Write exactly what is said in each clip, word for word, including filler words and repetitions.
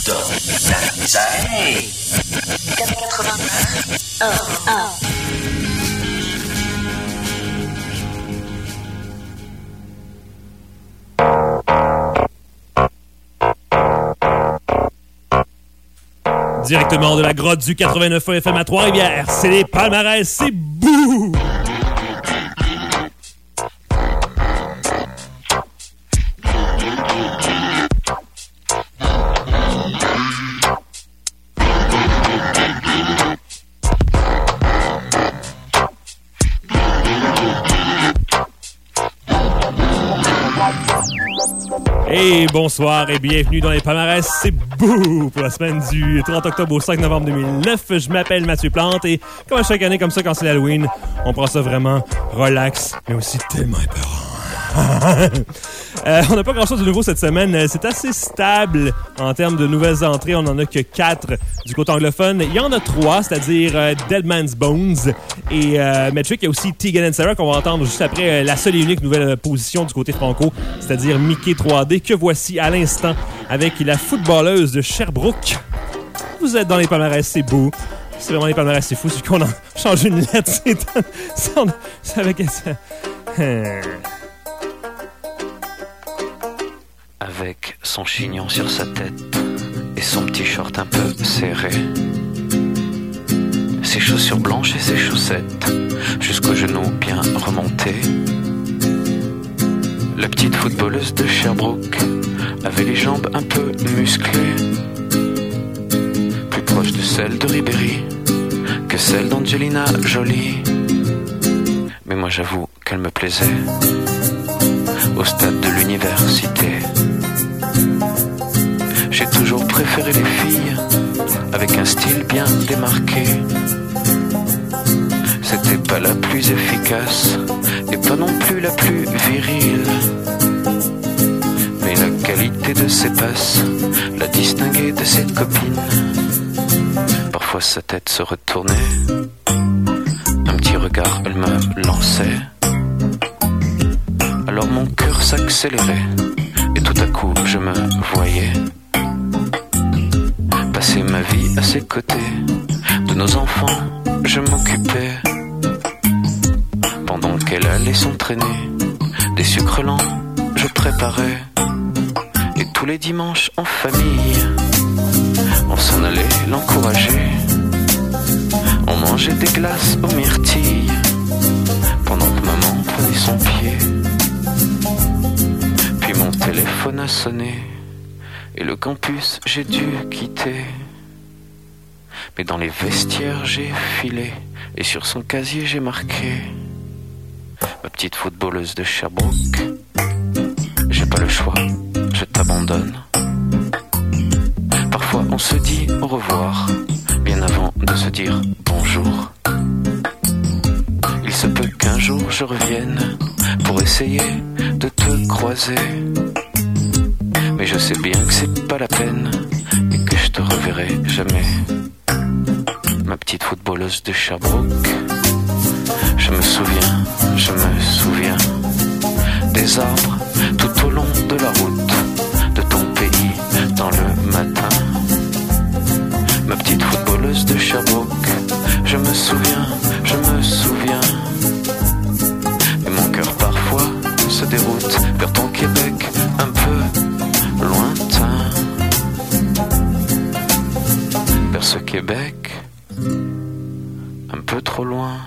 Docteur Hey quatre-vingt-neuf un un Directement de la grotte du quatre-vingt-neuf F M à Trois-Rivières, c'est les palmarès, c'est bouh! Et bonsoir et bienvenue dans les palmarès, c'est bouh pour la semaine du trente octobre au cinq novembre deux mille neuf. Je m'appelle Mathieu Plante et comme à chaque année comme ça quand c'est l'Halloween, on prend ça vraiment relax, mais aussi tellement épeurant. euh, on n'a pas grand chose de nouveau cette semaine, c'est assez stable en termes de nouvelles entrées, on n'en a que quatre du côté anglophone. Il y en a trois, c'est-à-dire euh, Dead Man's Bones et euh, Metric. Il y a aussi Tegan and Sara qu'on va entendre juste après euh, la seule et unique nouvelle position du côté franco, c'est-à-dire Mickey trois D, que voici à l'instant avec la footballeuse de Sherbrooke. Vous êtes dans les palmarès, c'est beau. C'est vraiment les palmarès, c'est fou. C'est qu'on a changé une lettre. C'est, c'est, c'est avec ça. Avec son chignon sur sa tête et son petit short un peu serré, ses chaussures blanches et ses chaussettes jusqu'aux genoux bien remontés, la petite footballeuse de Sherbrooke avait les jambes un peu musclées, plus proches de celles de Ribéry que celles d'Angelina Jolie. Mais moi j'avoue qu'elle me plaisait au stade de l'université. J'ai toujours préféré les filles avec un style bien démarqué. C'était pas la plus efficace et pas non plus la plus virile, mais la qualité de ses passes la distinguait de ses copines. Parfois sa tête se retournait, un petit regard elle me lançait. Alors mon cœur s'accélérait et tout à coup je me voyais passer ma vie à ses côtés. De nos enfants je m'occupais pendant qu'elle allait s'entraîner. Des sucres lents je préparais et tous les dimanches en famille on s'en allait l'encourager. On mangeait des glaces aux myrtilles pendant que maman prenait son pied. Puis mon téléphone a sonné et le campus j'ai dû quitter. Mais dans les vestiaires j'ai filé et sur son casier j'ai marqué: ma petite footballeuse de Sherbrooke, j'ai pas le choix, je t'abandonne. Parfois on se dit au revoir bien avant de se dire bonjour. Il se peut qu'un jour je revienne pour essayer de te croiser, mais je sais bien que c'est pas la peine et que je te reverrai jamais. Ma petite footballeuse de Sherbrooke, je me souviens, je me souviens des arbres tout au long de la route de ton pays dans le matin. Ma petite footballeuse de Sherbrooke, je me souviens, je me souviens. Et mon cœur parfois se déroute vers ton Québec un peu lointain, vers ce Québec un peu trop loin.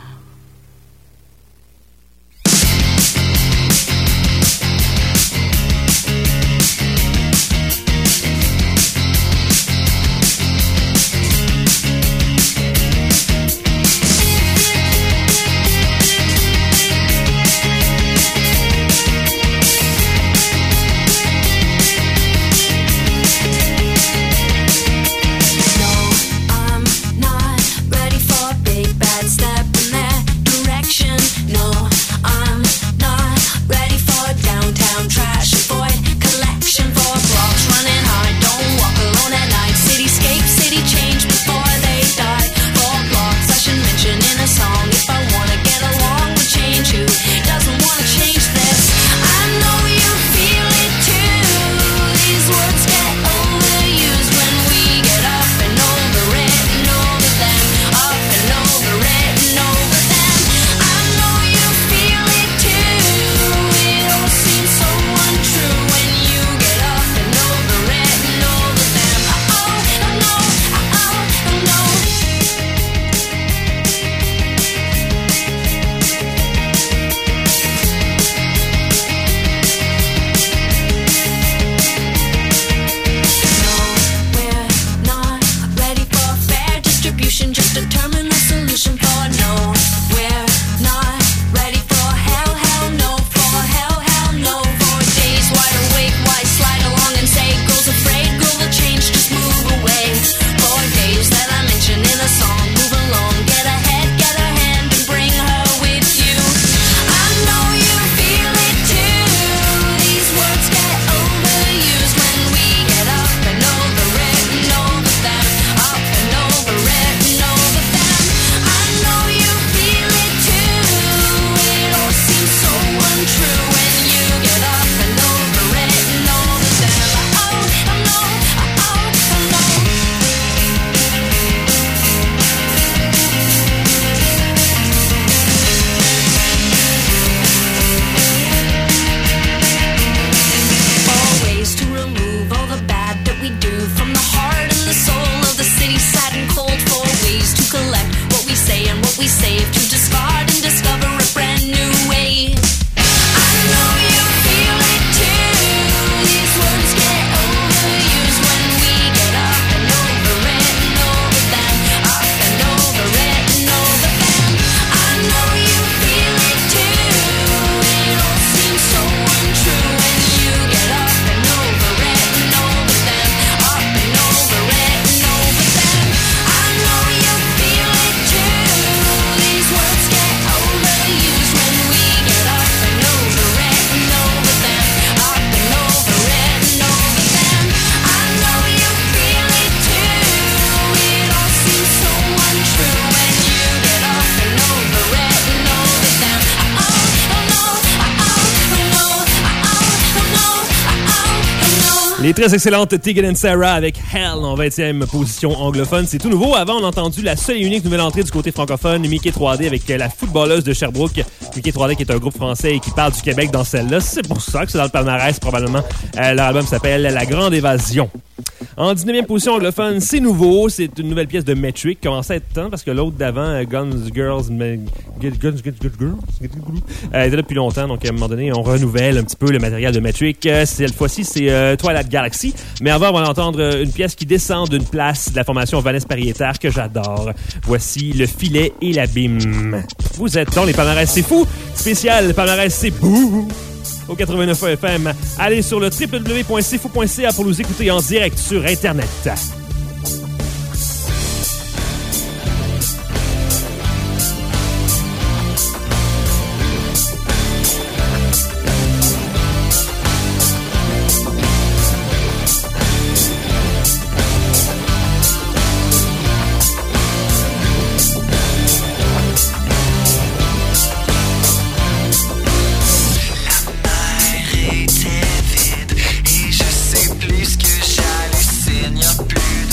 No, I'm not ready for a big bad step, and Les très excellentes Tegan and Sara avec Hell en vingtième position anglophone. C'est tout nouveau. Avant, on a entendu la seule et unique nouvelle entrée du côté francophone, Mickey trois D avec la footballeuse de Sherbrooke. Mickey trois D qui est un groupe français et qui parle du Québec dans celle-là. C'est pour ça que c'est dans le palmarès probablement. Euh, leur album s'appelle La Grande Évasion. En dix-neuvième position anglophone, c'est nouveau. C'est une nouvelle pièce de Metric. Commençait à être temps parce que l'autre d'avant, Guns, Girls, mais, Guns, Guns, Guns, Girls, euh, était là depuis longtemps. Donc, à un moment donné, on renouvelle un petit peu le matériel de Metric. Euh, cette fois-ci, c'est euh, Twilight Galaxy. Mais avant, on va entendre une pièce qui descend d'une place de la formation Vanessa Pariétaire que j'adore. Voici Le Filet et l'Abîme. Vous êtes dans les palmarès, c'est fou. Spécial palmarès, c'est bouh. Au quatre-vingt-neuf F M. Allez sur le w w w point c fou point c a pour nous écouter en direct sur Internet. Plus que j'hallucine, y'a plus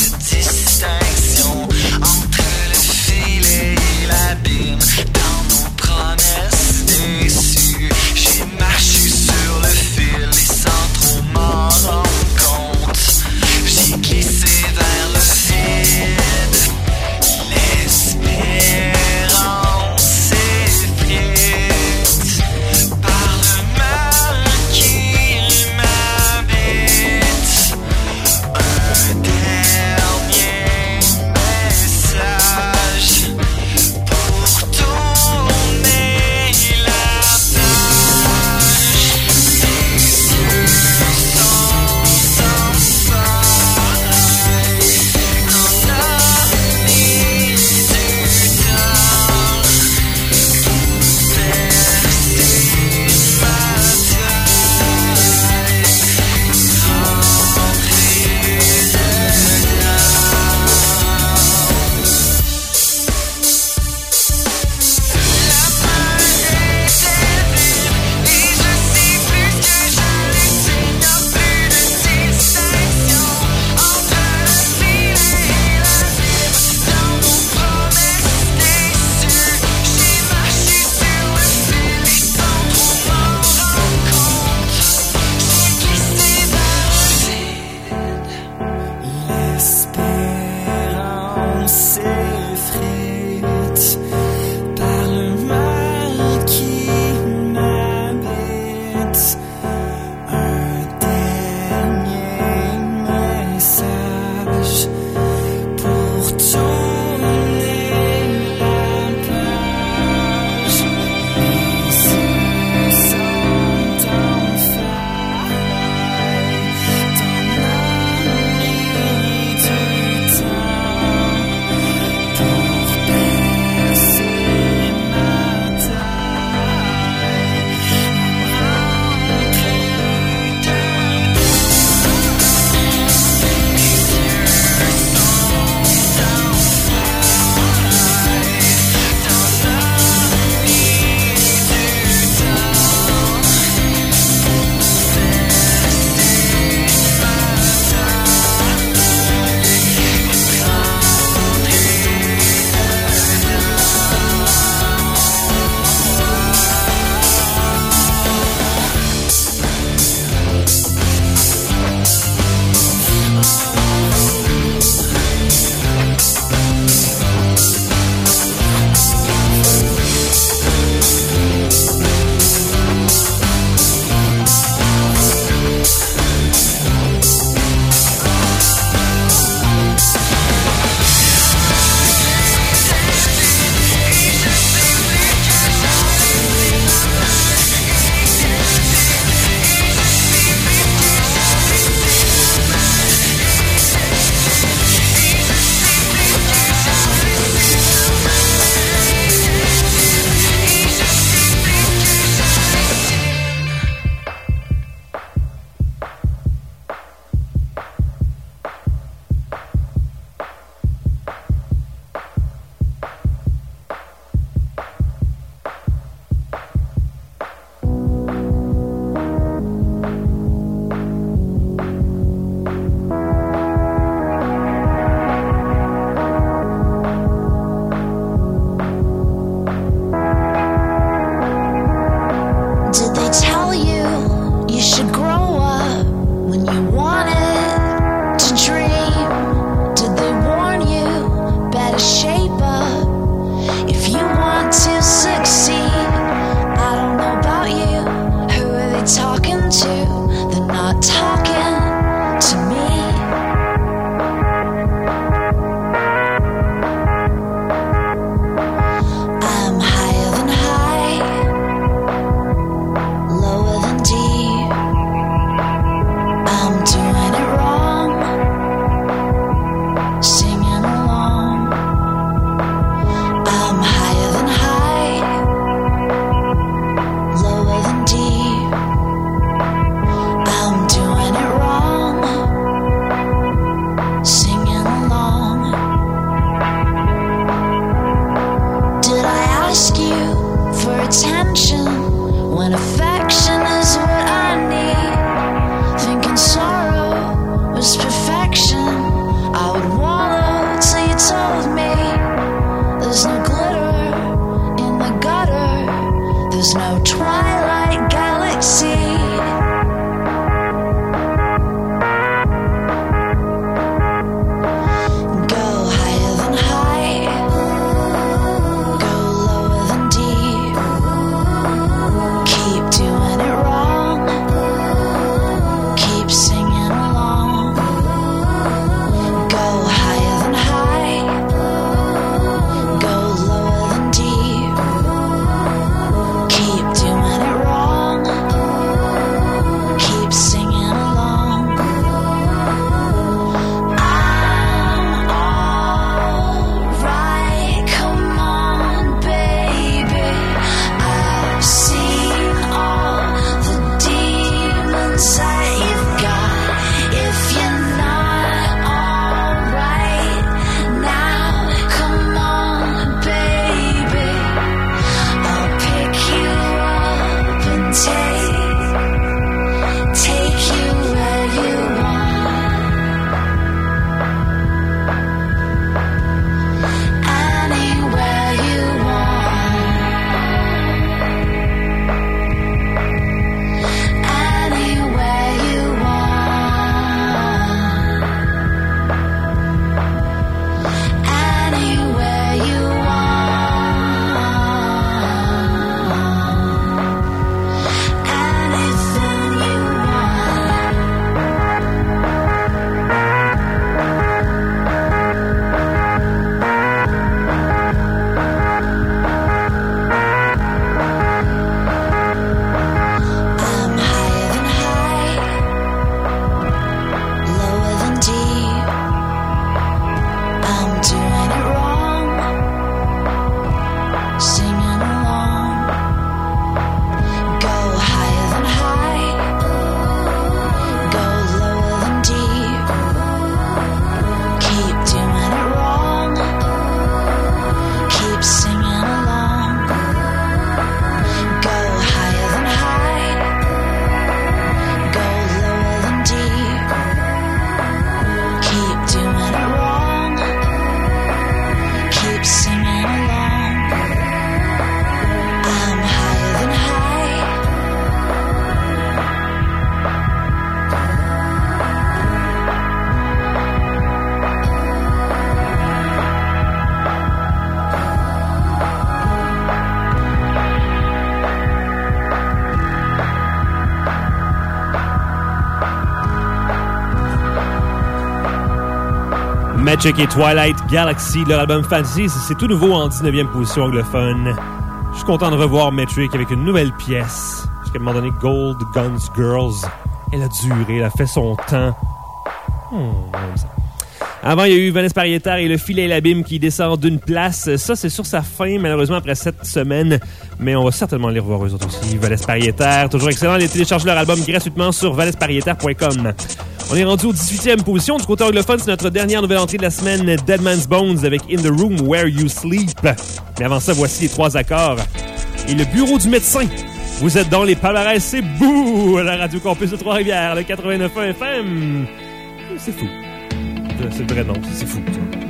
Magic et Twilight Galaxy, leur album Fantasy, c'est tout nouveau en dix-neuvième position anglophone. Je suis content de revoir Metric avec une nouvelle pièce. Parce qu'à un moment donné, Gold Guns Girls, elle a duré, elle a fait son temps. Hmm, ça. Avant, il y a eu Vanessa Pariétaire et Le Filet et l'Abîme qui descendent d'une place. Ça, c'est sur sa fin, malheureusement, après sept semaines. Mais on va certainement les revoir eux autres aussi. Vanessa Pariétaire, toujours excellent. Ils téléchargent leur album gratuitement sur vanessa pariétaire point com. On est rendu au dix-huitième position. Du côté anglophone, c'est notre dernière nouvelle entrée de la semaine, Dead Man's Bones avec In the Room Where You Sleep. Mais avant ça, voici les trois accords. Et le bureau du médecin. Vous êtes dans les palmarès, c'est Bouh! À la Radio Campus de Trois-Rivières, le quatre-vingt-neuf point un F M. C'est fou. C'est vrai, non, c'est fou.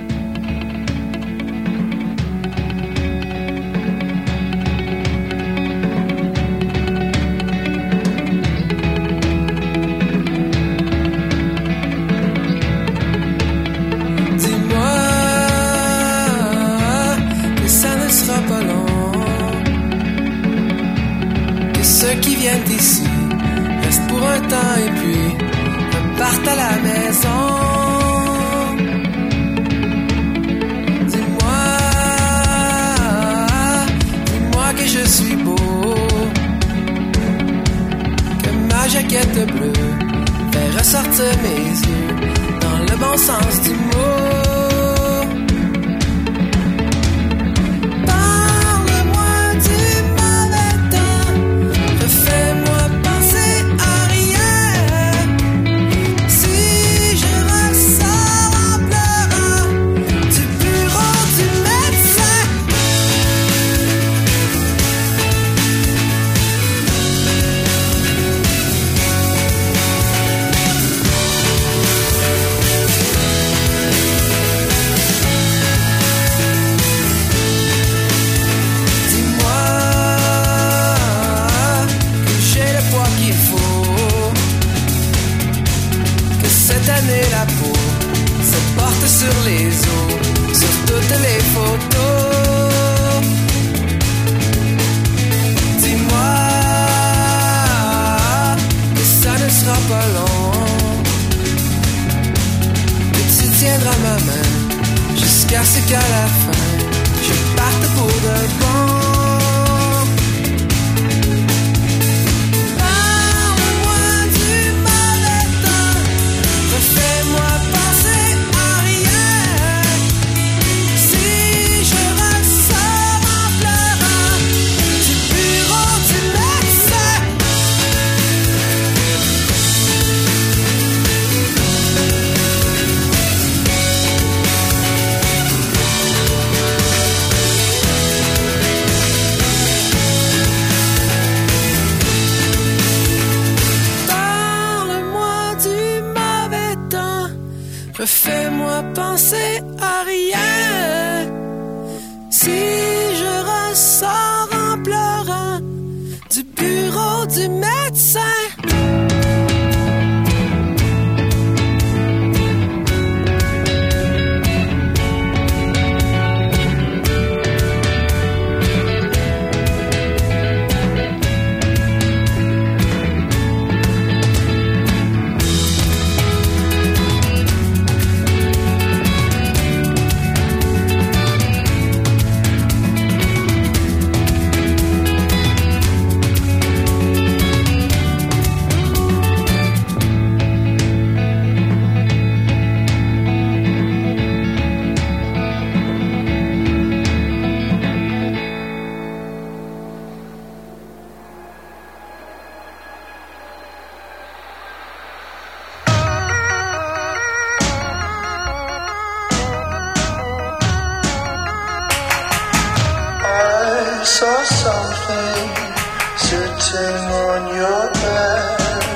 Dis-moi que ça ne sera pas long, que ceux qui viennent d'ici restent pour un temps et puis repartent à la maison. Je suis beau, que ma jaquette bleue fait ressortir mes yeux dans le bon sens du mot. Parle-moi du mauvais temps, refais-moi penser à rien. Si je ressors en pleurant du bureau du médecin. La peau se porte sur les os, sur toutes les photos. Dis-moi que ça ne sera pas long, que tu tiendras ma main jusqu'à ce qu'à la fin je parte pour de bon. Fais-moi penser à rien. Si je ressors en pleurant du bureau du médecin. saw something sitting on your bed.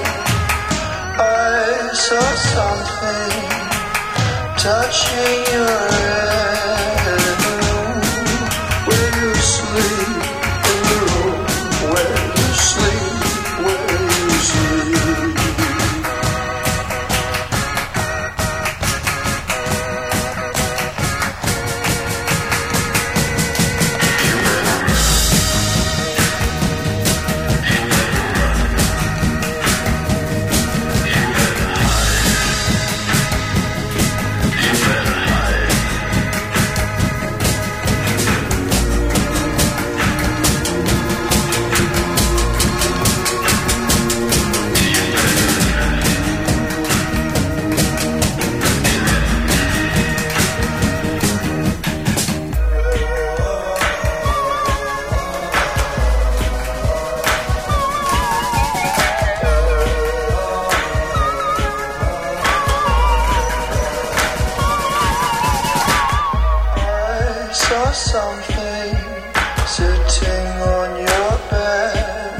I saw something touching your head. Where you sleep, in the room where you sleep, where you sleep. You better something sitting on your bed.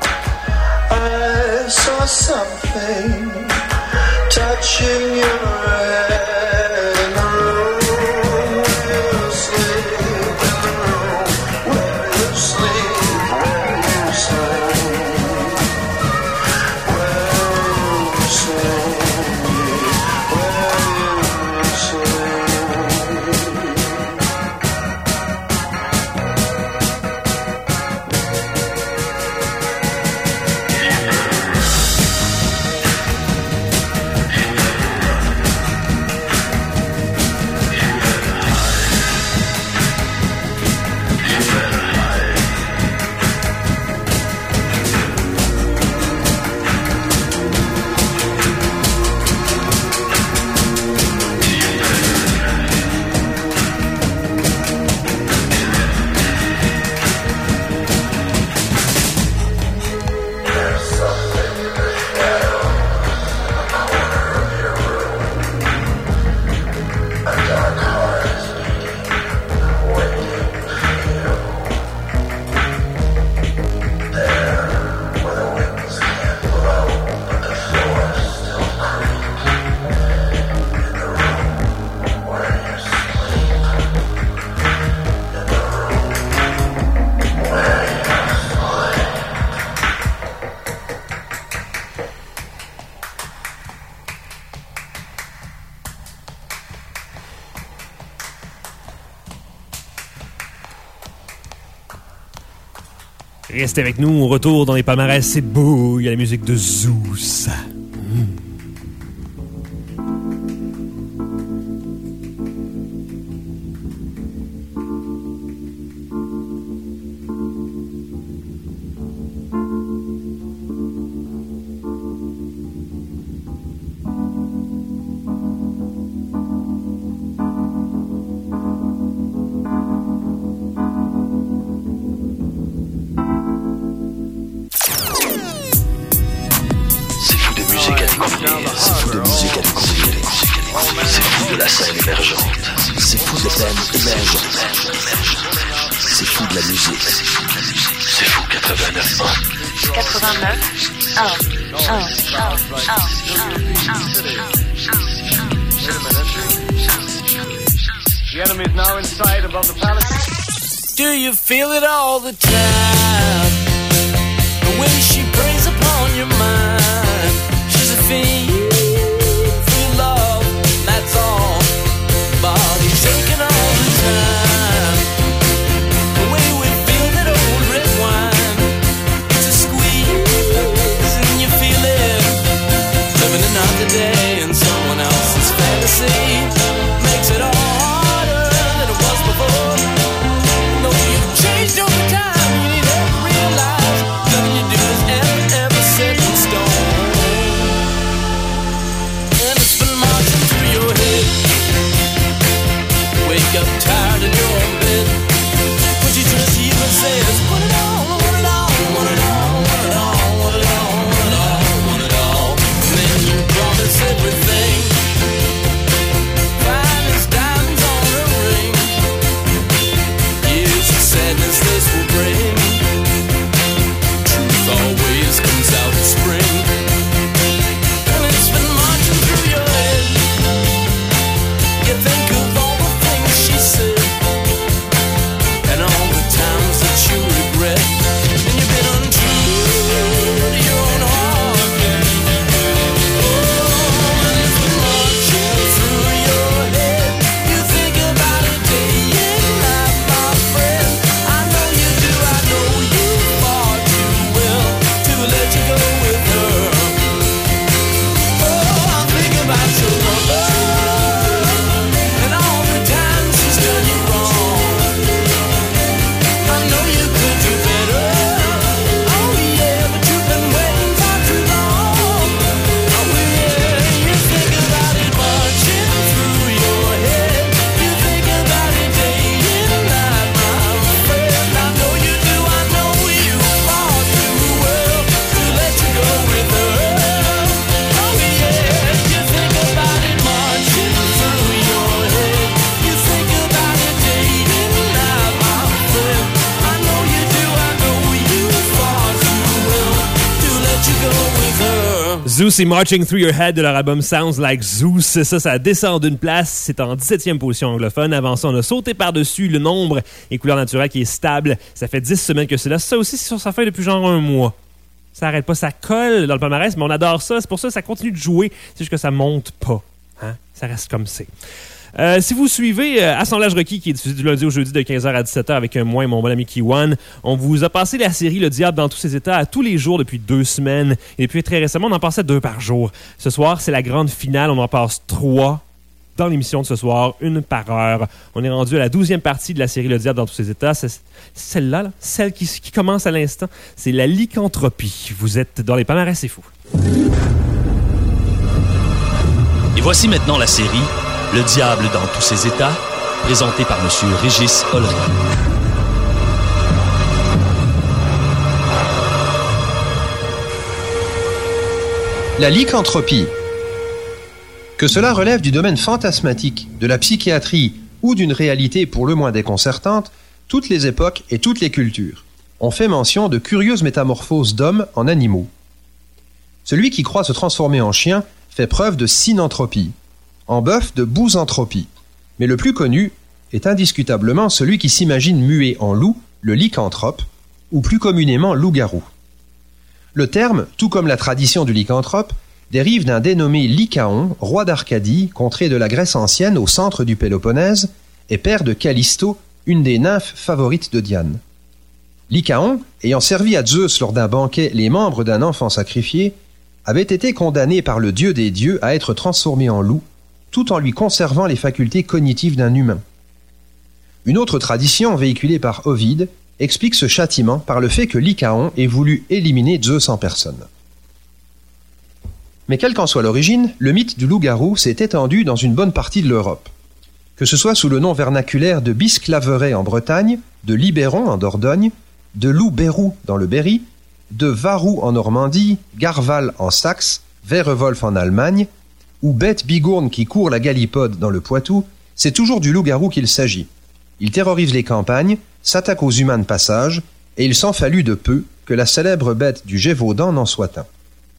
I saw something touching your head. In the room where you sleep, in the room where you sleep, where you sleep, where you sleep, where you sleep. Restez avec nous, au retour dans les palmarès, c'est beau, il y a la musique de Zeus. Mmh. C'est fou de musique à découvrir. C'est fou de la scène émergente. C'est fou de thèmes émergents. C'est fou de la musique. C'est fou quatre-vingt-neuf un. quatre-vingt-neuf un. The enemy is now in sight above the palace. Do you feel it all the time? The way she preys upon your mind. She's a fiend for your love, that's all. Body's aching all the time. The way we feel that old red wine. It's a squeeze and you feel it. Living another day in someone else's fantasy makes it all harder than it was before. No, you've changed over time. You need to realize nothing you do is Zeus et Marching Through Your Head de leur album Sounds Like Zeus. Ça, ça descend d'une place. C'est en dix-septième position anglophone. Avant ça, on a sauté par-dessus le nombre et couleur naturelle qui est stable. Ça fait dix semaines que c'est là. Ça aussi, c'est sur sa fin depuis genre un mois. Ça arrête pas, ça colle dans le palmarès, mais on adore ça. C'est pour ça que ça continue de jouer. C'est juste que ça monte pas. Hein? Ça reste comme c'est. Euh, si vous suivez euh, Assemblage requis, qui est diffusé du lundi au jeudi de quinze heures à dix-sept heures avec euh, moi et mon bon ami Kiwan, on vous a passé la série Le Diable dans tous ses états à tous les jours depuis deux semaines. Et depuis très récemment, on en passait deux par jour. Ce soir, c'est la grande finale. On en passe trois dans l'émission de ce soir, une par heure. On est rendu à la douzième partie de la série Le Diable dans tous ses états. C'est celle-là, là, celle qui, qui commence à l'instant. C'est la lycanthropie. Vous êtes dans les palmarès, c'est fou. Et voici maintenant la série Le Diable dans tous ses états, présentée par M. Régis Ollery. La lycanthropie. Que cela relève du domaine fantasmatique, de la psychiatrie ou d'une réalité pour le moins déconcertante, toutes les époques et toutes les cultures ont fait mention de curieuses métamorphoses d'hommes en animaux. Celui qui croit se transformer en chien fait preuve de synanthropie, en bœuf de bousanthropie. Mais le plus connu est indiscutablement celui qui s'imagine muet en loup, le lycanthrope, ou plus communément loup-garou. Le terme, tout comme la tradition du lycanthrope, dérive d'un dénommé Lycaon, roi d'Arcadie, contrée de la Grèce ancienne au centre du Péloponnèse, et père de Callisto, une des nymphes favorites de Diane. Lycaon, ayant servi à Zeus lors d'un banquet les membres d'un enfant sacrifié, avait été condamné par le dieu des dieux à être transformé en loup, tout en lui conservant les facultés cognitives d'un humain. Une autre tradition, véhiculée par Ovide, explique ce châtiment par le fait que Lycaon ait voulu éliminer Zeus en personne. Mais quelle qu'en soit l'origine, le mythe du loup-garou s'est étendu dans une bonne partie de l'Europe. Que ce soit sous le nom vernaculaire de Bisclaveret en Bretagne, de Libéron en Dordogne, de loup-bérou dans le Berry, de Varou en Normandie, Garval en Saxe, Verewolf en Allemagne, ou bête bigourne qui court la Galipode dans le Poitou, c'est toujours du loup-garou qu'il s'agit. Il terrorise les campagnes, s'attaque aux humains de passage, et il s'en fallut de peu que la célèbre bête du Gévaudan n'en soit un.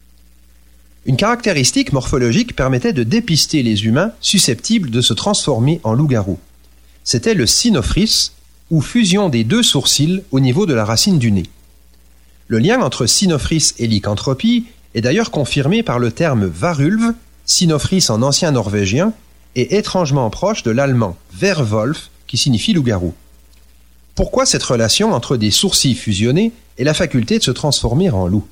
Une caractéristique morphologique permettait de dépister les humains susceptibles de se transformer en loup-garou. C'était le cynophrys, ou fusion des deux sourcils au niveau de la racine du nez. Le lien entre cynophrys et lycanthropie est d'ailleurs confirmé par le terme varulve, cynophrys en ancien norvégien, et étrangement proche de l'allemand Werwolf, qui signifie loup-garou. Pourquoi cette relation entre des sourcils fusionnés et la faculté de se transformer en loup?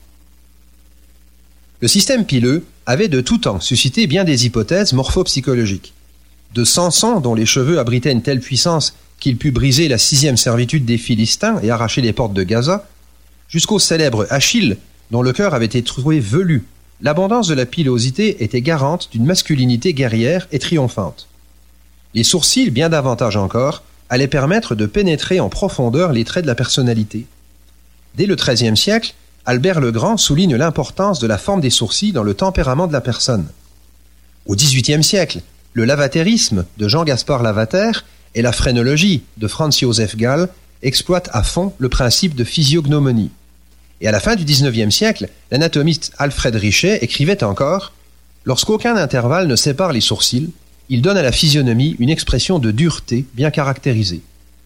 Le système pileux avait de tout temps suscité bien des hypothèses morphopsychologiques. De Samson, dont les cheveux abritaient une telle puissance qu'il put briser la sixième servitude des Philistins et arracher les portes de Gaza, jusqu'au célèbre Achille, dont le cœur avait été trouvé velu, l'abondance de la pilosité était garante d'une masculinité guerrière et triomphante. Les sourcils, bien davantage encore, allaient permettre de pénétrer en profondeur les traits de la personnalité. Dès le treizième siècle, Albert le Grand souligne l'importance de la forme des sourcils dans le tempérament de la personne. Au dix-huitième siècle, le lavatérisme de Jean-Gaspard Lavater et la phrénologie de Franz Joseph Gall exploitent à fond le principe de physiognomonie. Et à la fin du dix-neuvième siècle, l'anatomiste Alfred Richet écrivait encore « Lorsqu'aucun intervalle ne sépare les sourcils, il donne à la physionomie une expression de dureté bien caractérisée. »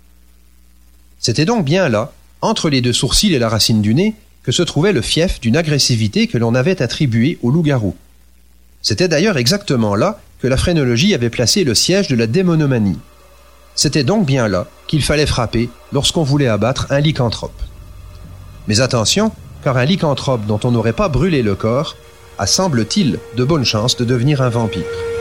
C'était donc bien là, entre les deux sourcils et la racine du nez, que se trouvait le fief d'une agressivité que l'on avait attribuée au loup-garou. C'était d'ailleurs exactement là que la phrénologie avait placé le siège de la démonomanie. C'était donc bien là qu'il fallait frapper lorsqu'on voulait abattre un lycanthrope. Mais attention, car un lycanthrope dont on n'aurait pas brûlé le corps a, semble-t-il, de bonnes chances de devenir un vampire.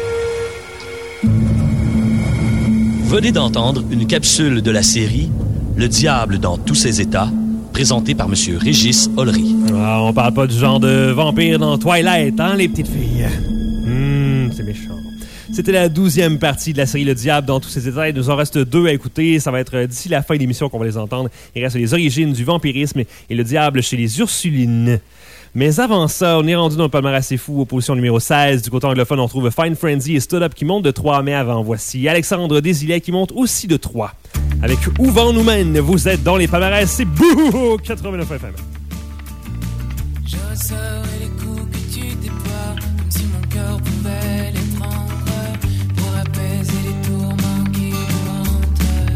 Venez d'entendre une capsule de la série Le Diable dans tous ses états, présentée par M. Régis Ollery. Ah, on parle pas du genre de vampire dans Twilight, hein, les petites filles? Hum, c'est méchant. C'était la douzième partie de la série Le Diable dans tous ses états. Il nous en reste deux à écouter. Ça va être d'ici la fin de l'émission qu'on va les entendre. Il reste les origines du vampirisme et le diable chez les Ursulines. Mais avant ça, on est rendu dans le palmarès assez fou. Aux positions numéro seize, du côté anglophone, on trouve Fine Frenzy et Stood Up qui montent de trois, mais avant, voici Alexandre Desilets qui monte aussi de trois. Avec Où vent nous mène, vous êtes dans les palmarès, c'est Bouh! quatre-vingt-neuf F M. Je saurai les coups que tu dépenses. cœur pouvait l'étreindre pour apaiser les tourments qui nous hantent.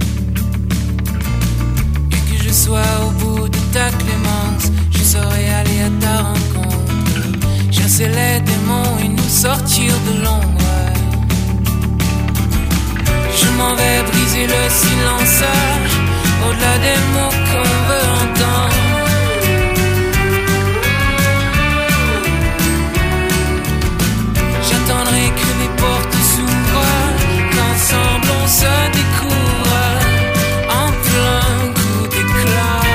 Et que je sois au bout de ta clémence, je saurais aller à ta rencontre, chasser les démons et nous sortir de l'ombre. Je m'en vais briser le silence, au-delà des mots qu'on veut entendre. J'attendrai que les portes s'ouvrent, qu'ensemble on se découvre en plein coup d'éclat.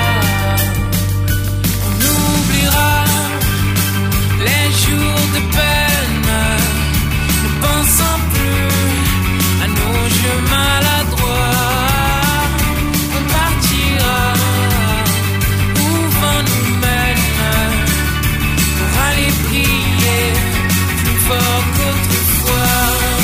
On oubliera les jours de peine, ne pensant plus à nos jeux maladroits. On partira où vent nous mène pour aller briller plus fort qu'autrefois.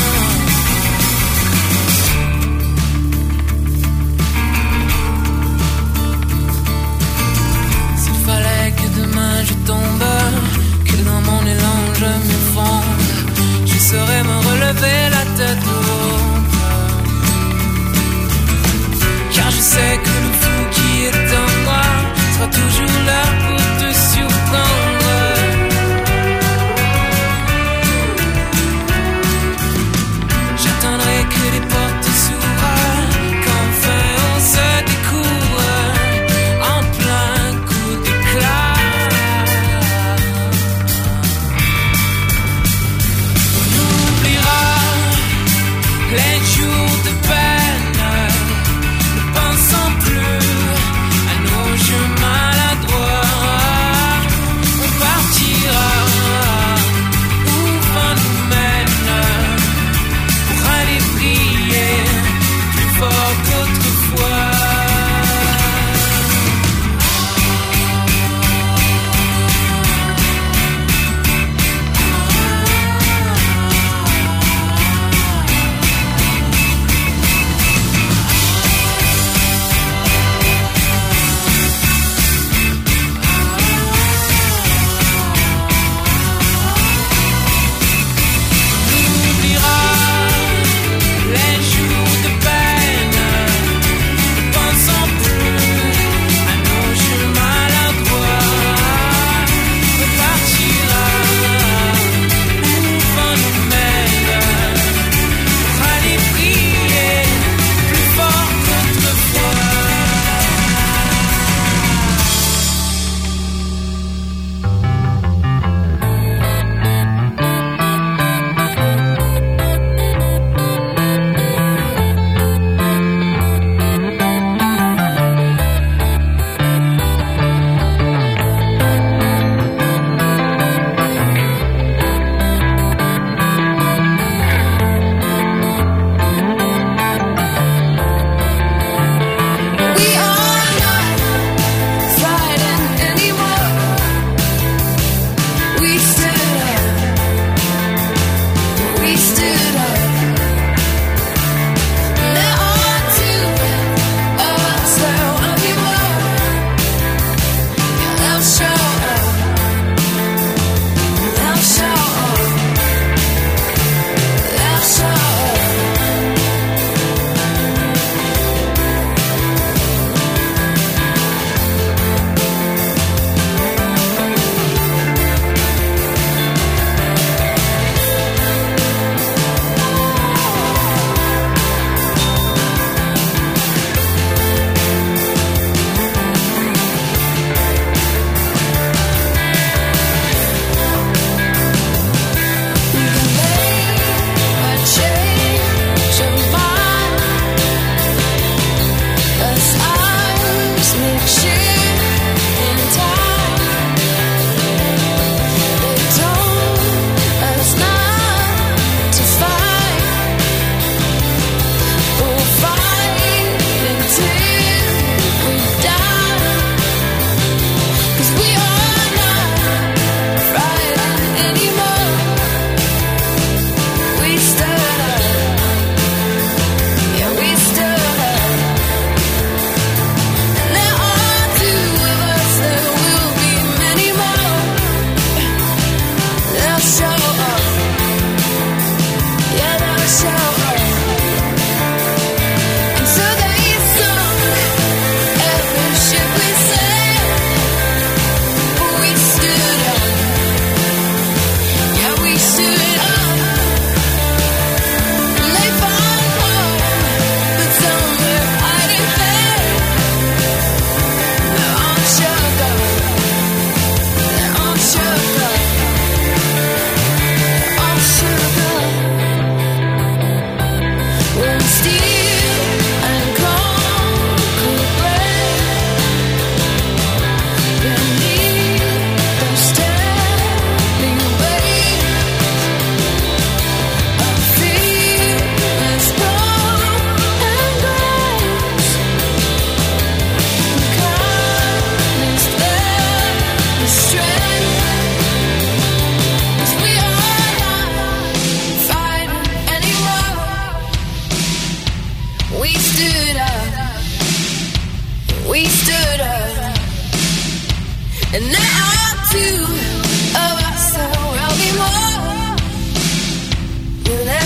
S'il fallait que demain je tombe, que dans mon élan je m'effondre, je saurais me relever la tête haute. Car je sais que le fou qui est en moi sera toujours là pour te surprendre. J'attendrai que les portes s'ouvrent, qu'enfin on se découvre en plein coup d'éclat. On oubliera les jours de peine, ne pensant plus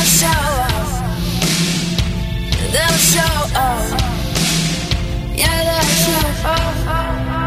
they'll show off. They'll show off. Yeah, they'll show off.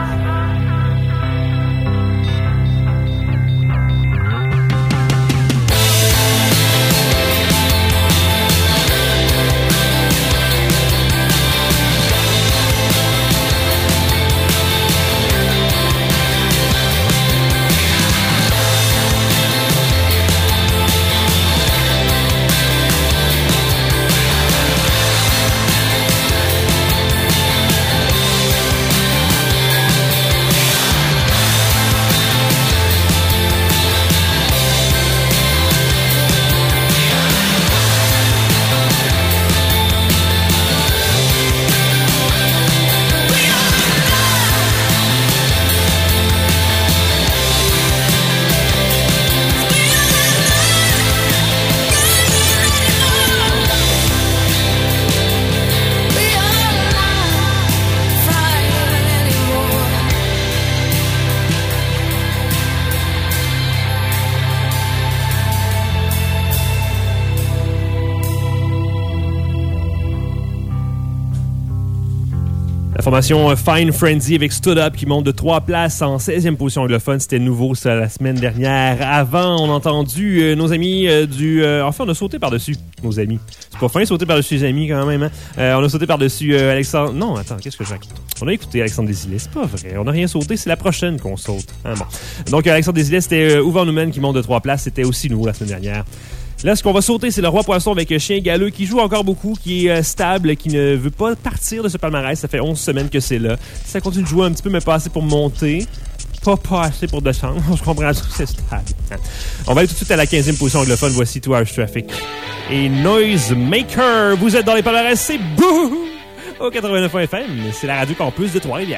Formation Fine Frenzy avec Stood Up qui monte de trois places en seizième position anglophone. C'était nouveau ça la semaine dernière. Avant, on a entendu euh, nos amis euh, du... Euh, enfin, on a sauté par-dessus nos amis. C'est pas fin, sauter par-dessus les amis quand même. Hein? Euh, on a sauté par-dessus euh, Alexandre... Non, attends, qu'est-ce que j'ai... On a écouté Alexandre Desilets. C'est pas vrai. On n'a rien sauté. C'est la prochaine qu'on saute. Hein, bon. Donc, Alexandre Desilets, c'était euh, Uva Newman qui monte de trois places. C'était aussi nouveau la semaine dernière. Là, ce qu'on va sauter, c'est le Roi Poisson avec Chien Galeux qui joue encore beaucoup, qui est euh, stable, qui ne veut pas partir de ce palmarès. Ça fait onze semaines que c'est là. Ça continue de jouer un petit peu, mais pas assez pour monter. Pas, pas assez pour descendre. Je comprends tout, c'est stable. On va aller tout de suite à la quinzième position anglophone. Voici Two Hours Traffic et Noisemaker. Vous êtes dans les palmarès, c'est Bouh! Au quatre-vingt-neuf F M. C'est la Radio Campus de Trois-Rivières.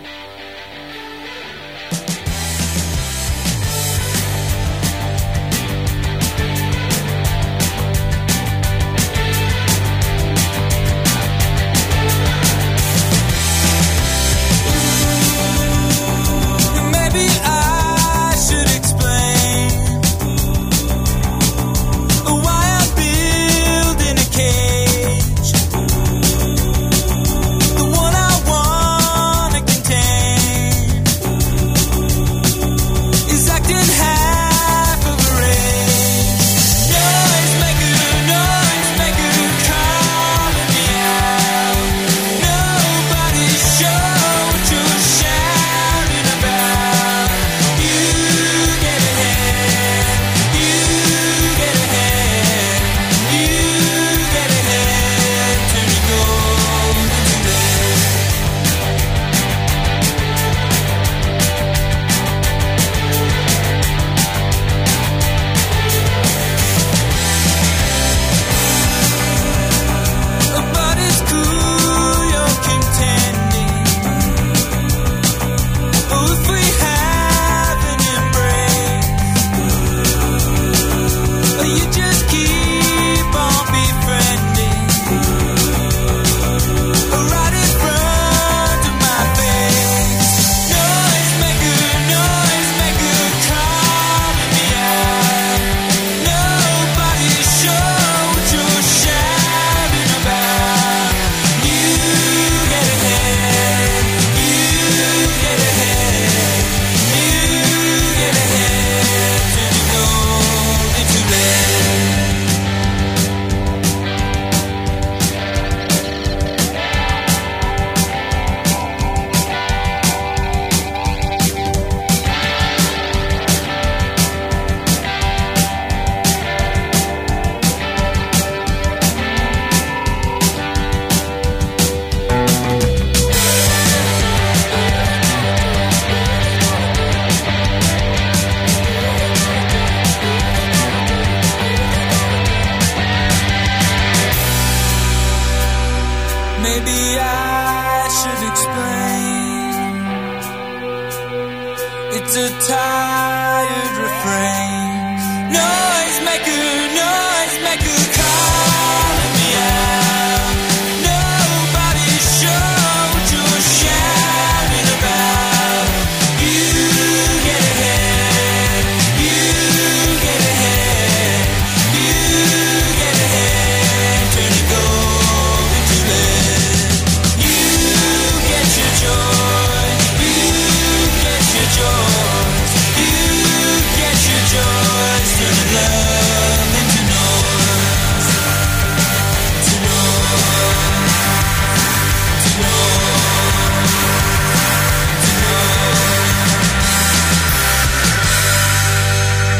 It's a tired refrain. Noisemaker, noisemaker, calling me out. Nobody's sure what you're shouting about. You get ahead, you get ahead, you get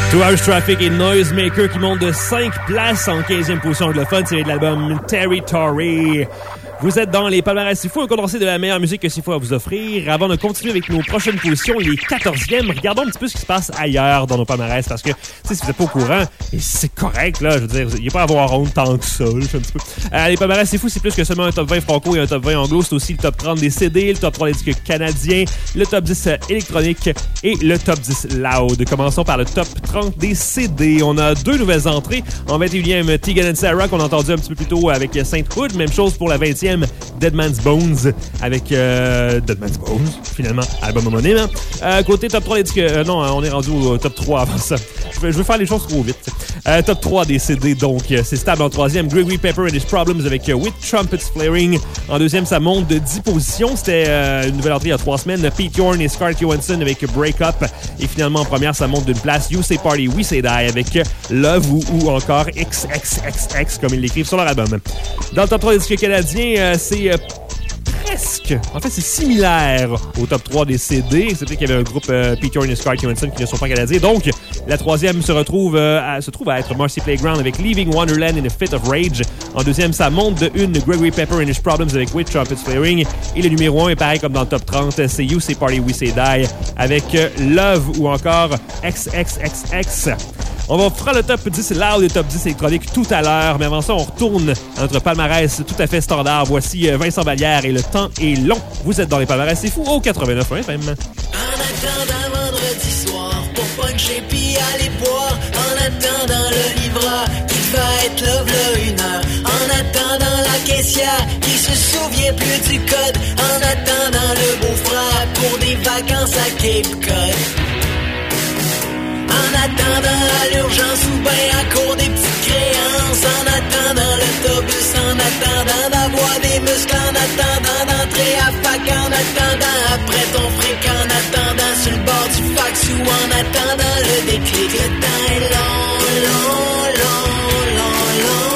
Two Hours Traffic et Noisemaker qui montent de cinq places en quinzième position anglophone. C'est de l'album Territory. Vous êtes dans les palmarès C'est Fou, un condensé de la meilleure musique que C'est Fou à vous offrir. Avant de continuer avec nos prochaines positions, les quatorzièmes, regardons un petit peu ce qui se passe ailleurs dans nos palmarès parce que, tu sais, si vous n'êtes pas au courant, et c'est correct, là, je veux dire, il n'y a pas à avoir honte tant que ça, là, je sais un petit peu. Euh, les palmarès C'est Fou, c'est plus que seulement un top vingt franco et un top vingt anglo, c'est aussi le top trente des C D, le top trois des disques canadiens, le top dix électronique et le top dix loud. Commençons par le top trente des C D. On a deux nouvelles entrées. En vingt et unième, Tegan and Sara, qu'on a entendu un petit peu plus tôt avec Saint Hood. Même chose pour la vingtième, Dead Man's Bones avec euh, Dead Man's Bones, finalement, album homonyme. Euh, côté top trois des disques... Euh, non, on est rendu au top trois avant ça. Je veux, je veux faire les choses trop vite. Euh, top trois des C D, donc, c'est stable en troisième. Gregory Pepper and His Problems avec uh, With Trumpets Flaring. En deuxième, ça monte de dix positions. C'était euh, une nouvelle entrée il y a trois semaines. Pete Yorn et Scarlett Johansson avec Break Up. Et finalement, en première, ça monte d'une place. You Say Party, We Say Die avec Love ou, ou encore X X X X, comme ils l'écrivent sur leur album. Dans le top trois des disques canadiens, euh, c'est... Euh, presque. En fait, c'est similaire au top trois des C D. C'est vrai qu'il y avait un groupe euh, Pete Yorn et Scarlett Johansson qui ne sont pas canadiens. Donc, la troisième se retrouve euh, à, se trouve à être Marcy Playground avec Leaving Wonderland in a Fit of Rage. En deuxième, ça monte de une Gregory Pepper and His Problems avec With Trumpets Flaring. Et le numéro un est pareil comme dans le top trente. C'est You Say Party, We Say Die avec euh, Love ou encore X X X X. On va faire le top dix loud et le top dix électronique tout à l'heure. Mais avant ça, on retourne à notre palmarès tout à fait standard. Voici Vincent Vallière et Le Temps est long. Vous êtes dans les palmarès C'est Fou au quatre-vingt-neuf F M. En attendant vendredi soir pour puncher pis aller boire. En attendant le livreur qui va être là v'là une heure. En attendant la caissière qui se souvient plus du code. En attendant le beau-frère pour des vacances à Cape Cod. En attendant à l'urgence ou bien à court des petites créances. En attendant l'autobus, en attendant d'avoir des muscles. En attendant d'entrer à fac, en attendant après ton fric. En attendant sur le bord du fax ou en attendant le déclic. Le temps est long, long, long, long, long.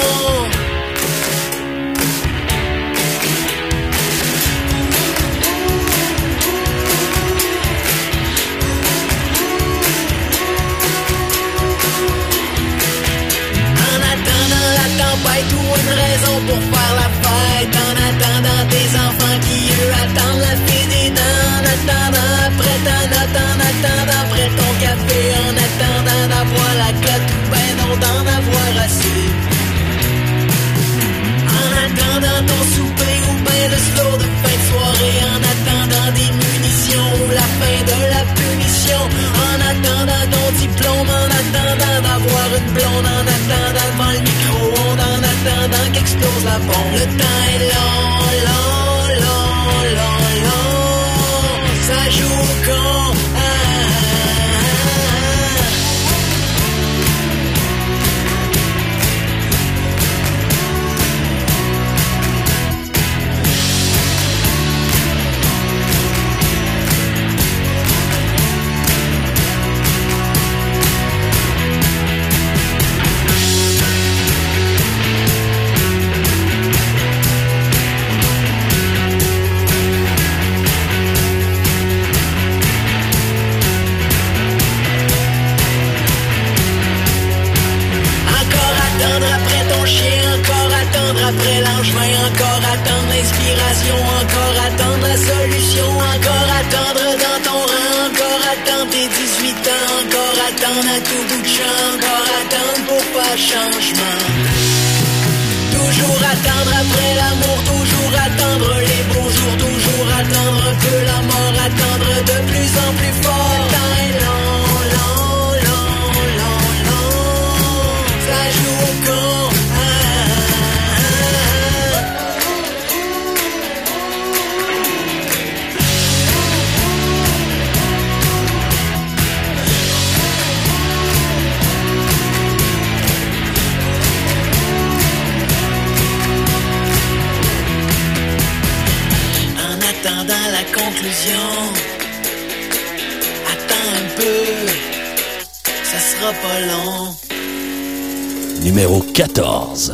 Tempête ou une raison pour faire la fête. En attendant tes enfants qui eux attendent la fée des dents. En attendant après ta note. En attendant après ton café. En attendant d'avoir la cote ou ben non d'en avoir assez. En attendant ton souper ou ben le slow de fin de soirée. En attendant des munitions ou la fin de la punition. En attendant ton diplôme. En attendant d'avoir une blonde. En attendant devant le micro. En attendant qu'explose la bombe. Le temps est long, long, long, long, long. Ça joue au con. Ah, après l'enchemin, encore attendre l'inspiration, encore attendre la solution, encore attendre dans ton rang, encore attendre tes dix-huit ans, encore attendre à tout bout de champ, encore attendre pour faire changement. Toujours attendre après l'amour, toujours attendre les beaux jours, toujours attendre un peu la mort, attendre de plus en plus fort. Le temps est long, long, long, long, long. Ça joue au con. Attendant la conclusion, attends un peu, ça sera pas long. Numéro quatorze.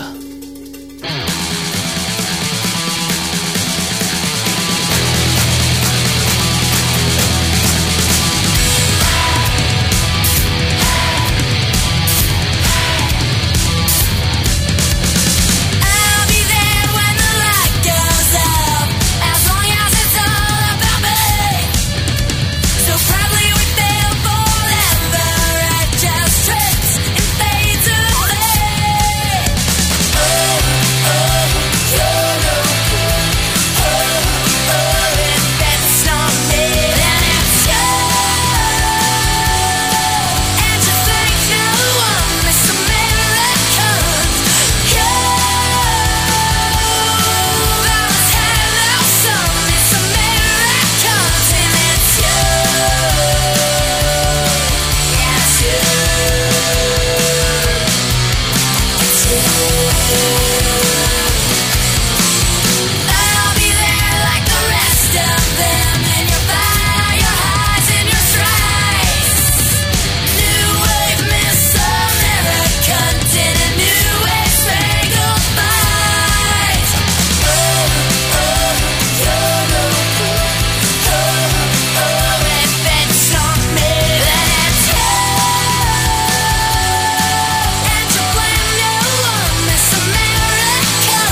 I'll be there like the rest of them, and you'll buy your highs and your stripes. New wave Miss American in a new wave spangled fight. Oh, oh, oh, oh, oh, oh, if it's on me, then it's you. And you blame no one, Miss America.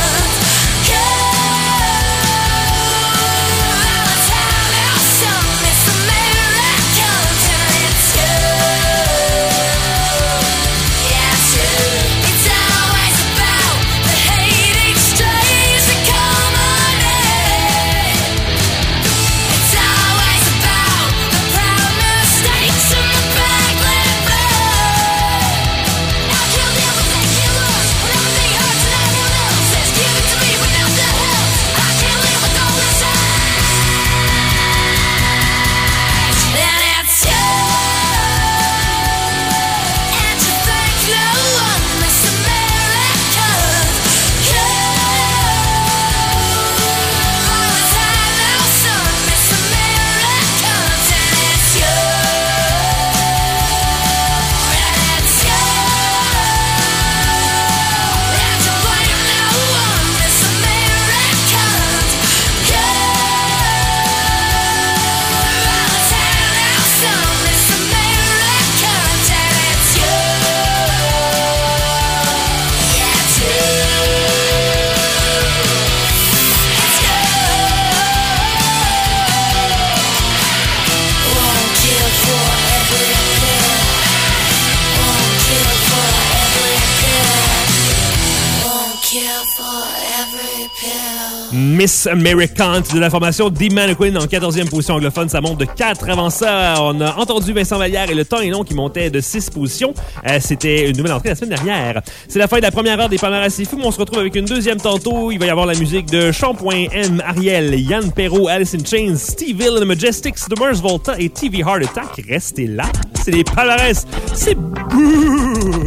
Miss American de la formation The Mannequin en quatorzième position anglophone. Ça monte de quatre avant ça. On a entendu Vincent Vallière et Le Temps est long qui montait de six positions. Euh, c'était une nouvelle entrée la semaine dernière. C'est la fin de la première heure des Palmarès C'est fou, mais on se retrouve avec une deuxième tantôt. Il va y avoir la musique de Shampoing, M. Ariel, Yann Perrault, Alice in Chains, Steve Hill and the Majestics, The Mars Volta et T V Heart Attack. Restez là. C'est les Palmarès. C'est bouh!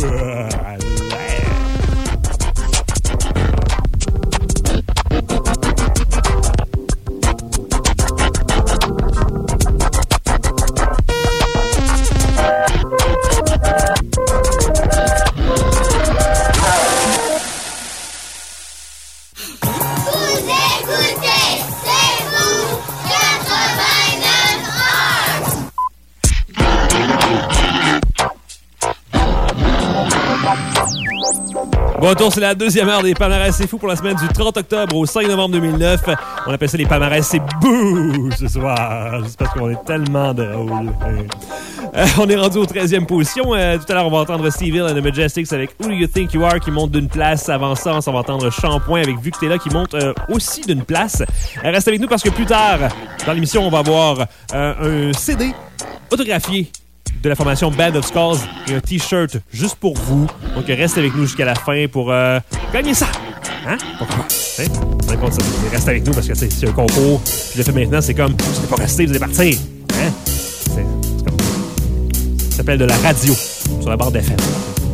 Bon retour, c'est la deuxième heure des Palmarès C'est fou pour la semaine du trente octobre au cinq novembre deux mille neuf. On appelle ça les Palmarès C'est bouh ce soir. Juste parce qu'on est tellement drôle. Euh, on est rendu aux treizième position. Euh, tout à l'heure, on va entendre Steve Hill and the Majestics avec Who Do You Think You Are qui monte d'une place. Avant ça, on va entendre Shampoing avec Vu que t'es là qui monte euh, aussi d'une place. Euh, reste avec nous parce que plus tard, dans l'émission, on va avoir euh, un C D autographié de la formation Band of Skulls et un T-shirt juste pour vous. Donc, reste avec nous jusqu'à la fin pour euh, gagner ça. Hein? Pourquoi? Hein? Reste avec nous parce que c'est un concours. Puis je le fais maintenant, c'est comme, vous n'êtes pas resté, vous allez partir. Hein? C'est, c'est comme... Ça s'appelle de la radio sur la barre d'F M.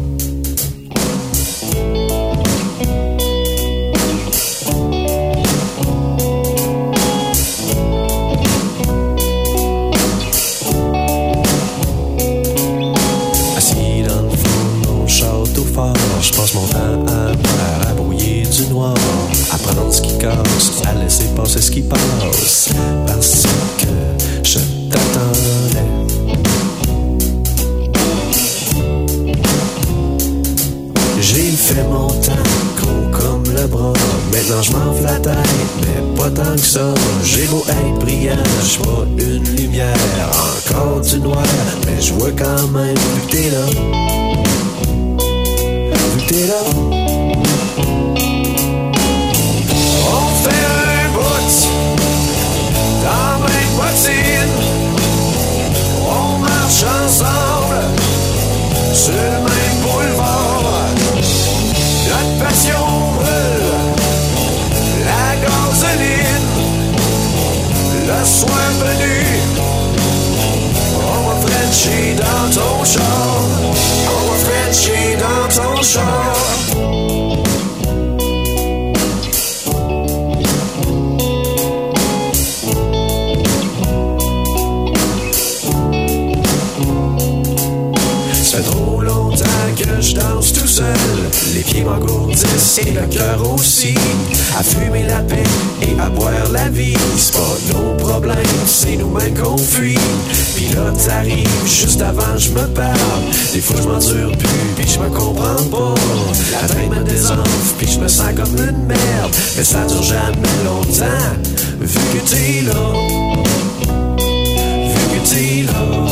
Je passe mon temps à faire, à brouiller du noir, à prendre ce qui casse, à laisser passer ce qui passe, parce que je t'attendais. J'ai fait mon temps, gros comme le bras, maintenant je m'enfle la tête, mais pas tant que ça. J'ai beau être brillant, je suis pas une lumière, encore du noir, mais je vois quand même que t'es là. T'es là. On fait un bout dans mes bottines. On marche ensemble sur le même boulevard. Notre passion brûle la gasoline. Le soir venu, on va frencher dans ton char. On va frencher dans ton char. Les pieds m'engourdissent et le cœur aussi. À fumer la paix et à boire la vie. C'est pas nos problèmes, c'est nous-mêmes qu'on fuit. Pis là t'arrives juste avant je me parle. Des fois je m'endure plus pis je me comprends pas. La traîne me désenfle pis je me sens comme une merde. Mais ça dure jamais longtemps. Vu que t'es là, vu que t'es là.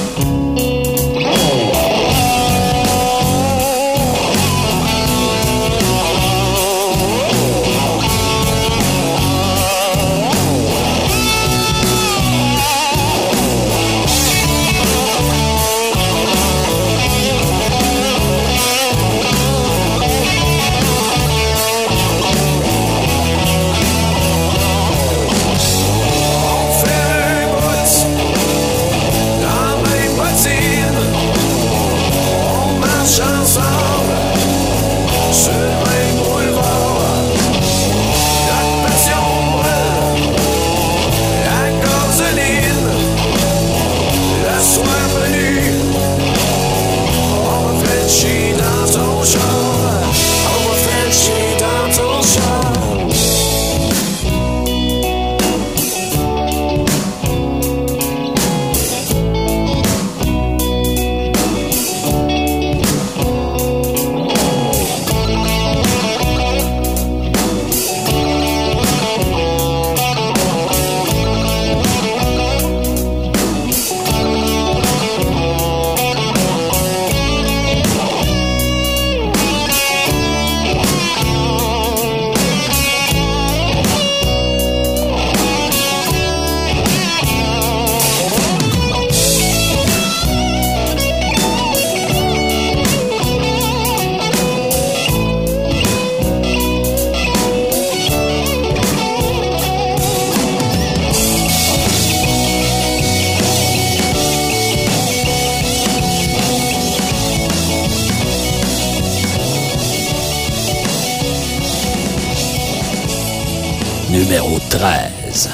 Numéro treize.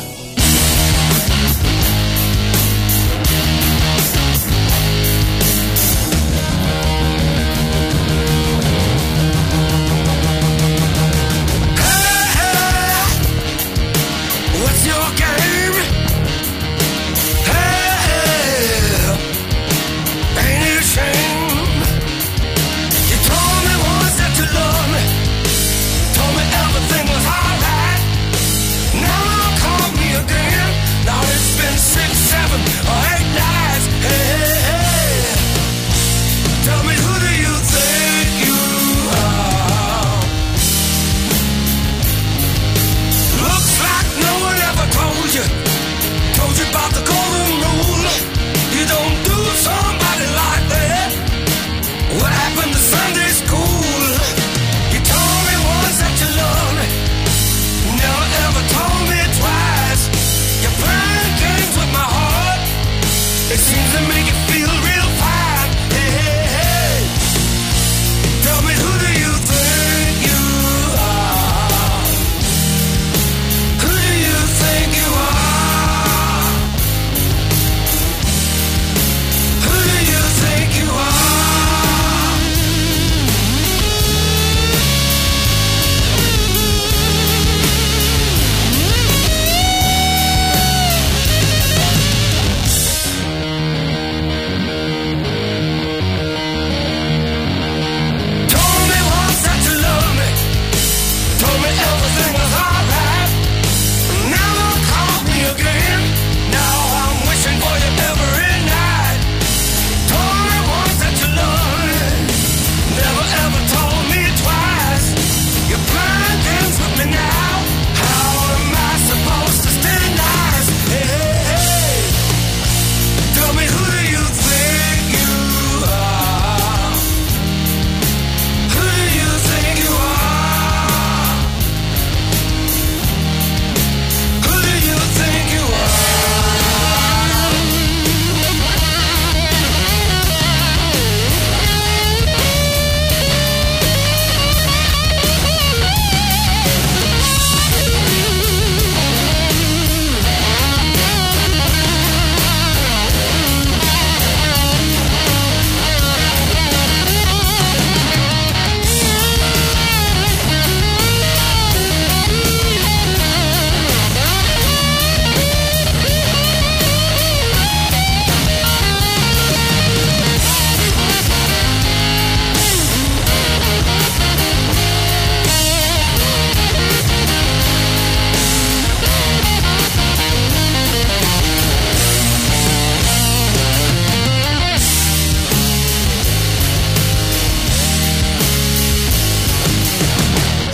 Everything was alright. Now come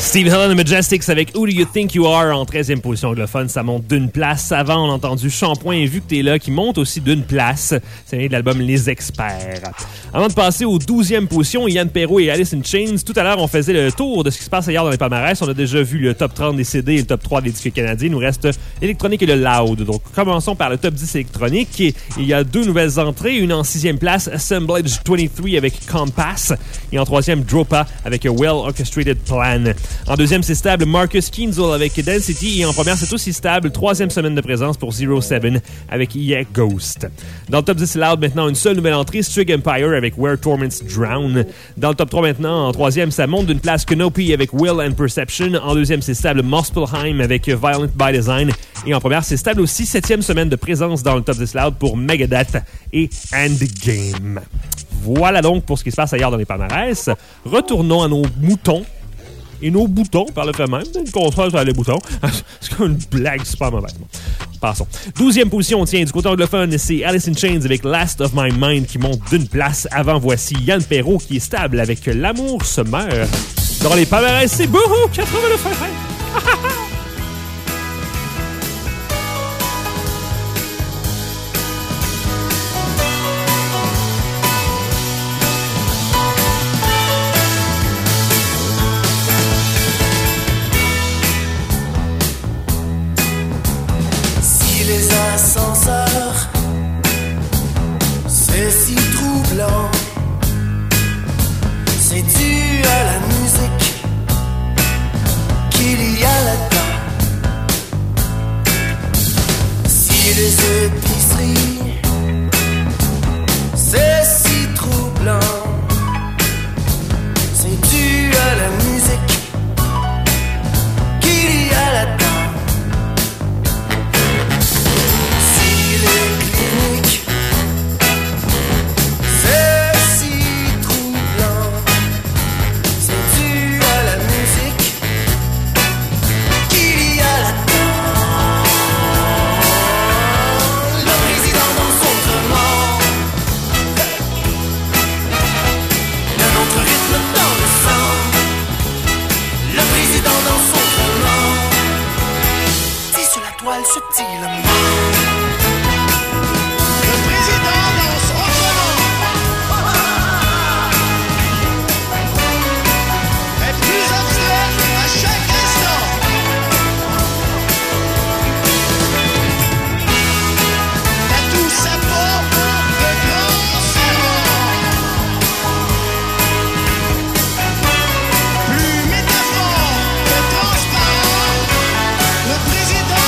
Steve Helen Majestics avec Who Do You Think You Are en treizième position anglophone, ça monte d'une place. Avant, on a entendu Shampoing et Vu que t'es là qui monte aussi d'une place. C'est de l'album Les Experts. Avant de passer aux douzième position, Yann Perrault et Alice in Chains. Tout à l'heure, on faisait le tour de ce qui se passe ailleurs dans les palmarès. On a déjà vu le top trente des C D et le top trois des disques canadiens. Il nous reste l'électronique et le loud. Donc, commençons par le top dix électronique. Il y a deux nouvelles entrées. Une en sixième place, Assemblage vingt-trois avec Compass. Et en troisième, Dropa avec A Well Orchestrated Plan. En deuxième, c'est stable Marcus Kinzel avec Density. Et en première, c'est aussi stable. Troisième semaine de présence pour zéro sept avec Yeah Ghost. Dans le top dix loud, maintenant, une seule nouvelle entrée, Strig Empire avec Where Torments Drown. Dans le top trois, maintenant, en troisième, ça monte d'une place Canopy avec Will and Perception. En deuxième, c'est stable Muspelheim avec Violent by Design. Et en première, c'est stable aussi. Septième semaine de présence dans le top dix loud pour Megadeth et Endgame. Voilà donc pour ce qui se passe ailleurs dans les palmarès. Retournons à nos moutons. Et nos boutons, par le fait même. Une console sur les boutons. C'est comme une blague super mauvaise. Bon, passons. douzième position, tiens, du côté anglophone, c'est Alice in Chains avec Last of My Mind qui monte d'une place. Avant, voici Yann Perrault qui est stable avec L'amour se meurt. Dans les palmarès, c'est Bouhou! quatre-vingt-neuf F M. Ascenseurs, c'est si troublant, c'est dû à la musique qu'il y a là-dedans. Si les épiceries, c'est si troublant, c'est dû à la musique qu'il y a là-dedans. Subtilement. Le président danse autrement. Est plus abstrait à chaque instant. T'as tout sa peau de grand serment. Plus métaphore que transparent. Le président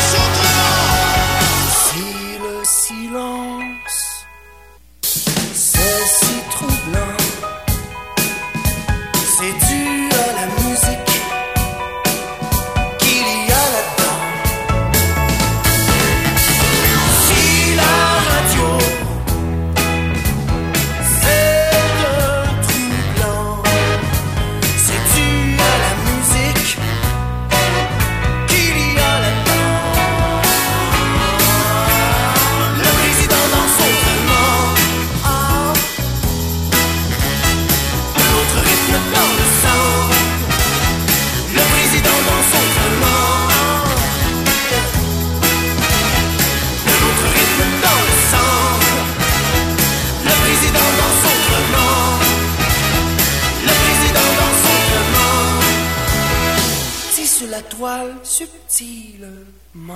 la toile subtilement.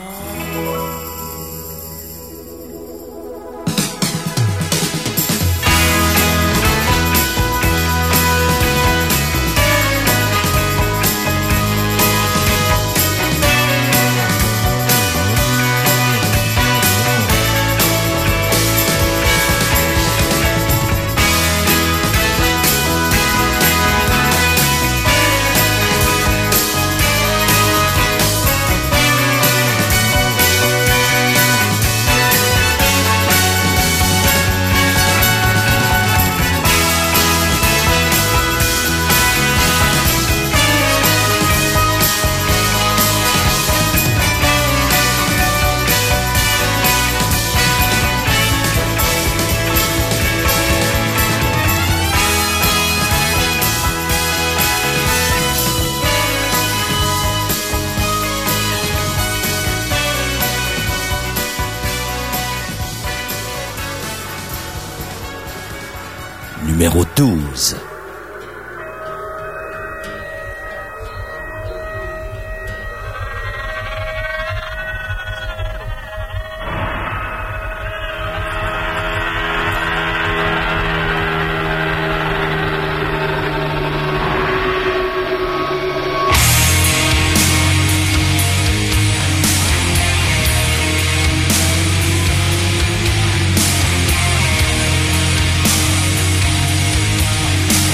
numéro douze. Thank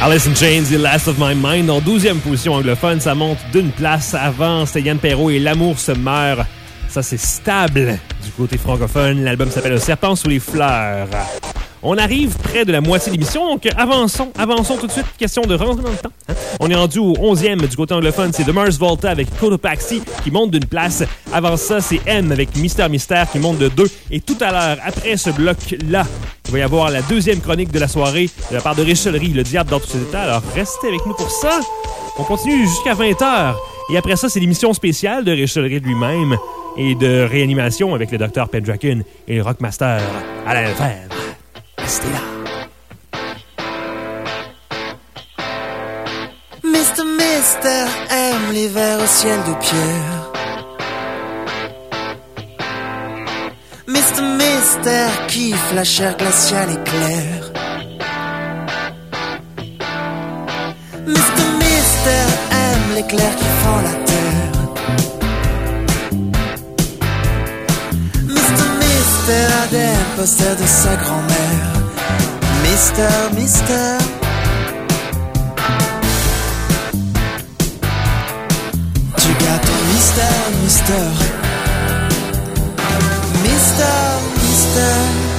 Alice in Chains et Last of My Mind en douzième position anglophone. Ça monte d'une place. Avant, c'était Yann Perrault et L'amour se meurt. Ça, c'est stable du côté francophone. L'album s'appelle Le serpent sous les fleurs. On arrive près de la moitié de l'émission, donc avançons, avançons tout de suite. Question de rentrer dans le temps. Hein? On est rendu au onzième du côté anglophone. C'est The Mars Volta avec Cotopaxi qui monte d'une place. Avant ça, c'est M avec Mystère Mystère qui monte de deux. Et tout à l'heure, après ce bloc-là, il va y avoir la deuxième chronique de la soirée de la part de Richellerie, le diable dans tous ses états. Alors restez avec nous pour ça. On continue jusqu'à vingt heures. Et après ça, c'est l'émission spéciale de Richellerie lui-même et de réanimation avec le docteur Pendraken et le Rockmaster Alain Lefebvre. Restez là. Mister Mister aime l'hiver au ciel de pierre. Mister Mister kiffe la chair glaciale éclair. Mister Mister aime l'éclair qui fend la terre. Mister Mister a des posters de sa grand-mère. Mister Mister tu gardes ton mystère, Mister Mister, Mister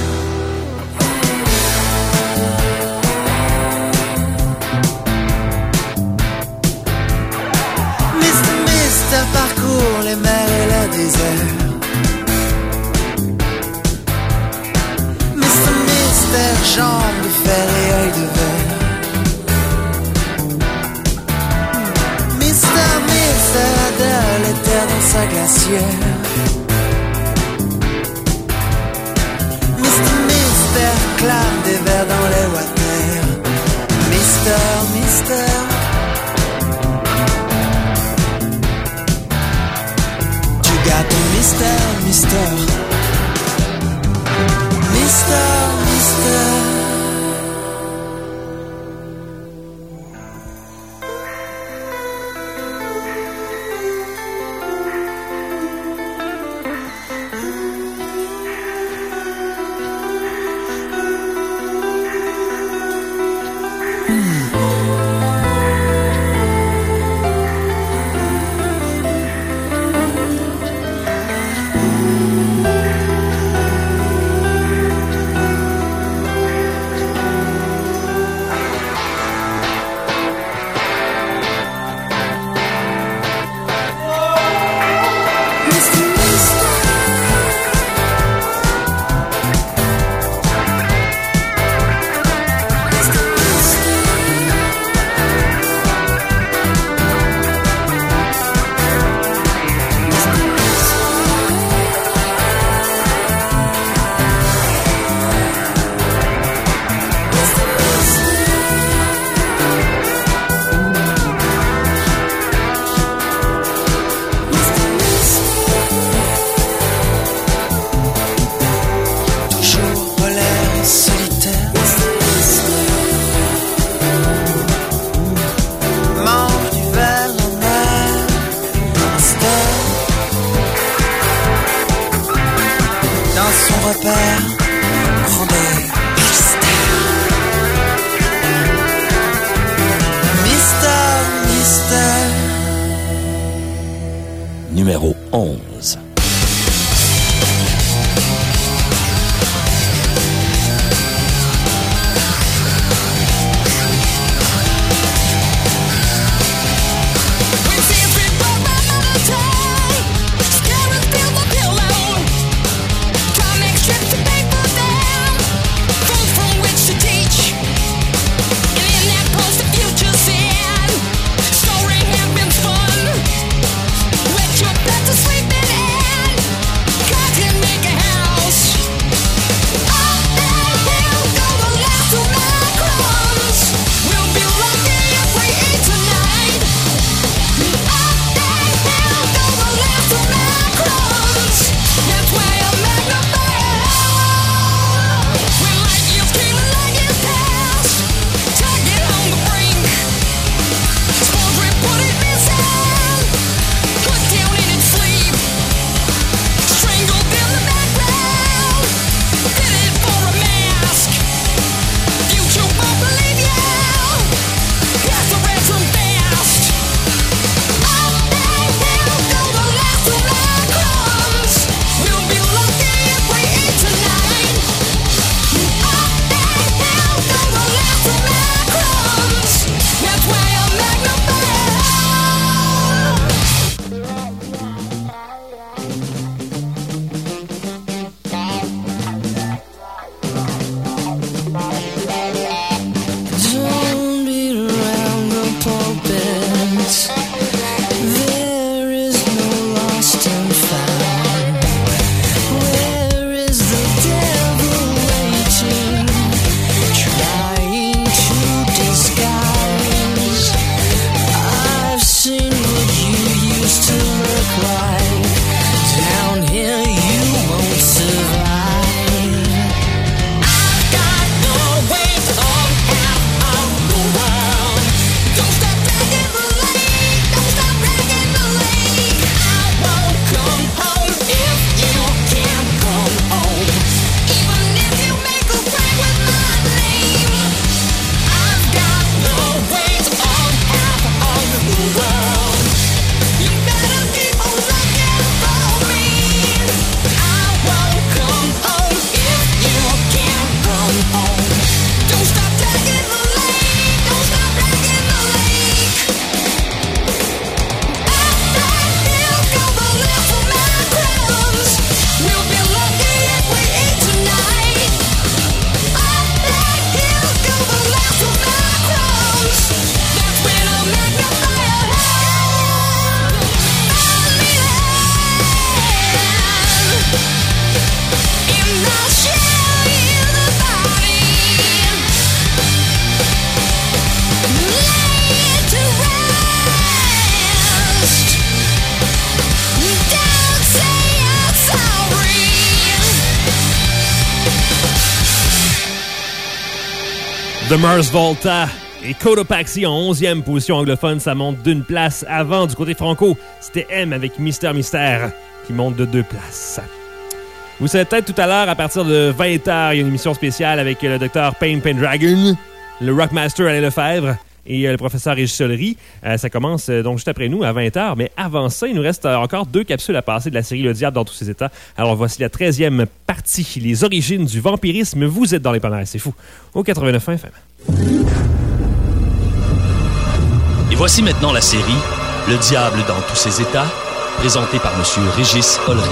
Mister Mister parcourt les mers et les déserts. Mister Mister jambes de fer et œil de verre. Mister Mister adore l'éther dans sa glacière. Mister Mister clame des vers dans les water. Mister Mister tu gardes ton mystère, Mister Mister Mister Numéro onze. Sleeping in, caught in me. The Mars Volta et Cotopaxi en onzième position anglophone, ça monte d'une place. Avant, du côté franco, c'était M avec Mister Mystère qui monte de deux places. Vous savez peut-être tout à l'heure, à partir de vingt heures, il y a une émission spéciale avec le docteur Payne Pendragon, le Rockmaster Alain Lefebvre et euh, le professeur Régis Solery. Euh, ça commence euh, donc juste après nous, à vingt heures. Mais avant ça, il nous reste euh, encore deux capsules à passer de la série Le Diable dans tous ses états. Alors voici la treizième partie, les origines du vampirisme. Vous êtes dans les Palmarès, c'est fou. Au quatre-vingt-neuf F M. Et voici maintenant la série Le Diable dans tous ses états, présentée par M. Régis Solery.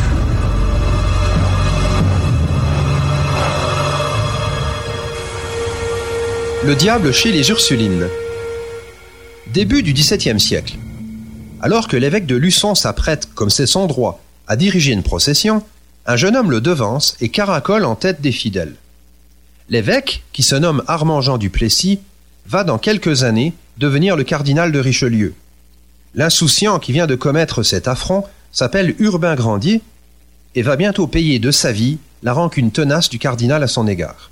Le diable chez les Ursulines. Début du dix-septième siècle. Alors que l'évêque de Luçon s'apprête, comme c'est son droit, à diriger une procession, un jeune homme le devance et caracole en tête des fidèles. L'évêque, qui se nomme Armand-Jean du Plessis, va dans quelques années devenir le cardinal de Richelieu. L'insouciant qui vient de commettre cet affront s'appelle Urbain Grandier et va bientôt payer de sa vie la rancune tenace du cardinal à son égard.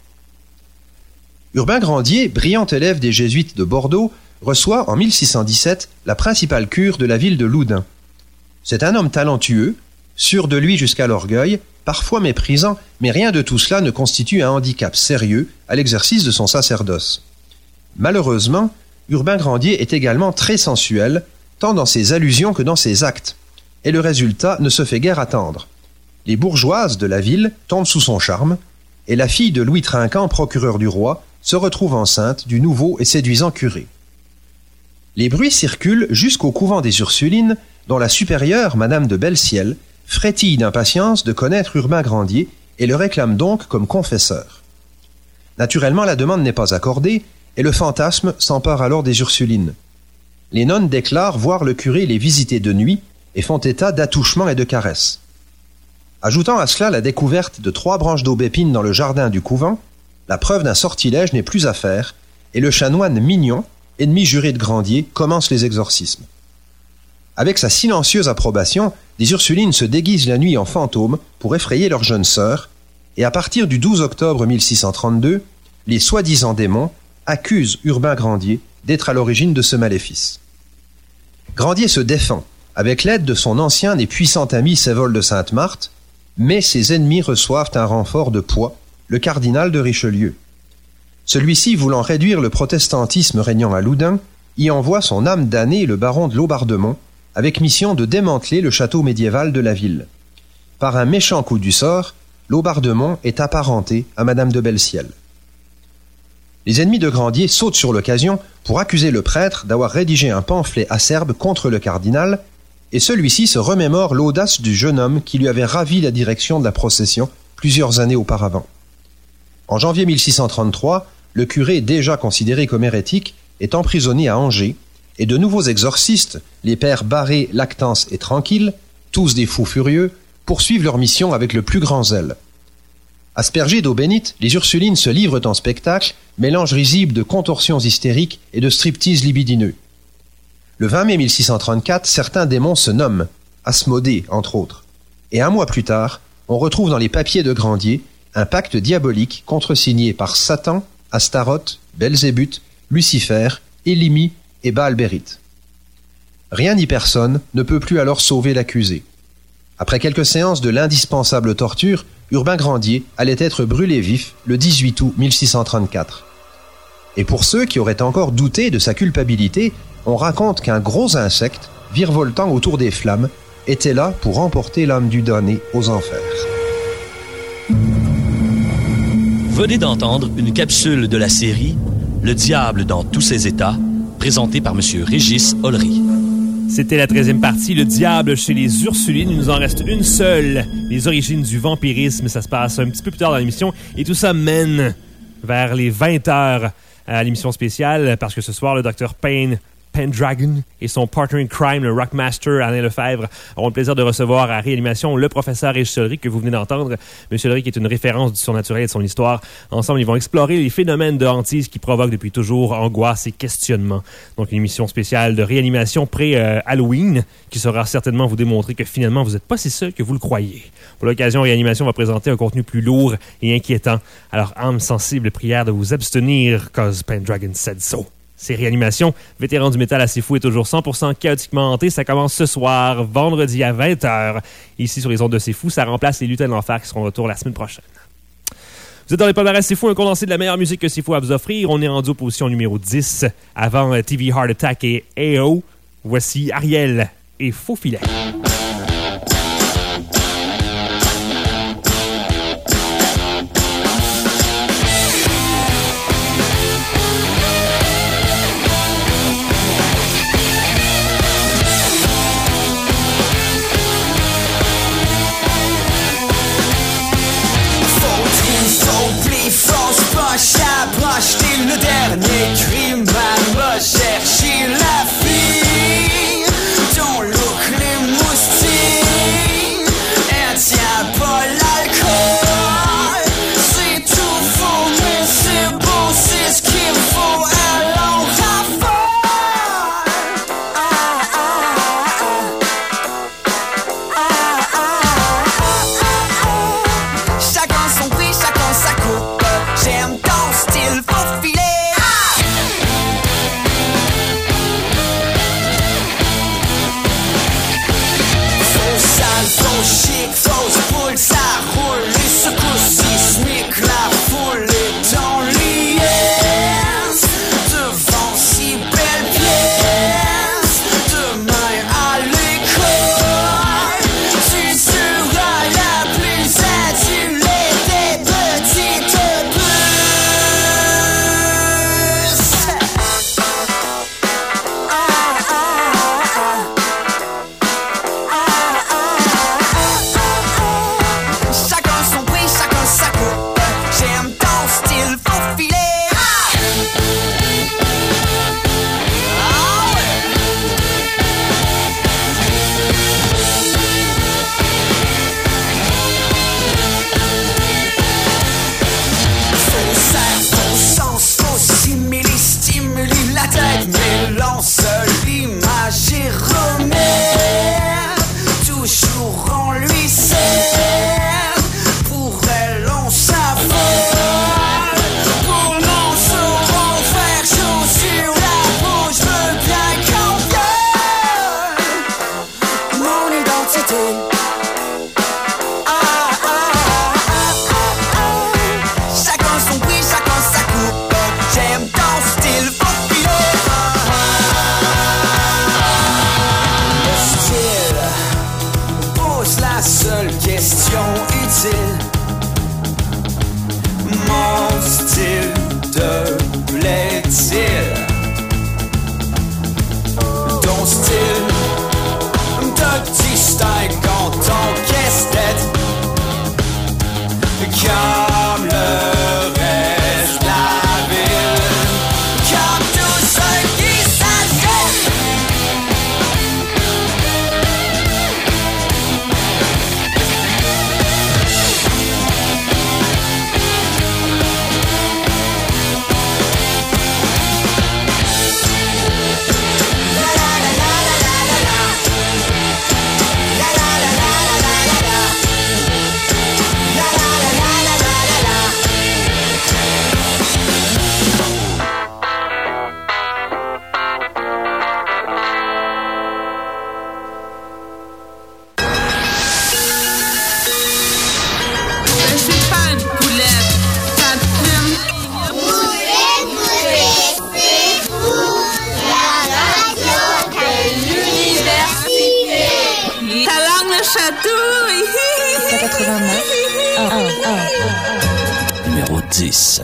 Urbain Grandier, brillant élève des jésuites de Bordeaux, reçoit en mille six cent dix-sept la principale cure de la ville de Loudun. C'est un homme talentueux, sûr de lui jusqu'à l'orgueil, parfois méprisant, mais rien de tout cela ne constitue un handicap sérieux à l'exercice de son sacerdoce. Malheureusement, Urbain Grandier est également très sensuel, tant dans ses allusions que dans ses actes, et le résultat ne se fait guère attendre. Les bourgeoises de la ville tombent sous son charme, et la fille de Louis Trinquant, procureur du roi, se retrouve enceinte du nouveau et séduisant curé. Les bruits circulent jusqu'au couvent des Ursulines, dont la supérieure, Madame de Belciel, frétille d'impatience de connaître Urbain Grandier et le réclame donc comme confesseur. Naturellement, la demande n'est pas accordée, et le fantasme s'empare alors des Ursulines. Les nonnes déclarent voir le curé les visiter de nuit et font état d'attouchements et de caresses. Ajoutant à cela la découverte de trois branches d'aubépine dans le jardin du couvent, la preuve d'un sortilège n'est plus à faire, et le chanoine Mignon, ennemi juré de Grandier, commence les exorcismes. Avec sa silencieuse approbation, les Ursulines se déguisent la nuit en fantômes pour effrayer leur jeune sœur, et à partir du douze octobre mille six cent trente-deux, les soi-disant démons accusent Urbain Grandier d'être à l'origine de ce maléfice. Grandier se défend, avec l'aide de son ancien et puissant ami Sévol de Sainte-Marthe, mais ses ennemis reçoivent un renfort de poids, le cardinal de Richelieu. Celui-ci, voulant réduire le protestantisme régnant à Loudun, y envoie son âme damnée, le baron de Laubardemont, avec mission de démanteler le château médiéval de la ville. Par un méchant coup du sort, Laubardemont est apparenté à Madame de Belciel. Les ennemis de Grandier sautent sur l'occasion pour accuser le prêtre d'avoir rédigé un pamphlet acerbe contre le cardinal, et celui-ci se remémore l'audace du jeune homme qui lui avait ravi la direction de la procession plusieurs années auparavant. En janvier mille six cent trente-trois, le curé, déjà considéré comme hérétique, est emprisonné à Angers, et de nouveaux exorcistes, les pères Barré, Lactance et Tranquille, tous des fous furieux, poursuivent leur mission avec le plus grand zèle. Aspergés d'eau bénite, les Ursulines se livrent en spectacle, mélange risible de contorsions hystériques et de striptease libidineux. Le vingt mai mille six cent trente-quatre, certains démons se nomment, Asmodée entre autres, et un mois plus tard, on retrouve dans les papiers de Grandier un pacte diabolique contresigné par Satan, Astaroth, Belzébuth, Lucifer, Élimie et Baal-Bérite. Rien ni personne ne peut plus alors sauver l'accusé. Après quelques séances de l'indispensable torture, Urbain Grandier allait être brûlé vif le dix-huit août mille six cent trente-quatre. Et pour ceux qui auraient encore douté de sa culpabilité, on raconte qu'un gros insecte, virevoltant autour des flammes, était là pour emporter l'âme du damné aux enfers. Venez d'entendre une capsule de la série Le Diable dans tous ses états, présentée par M. Régis Solery. C'était la treizième partie, Le Diable chez les Ursulines. Il nous en reste une seule, les origines du vampirisme. Ça se passe un petit peu plus tard dans l'émission. Et tout ça mène vers les vingt heures à l'émission spéciale, parce que ce soir, le docteur Payne Pendragon et son partner in crime, le rockmaster Alain Lefebvre, auront le plaisir de recevoir à Réanimation le professeur Régis Solery que vous venez d'entendre. Monsieur Solery qui est une référence du surnaturel et de son histoire. Ensemble, ils vont explorer les phénomènes de hantise qui provoquent depuis toujours angoisse et questionnement. Donc, une émission spéciale de réanimation pré-Halloween qui saura certainement vous démontrer que finalement, vous n'êtes pas si seul que vous le croyez. Pour l'occasion, Réanimation va présenter un contenu plus lourd et inquiétant. Alors, âme sensible, prière de vous abstenir, cause Pendragon said so. C'est Réanimation, vétéran du métal assez fou et toujours cent pour cent chaotiquement hanté. Ça commence ce soir, vendredi à vingt heures. Ici, sur les ondes de C'est Fou, ça remplace les Lutins de l'Enfer qui seront de retour la semaine prochaine. Vous êtes dans les palmarès C'est Fou, un condensé de la meilleure musique que C'est Fou à vous offrir. On est rendu aux positions numéro dix, avant T V Heart Attack et A O. Voici Ariel et Faux Filet. Acheter le dernier crime, elle va chercher la fille dont look les moustiques. Elle tient pas l'alcool, c'est tout faux, mais c'est beau, c'est ce qu'il faut. Elle en raffole. Ah, ah, ah, ah, ah, ah, ah. Chacun son prix, chacun sa coupe. J'aime ton style, faut filer. Faux sale, faux chic, fausse poule, ça roule. Les secousses sismiques, la foule est en liesse. Devant si belle pièce, demain à l'école, tu seras la plus adulée des petites chacun son prix, chacun sa coupe. J'aime ton style, faut filer. Ah ouais. Faux cerf, faux sens, faux simili, stimuli la tête, mais lance l'image erronée. Toujours on lui sert, pour elle on s'affole. Pour non sauront faire chaud sur la peau. Je veux bien qu'on viole mon identité. Ah, ah, ah, ah, ah. Chacun son prix, chacun sa coupe. J'aime ton style, faut filer. Le style pose la seule question utile. Mon style te plaît-il? Ton style te distingue quand ton casse-tête, comme le reste de la ville, comme tous ceux qui s'adressent. Je suis pas une poulette, pas de plume. Poulette, poulette, c'est fou, la radio de l'université. Ta langue le chatouille. quatre-vingt-neuf. Oh, oh, oh. Numéro dix.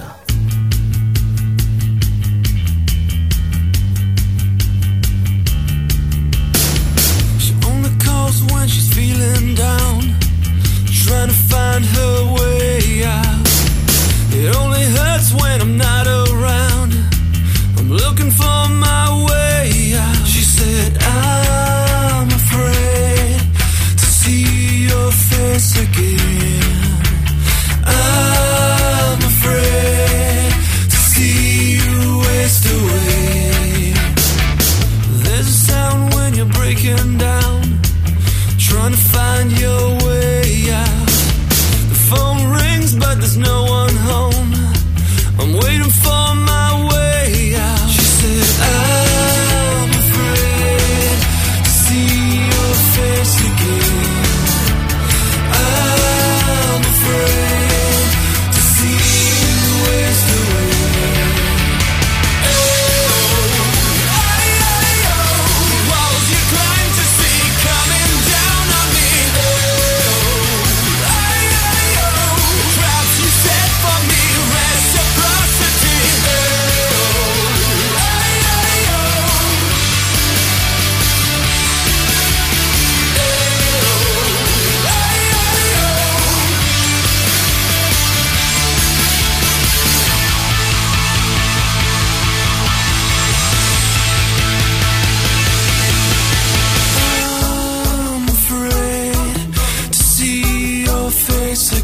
She only calls when she's feeling down, trying to find her way out. It only hurts when I'm not around. I'm looking for my way out.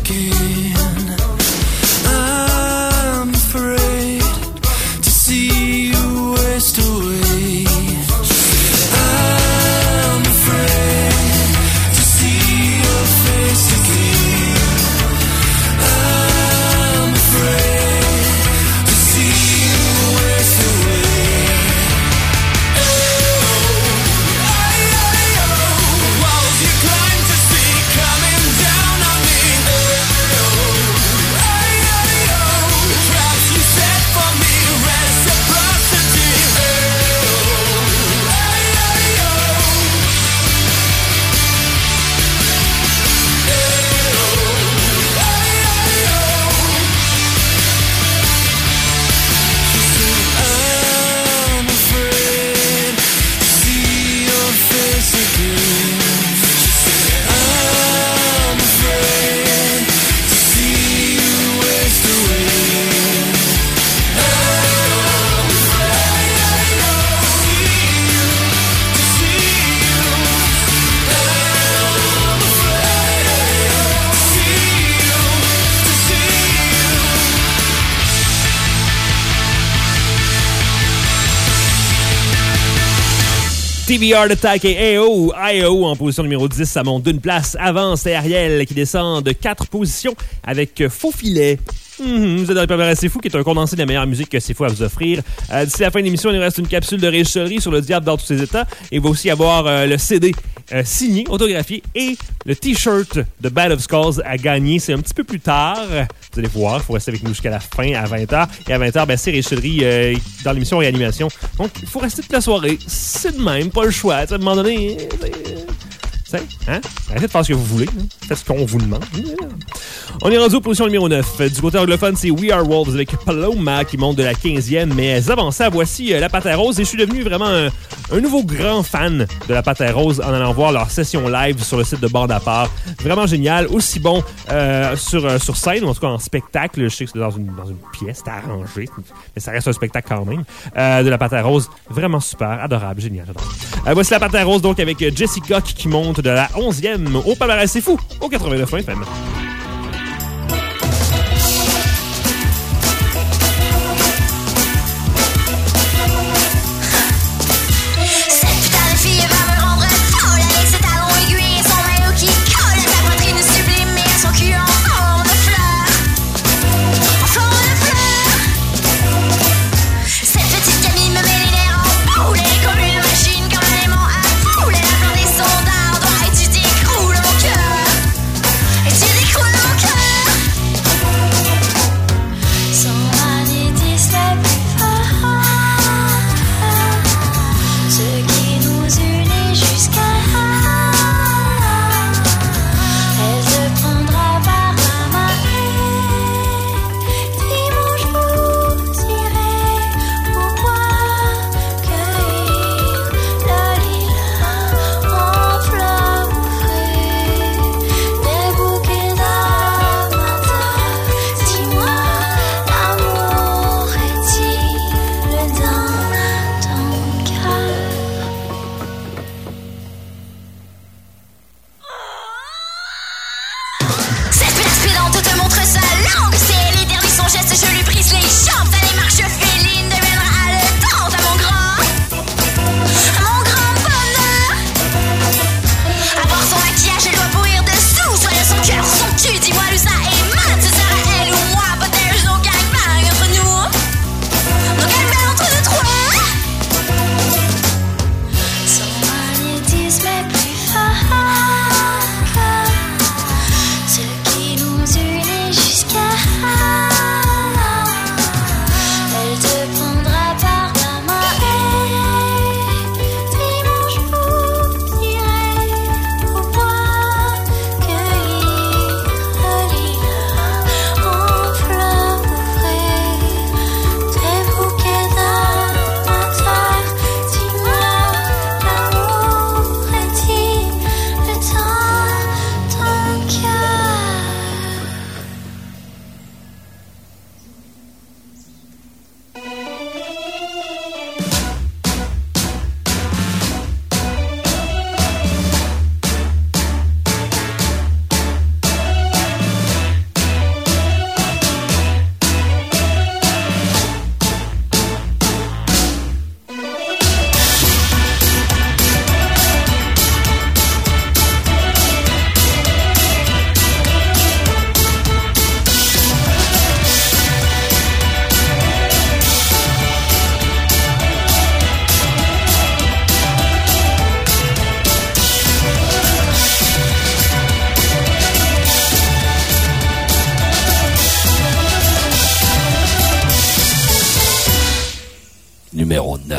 again. I'm afraid to see you waste away. I'm afraid to see your face again. I'm afraid to see you waste away. Walls you climb to see coming down on me. Traps you set for me, reciprocity. I'm afraid to see your face again. I'm afraid to see you waste away. I'm afraid to see you, to see you. I'm afraid to see you, to see you. T V R Attack et A O. I O en position numéro dix, ça monte d'une place. Avant, c'est Ariel qui descend de quatre positions avec Faux Filet. Mm-hmm. Vous êtes dans les palmarès C'est Fou, qui est un condensé de la meilleure musique que C'est Fou à vous offrir. Euh, d'ici la fin de l'émission, il nous reste une capsule de Réchelerie sur le diable dans tous ses états. Et il va aussi y avoir euh, le C D euh, signé, autographié et le T-shirt de Bad of Skulls à gagner. C'est un petit peu plus tard. Vous allez voir, il faut rester avec nous jusqu'à la fin, à vingt heures. Et à vingt heures, ben, c'est Réchelerie euh, dans l'émission Réanimation. Donc, il faut rester toute la soirée. C'est de même, pas le choix. À un moment donné... Euh, Hein? Arrêtez de faire ce que vous voulez. Hein? Faites ce qu'on vous demande. On est rendu aux positions numéro neuf. Du côté anglophone, c'est We Are Wolves avec Paloma qui monte de la quinzième. Mais avant ça, voici euh, La Patère Rose. Et je suis devenu vraiment un, un nouveau grand fan de La Patère Rose en allant voir leur session live sur le site de Bande à part. Vraiment génial. Aussi bon euh, sur, euh, sur scène ou en tout cas en spectacle. Je sais que c'est dans une, dans une pièce, c'est arrangé. Mais ça reste un spectacle quand même. Euh, de La Patère Rose. Vraiment super. Adorable. Génial. J'adore. Euh, voici La Patère Rose donc avec Jessica qui monte de la onzième au palmarès C'est Fou au quatre-vingt-neuf F M. Et tu découles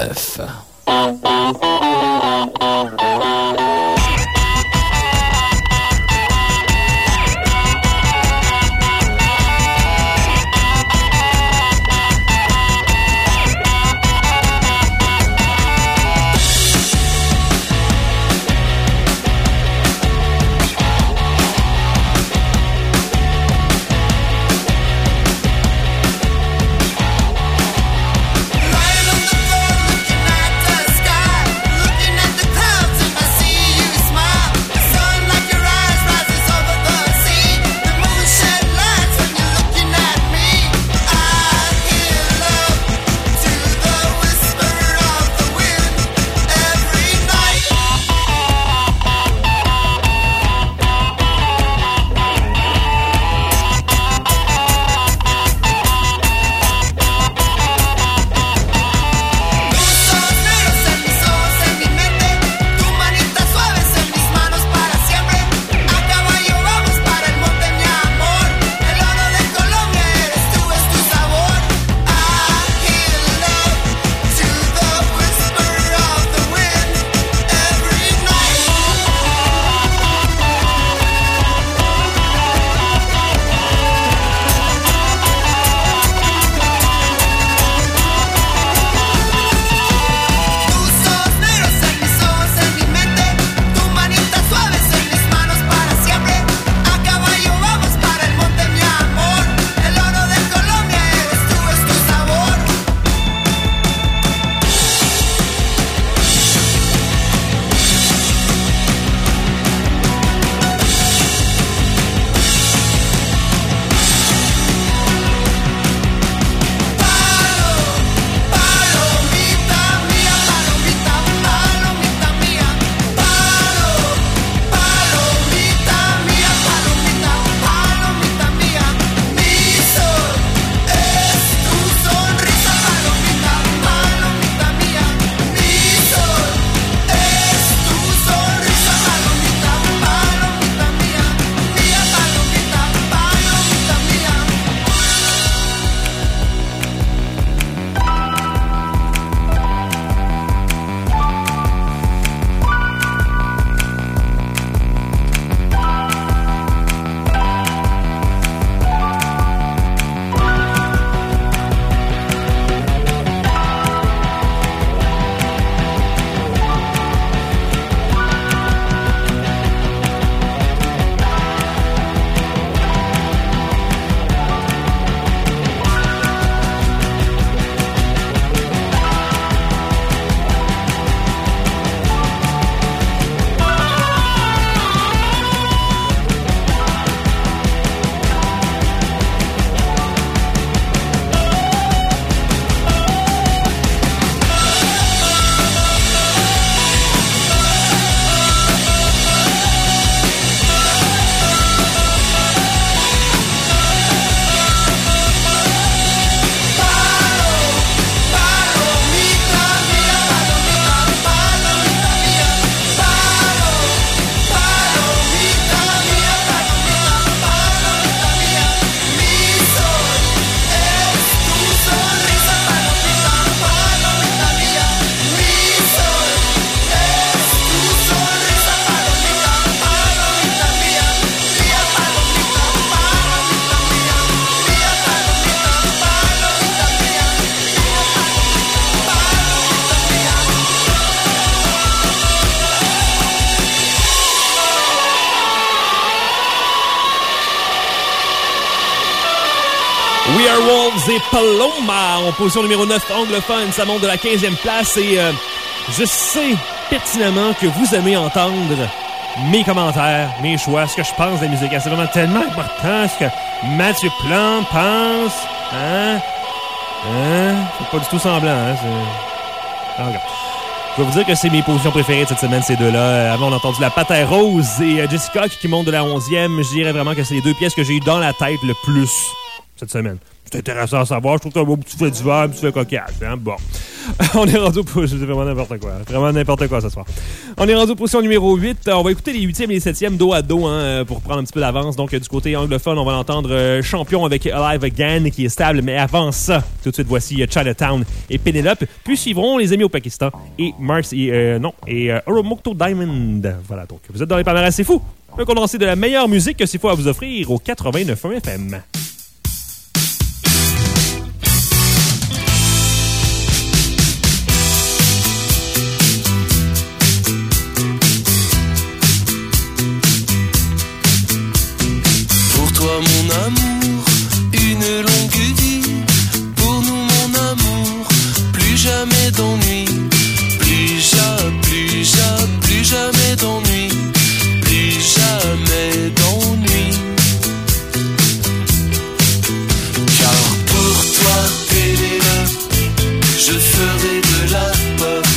neuf. We Are Wolves et Paloma en position numéro neuf anglophone. Ça monte de la quinzième place et euh, je sais pertinemment que vous aimez entendre mes commentaires, mes choix, ce que je pense de la musique. C'est vraiment tellement important ce que Mathieu Plante pense. Hein? Hein? C'est pas du tout semblant. Hein? C'est... Ah, regarde. Je vais vous dire que c'est mes positions préférées de cette semaine, ces deux-là. Avant, on a entendu La Patère Rose et euh, Jessica qui monte de la onzième. Je dirais vraiment que c'est les deux pièces que j'ai eu dans la tête le plus cette semaine. C'est intéressant à savoir. Je trouve que t'as un beau petit fait d'hiver, un petit fait cocasse. Hein? Bon. On est rendu au... Je dis vraiment n'importe quoi. Vraiment n'importe quoi ce soir. On est rendu aux positions numéro huit. On va écouter les huitièmes et les septièmes dos à dos hein, pour prendre un petit peu d'avance. Donc, du côté anglophone, on va l'entendre euh, Champion avec Alive Again qui est stable. Mais avant ça, tout de suite, voici euh, Chinatown et Penelope. Puis suivront Les Amis au Pakistan et Mars et... Euh, non, et euh, Oromocto Diamond. Voilà, donc vous êtes dans les palmarès, c'est fou. Un condensé de la meilleure musique que c'est fou à vous offrir au quatre-vingt-neuf point un F M. Pour toi mon amour, une longue vie. Pour nous mon amour, plus jamais d'ennui. Plus jamais, plus jamais, plus jamais d'ennui. Plus jamais d'ennui. Car pour toi, Pénélope, je ferai de la pop.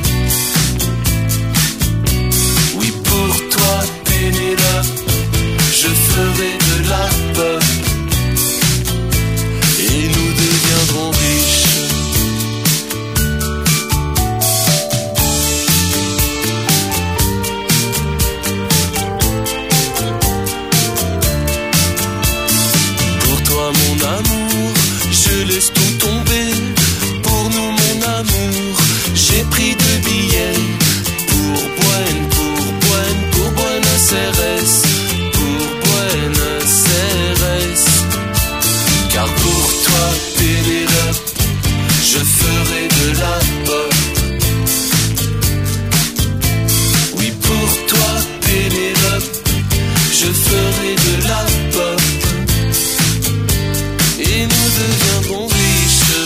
Oui, pour toi, Pénélope, je ferai de la pop. Et nous deviendrons riches. Mon amour, je laisse tout tomber. Pour nous mon amour, j'ai pris deux billets. Pour Buenos, pour Buenos, pour Buenos Aires. Pour Buenos Aires. Car pour toi Pénélope, je ferai de la pop. Oui pour toi Pénélope, je ferai de la pop. Et nous deviendrons riches.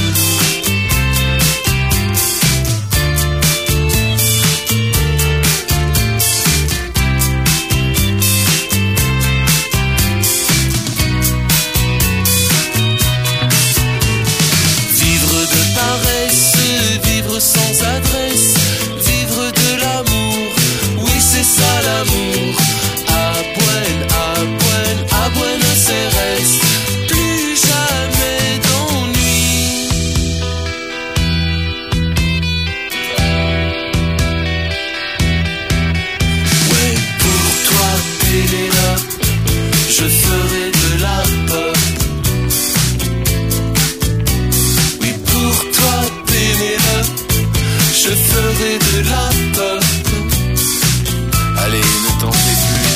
Vivre de paresse, vivre sans adresse, vivre de l'amour, oui c'est ça l'amour. À Buenos, à Buenos, à Buenos Aires. Je ferai de la pop. Oui pour toi Pénélope, je ferai de la pop. Allez, ne t'en fais plus.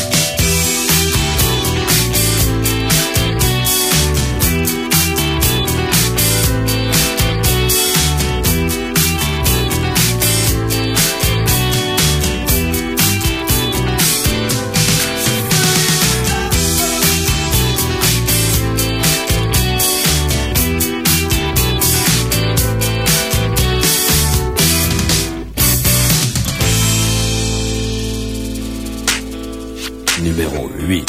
Numéro huit.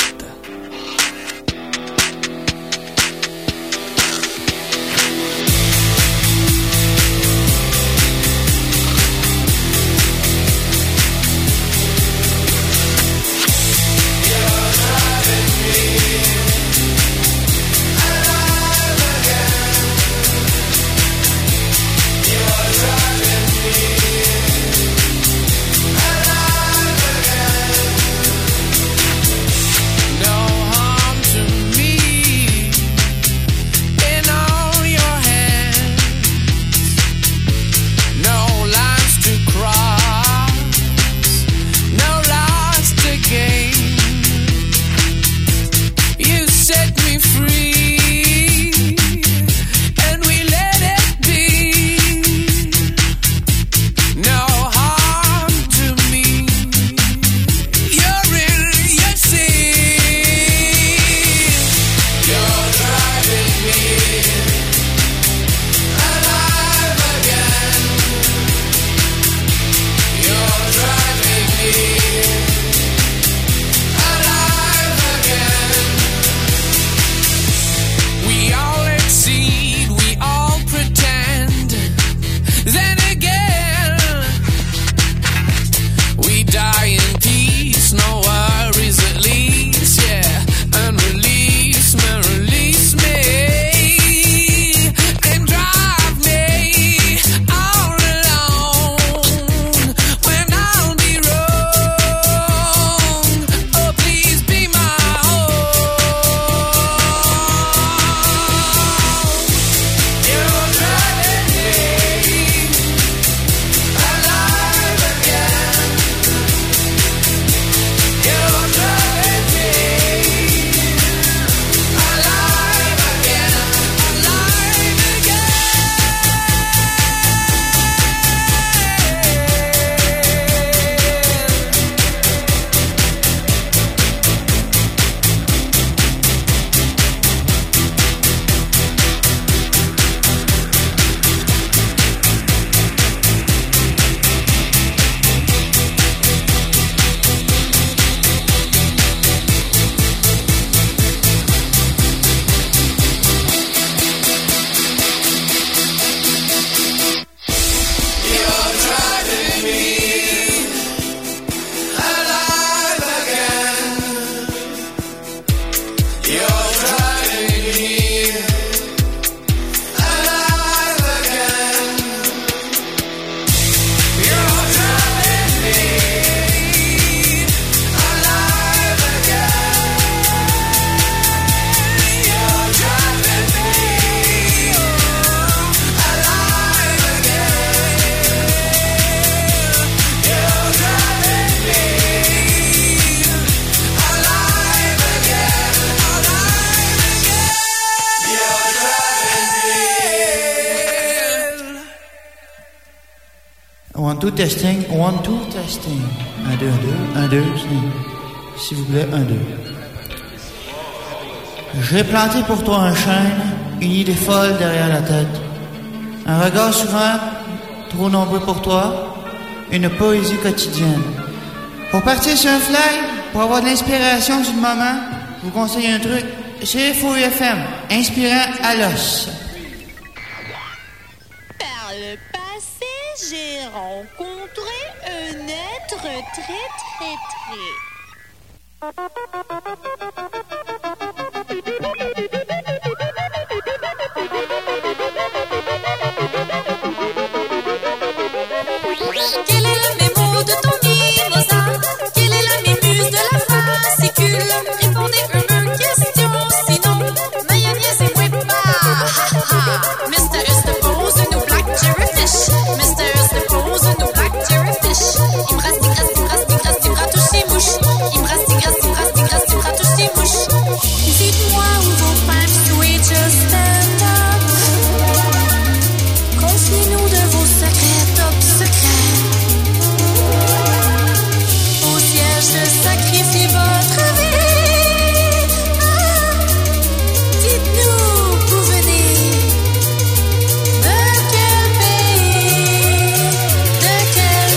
One, two, testing. One, two, testing. Un, deux, un, deux. Un, deux, c'est... S'il vous plaît, un, deux. J'ai planté pour toi un chêne, une idée folle derrière la tête. Un regard souvent trop nombreux pour toi, une poésie quotidienne. Pour partir sur un fly, pour avoir de l'inspiration sur le moment, je vous conseille un truc. C'est F O U F M, inspirant à l'os. Par le passé, j'ai rencontré un être très, très, très. Quel est le mémo de ton dinosaure? Quelle est la mémuse de la fascicule? Répondez à une question, sinon mayonnaise et moi pas. Mister is the pose and no black jellyfish. Mister is the pose and no black jellyfish. Il me reste, il me reste, il me reste, il me reste, il me reste tous ces mouches. Il me reste, il me reste, il me reste, il me reste, il me reste tous ces mouches. Dites-moi où vos femmes jouent, just stand up. Confiez-nous de vos secrets top secrets. Au siège de sacrifier votre vie. Ah, dites-nous où vous venez. De quel pays? De quel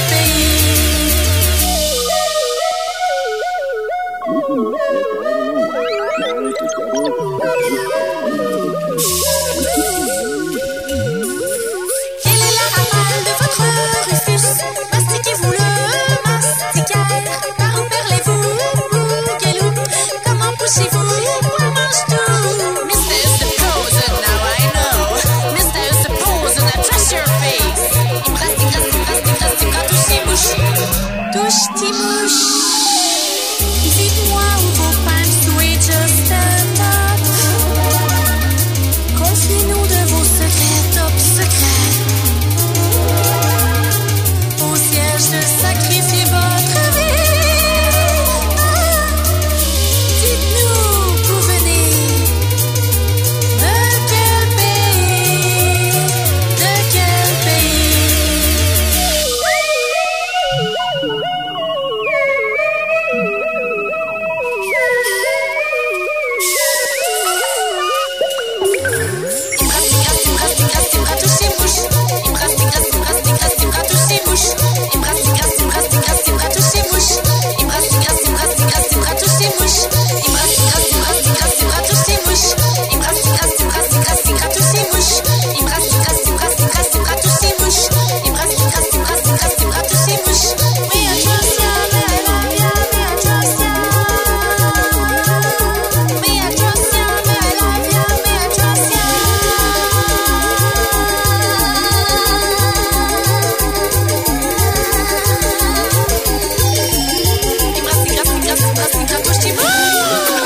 Quelle est la rafale de votre Rufus? Mastiquez-vous le masticaire? Par où perlez-vous? Galou? Comment poussez-vous? On mange tout. Mister is the pose, now I know. Mister is the pose, and I trust your face. Il me reste, il me reste, il me reste, il me reste, il me reste tous ces mouches. Touche tes mouches. Dites-moi où vos femmes jouent, just stand up. Confiez-nous de vos secrets top secrets. Au siège de sacrifier votre vie. Ah, dites-nous où vous venez. De quel pays? De quel Il me reste, il me reste, il me reste, il me reste, il me reste tous ces mouches.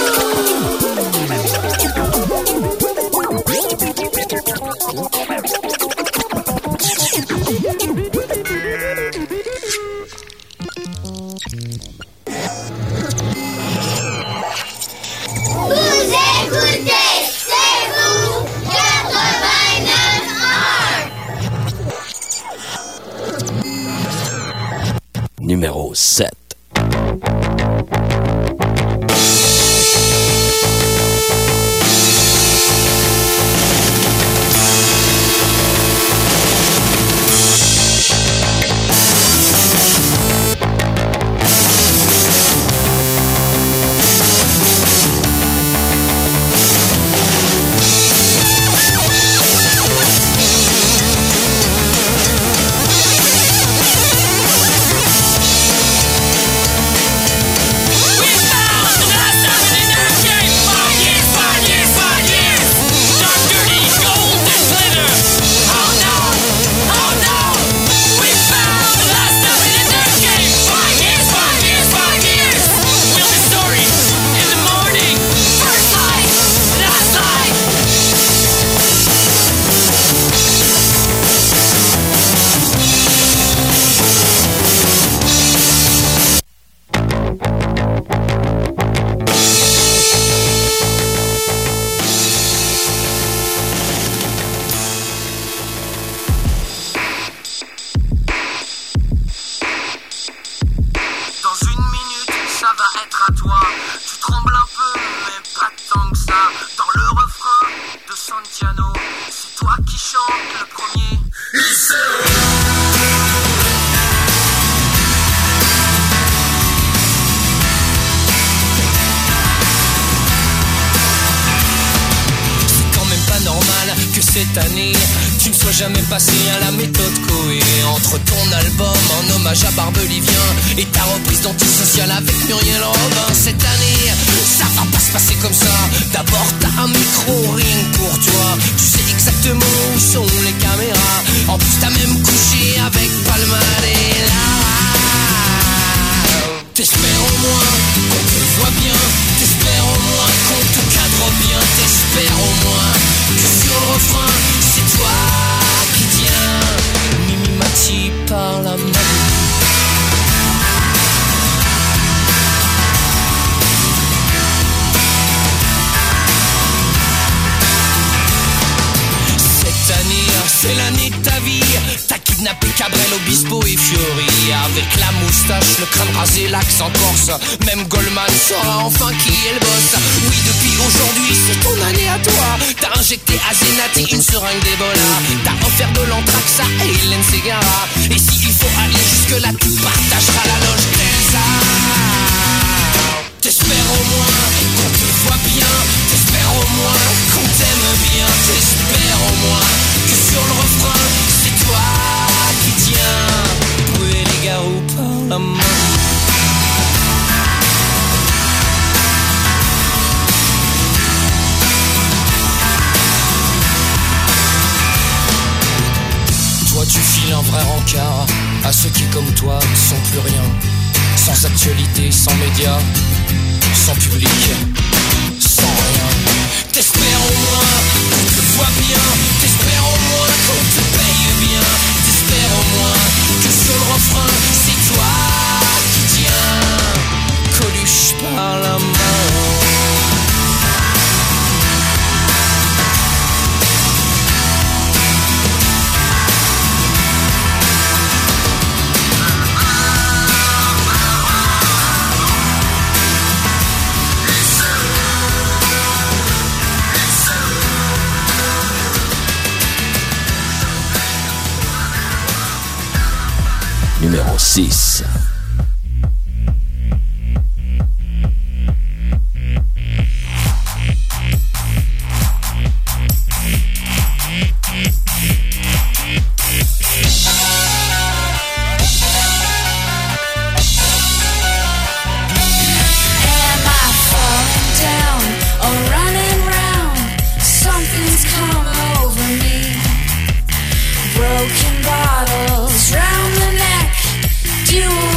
cette année tu ne sois jamais passé à la méthode Coé. Entre ton album en hommage à Barbelivien et ta reprise d'Antisocial avec Muriel Robin, cette année ça va pas se passer comme ça. D'abord t'as un micro rien que pour toi, tu sais exactement où sont les caméras. En plus t'as même couché avec Palmarella. T'espères au moins qu'on te voit bien, t'espères au moins qu'on te cadre bien, t'espères au moins que sur le refrain c'est toi qui tiens Mimi Mati par la main. Cette année, c'est l'année de ta vie. T'as kidnappé Cabrel, Obispo et Fiori. Avec la moustache, le crâne rasé, l'accent corse, même Goldman saura enfin qui est le boss. Oui, depuis aujourd'hui, c'est ton année à toi. T'as injecté à Zenati une seringue d'Ebola. T'as offert de l'anthrax à Hélène Ségara. Et s'il faut aller jusque-là, tu partageras la loge d'Elsa. T'espères au moins qu'on te voit bien, t'espères au moins qu'on t'aime bien, t'espères au moins que sur le refrain c'est toi qui tiens Brûler les garous par la main. Toi tu files un vrai rencard à ceux qui comme toi sont plus rien, sans actualité, sans médias, sans public, sans rien. T'espères au moins qu'on te voit bien, t'espères au moins qu'on te paye bien, t'espères au moins que sur le refrain c'est toi qui tiens Coluche par la main. Numéro six. Broken bottles round the neck. Do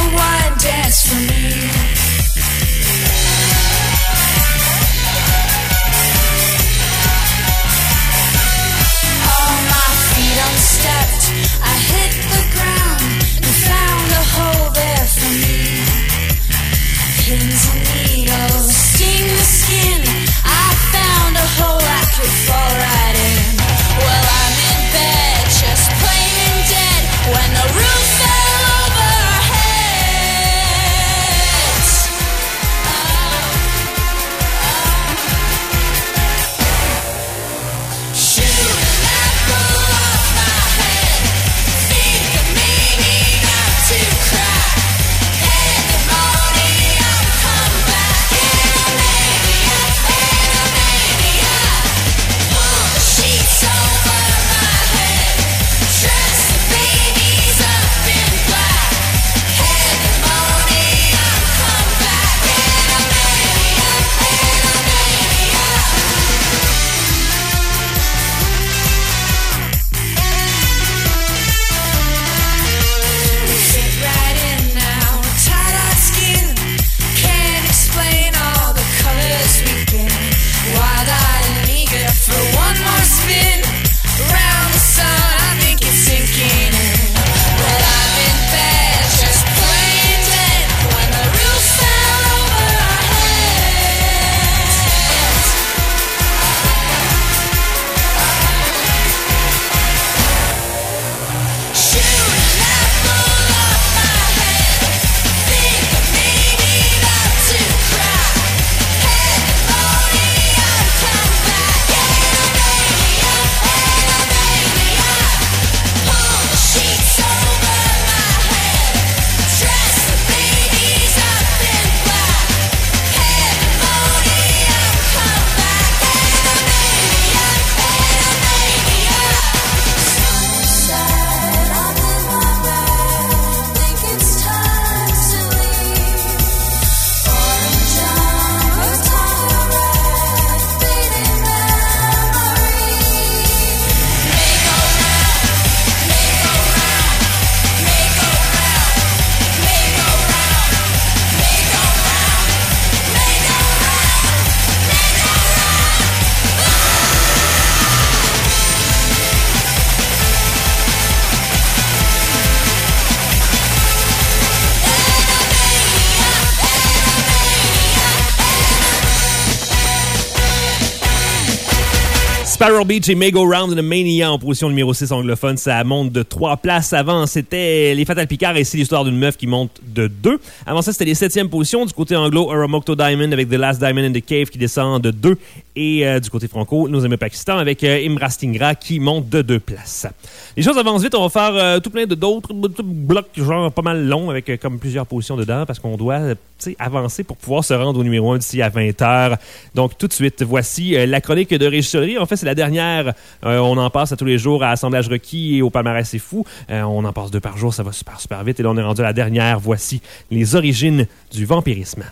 Spiral Beach et May Go Round de Mania en position numéro six anglophone. Ça monte de trois places. Avant, c'était Les Fatal Picard et C'est l'histoire d'une meuf qui monte de deux. Avant ça, c'était les septièmes positions. Du côté anglo, Aramocto Diamond avec The Last Diamond in the Cave qui descend de deux. Et euh, du côté franco, Nos amis Pakistan avec euh, Imra Stingra qui monte de deux places. Les choses avancent vite. On va faire euh, tout plein de d'autres blocs genre pas mal longs avec euh, comme plusieurs positions dedans parce qu'on doit euh, avancer pour pouvoir se rendre au numéro un d'ici à vingt heures. Donc tout de suite, voici euh, la chronique de Régis Solery. En fait, c'est la dernière. Euh, on en passe à tous les jours à Assemblage requis et au palmarès c'est fou. Euh, on en passe deux par jour, ça va super super vite. Et là, on est rendu à la dernière. Voici les origines du vampirisme.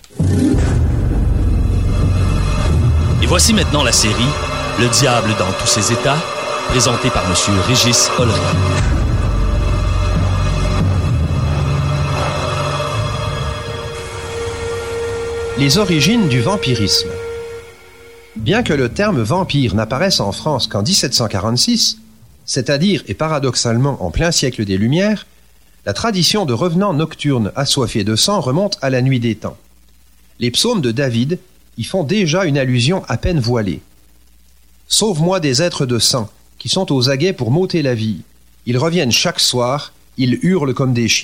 Et voici maintenant la série Le diable dans tous ses états, présentée par Monsieur Régis Solery. Les origines du vampirisme. Bien que le terme vampire n'apparaisse en France qu'en dix-sept cent quarante-six, c'est-à-dire et paradoxalement en plein siècle des Lumières, la tradition de revenants nocturnes assoiffés de sang remonte à la nuit des temps. Les psaumes de David y font déjà une allusion à peine voilée. « Sauve-moi des êtres de sang, qui sont aux aguets pour m'ôter la vie. Ils reviennent chaque soir, ils hurlent comme des chiens. »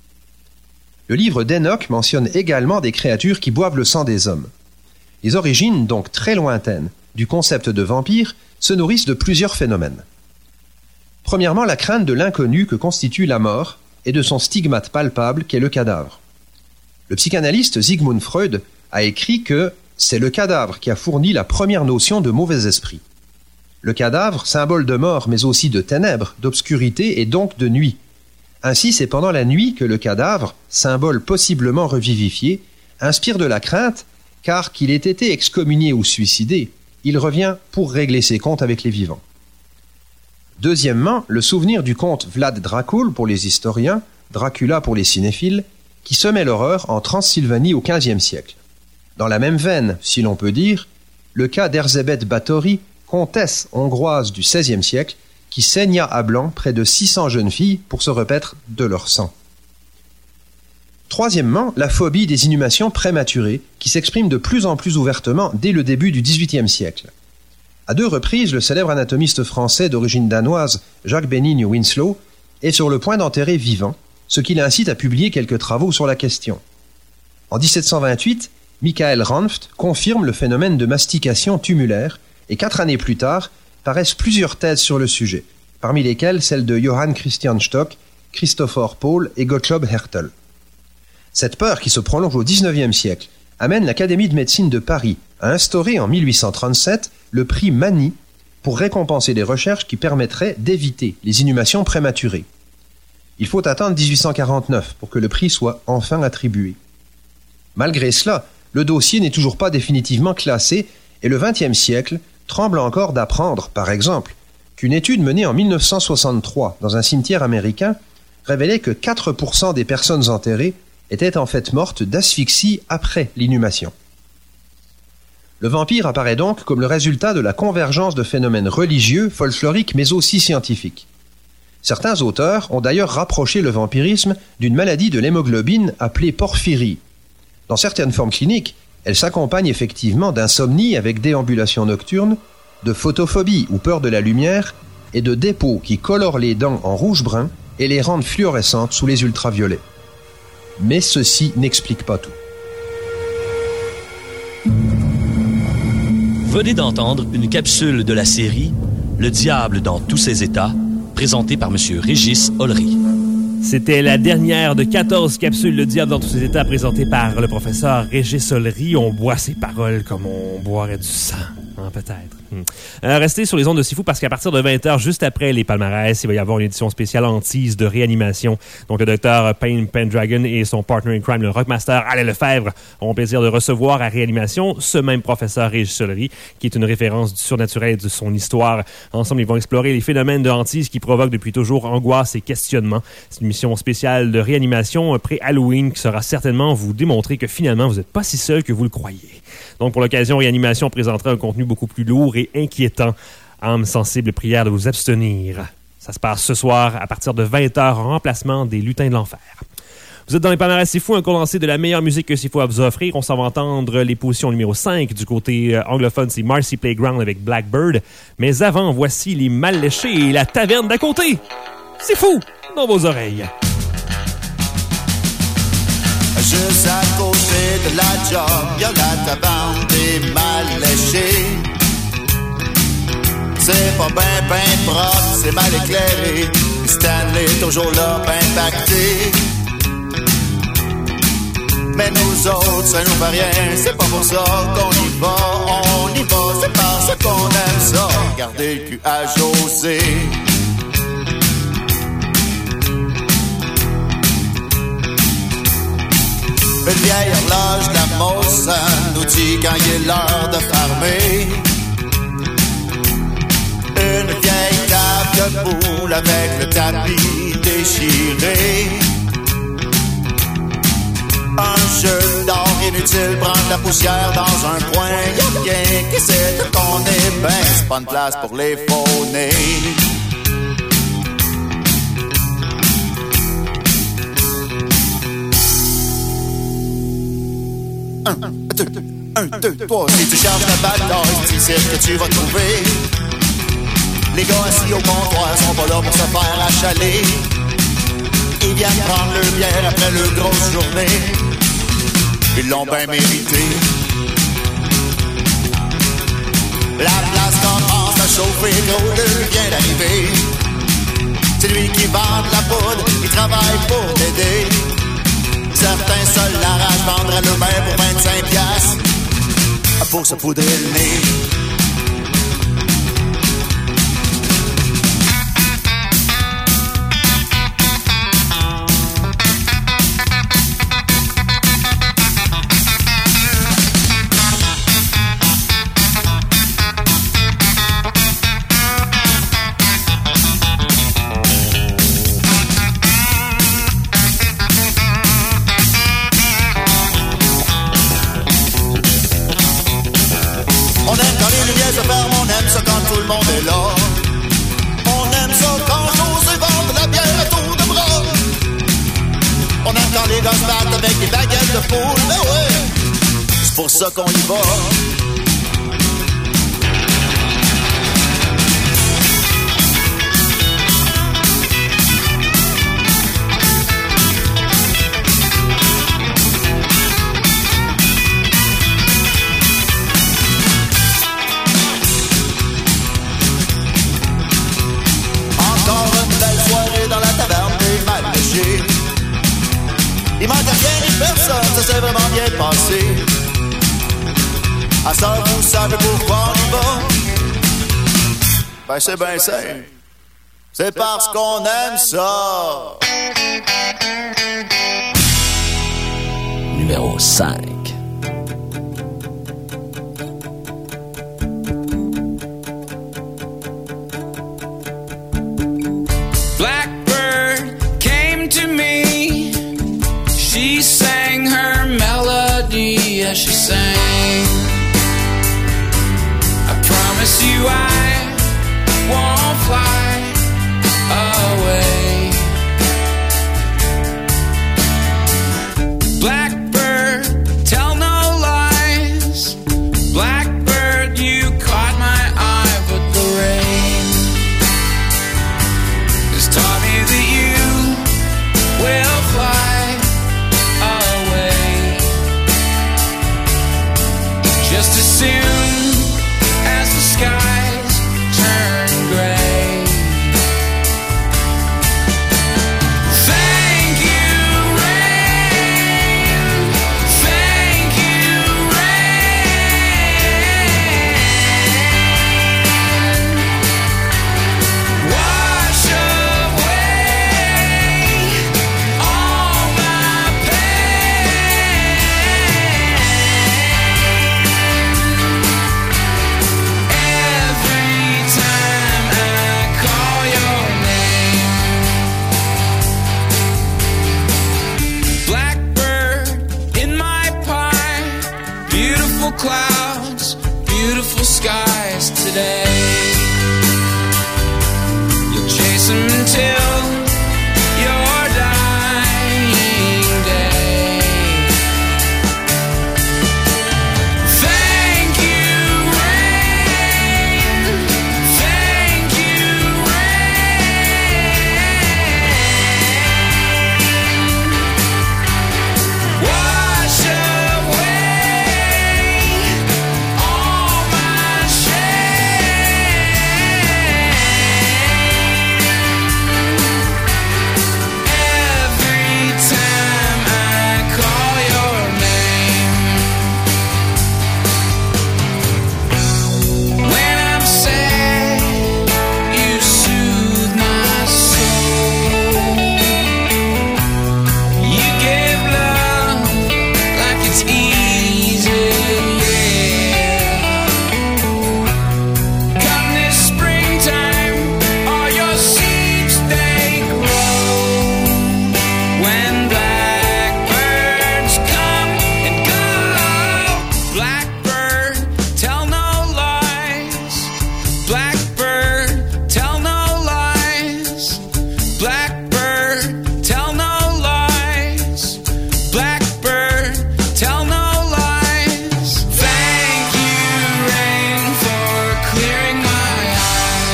Le livre d'Enoch mentionne également des créatures qui boivent le sang des hommes. Les origines, donc très lointaines, du concept de vampire se nourrissent de plusieurs phénomènes. Premièrement, la crainte de l'inconnu que constitue la mort et de son stigmate palpable qu'est le cadavre. Le psychanalyste Sigmund Freud a écrit que c'est le cadavre qui a fourni la première notion de mauvais esprit. Le cadavre, symbole de mort, mais aussi de ténèbres, d'obscurité et donc de nuit. Ainsi, c'est pendant la nuit que le cadavre, symbole possiblement revivifié, inspire de la crainte, car qu'il ait été excommunié ou suicidé, il revient pour régler ses comptes avec les vivants. Deuxièmement, le souvenir du conte Vlad Dracul pour les historiens, Dracula pour les cinéphiles, qui semait l'horreur en Transylvanie au quinzième siècle. Dans la même veine, si l'on peut dire, le cas d'Erzsébet Báthory, comtesse hongroise du seizième siècle, qui saigna à blanc près de six cents jeunes filles pour se repaître de leur sang. Troisièmement, la phobie des inhumations prématurées, qui s'exprime de plus en plus ouvertement dès le début du dix-huitième siècle. À deux reprises, le célèbre anatomiste français d'origine danoise, Jacques Bénigne Winslow, est sur le point d'enterrer vivant, ce qui l'incite à publier quelques travaux sur la question. En dix-sept cent vingt-huit, Michael Ranft confirme le phénomène de mastication tumulaire, et quatre années plus tard, paraissent plusieurs thèses sur le sujet, parmi lesquelles celle de Johann Christian Stock, Christopher Paul et Gottlob Hertel. Cette peur, qui se prolonge au dix-neuvième siècle, amène l'Académie de médecine de Paris à instaurer en mille huit cent trente-sept le prix Mani pour récompenser des recherches qui permettraient d'éviter les inhumations prématurées. Il faut attendre dix-huit cent quarante-neuf pour que le prix soit enfin attribué. Malgré cela, le dossier n'est toujours pas définitivement classé et le vingtième siècle tremble encore d'apprendre, par exemple, qu'une étude menée en mille neuf cent soixante-trois dans un cimetière américain révélait que quatre pour cent des personnes enterrées étaient en fait mortes d'asphyxie après l'inhumation. Le vampire apparaît donc comme le résultat de la convergence de phénomènes religieux, folkloriques, mais aussi scientifiques. Certains auteurs ont d'ailleurs rapproché le vampirisme d'une maladie de l'hémoglobine appelée porphyrie. Dans certaines formes cliniques, elle s'accompagne effectivement d'insomnie avec déambulation nocturne, de photophobie ou peur de la lumière, et de dépôts qui colorent les dents en rouge-brun et les rendent fluorescentes sous les ultraviolets. Mais ceci n'explique pas tout. Venez d'entendre une capsule de la série Le diable dans tous ses états, présentée par Monsieur Régis Solery. C'était la dernière de quatorze capsules Le diable dans tous ses états, présentée par le professeur Régis Solery. On boit ses paroles comme on boirait du sang, hein, peut-être. Hmm. Euh, restez sur les ondes de Sifu parce qu'à partir de vingt heures, juste après les palmarès, il va y avoir une édition spéciale hantise de réanimation. Donc le docteur Payne Pendragon et son partner in crime, le rockmaster Alain Lefebvre, auront plaisir de recevoir à réanimation ce même professeur Régis Solery, qui est une référence du surnaturel et de son histoire. Ensemble, ils vont explorer les phénomènes de hantise qui provoquent depuis toujours angoisse et questionnement. C'est une mission spéciale de réanimation pré-Halloween qui sera certainement vous démontrer que finalement, vous n'êtes pas si seul que vous le croyez. Donc pour l'occasion, réanimation présentera un contenu beaucoup plus lourd et inquiétant. Âme sensible, prière de vous abstenir. Ça se passe ce soir à partir de vingt heures en remplacement des lutins de l'enfer. Vous êtes dans les palmarès C'est Fou, un condensé de la meilleure musique que C'est Fou à vous offrir. On s'en va entendre les positions numéro cinq. Du côté euh, anglophone, c'est Marcy Playground avec Blackbird. Mais avant, voici les Mal Léchés et la taverne d'à côté. C'est Fou dans vos oreilles. Juste à côté de la job, y'a la taverne des Mal Léchés. C'est pas ben ben propre, c'est mal éclairé. Stanley toujours là, ben pacté. Mais nous autres, ça nous fait rien. C'est pas pour ça qu'on y va, on y va. C'est parce qu'on aime ça. Regardez le cul à José. Une vieille horloge de la Mossa nous dit quand il est l'heure de fermer. Une vieille table de boule avec le tapis déchiré. Un jeu d'or inutile, prendre la poussière dans un coin. Y'a rien qui sait de ton épin, c'est pas une place pour les faux nez. Un, deux, un, deux, trois. Si tu cherches la bataille, c'est ici que tu vas trouver. Les gars assis au comptoir sont pas là pour se faire achaler. Ils viennent prendre leur bière après leur grosse journée. Ils l'ont bien mérité. La place commence à chauffer, gros, l'heure vient d'arriver. C'est lui qui vend de la poudre, il travaille pour t'aider. Certains seuls l'arrachent, vendre à l'eux-mêmes pour vingt-cinq piastres pour se poudrer le nez. Tout le monde est là. On aime ça quand José vend de la bière à tour de bras. On aime quand les gars se battent avec des baguettes de poule. Mais ouais, c'est pour ça qu'on y va. Il manque à rien ni personne, ça s'est vraiment bien passé. À ça, vous savez pourquoi on y va? Ben c'est bien simple. C'est parce qu'on aime ça. Numéro cinq. Blackbird came to me. She sang her melody as she sang. I promise you I won't fly away. Blackbird, tell no lies. Blackbird, you caught my eye, but the rain has taught me that you will fly away just as soon as the skies turn gray. Thank you, rain. Thank you, rain. Wash away all my pain. Every time I call your name. Blackbird in my pie. Beautiful clouds, beautiful skies today. You'll chase them until your dying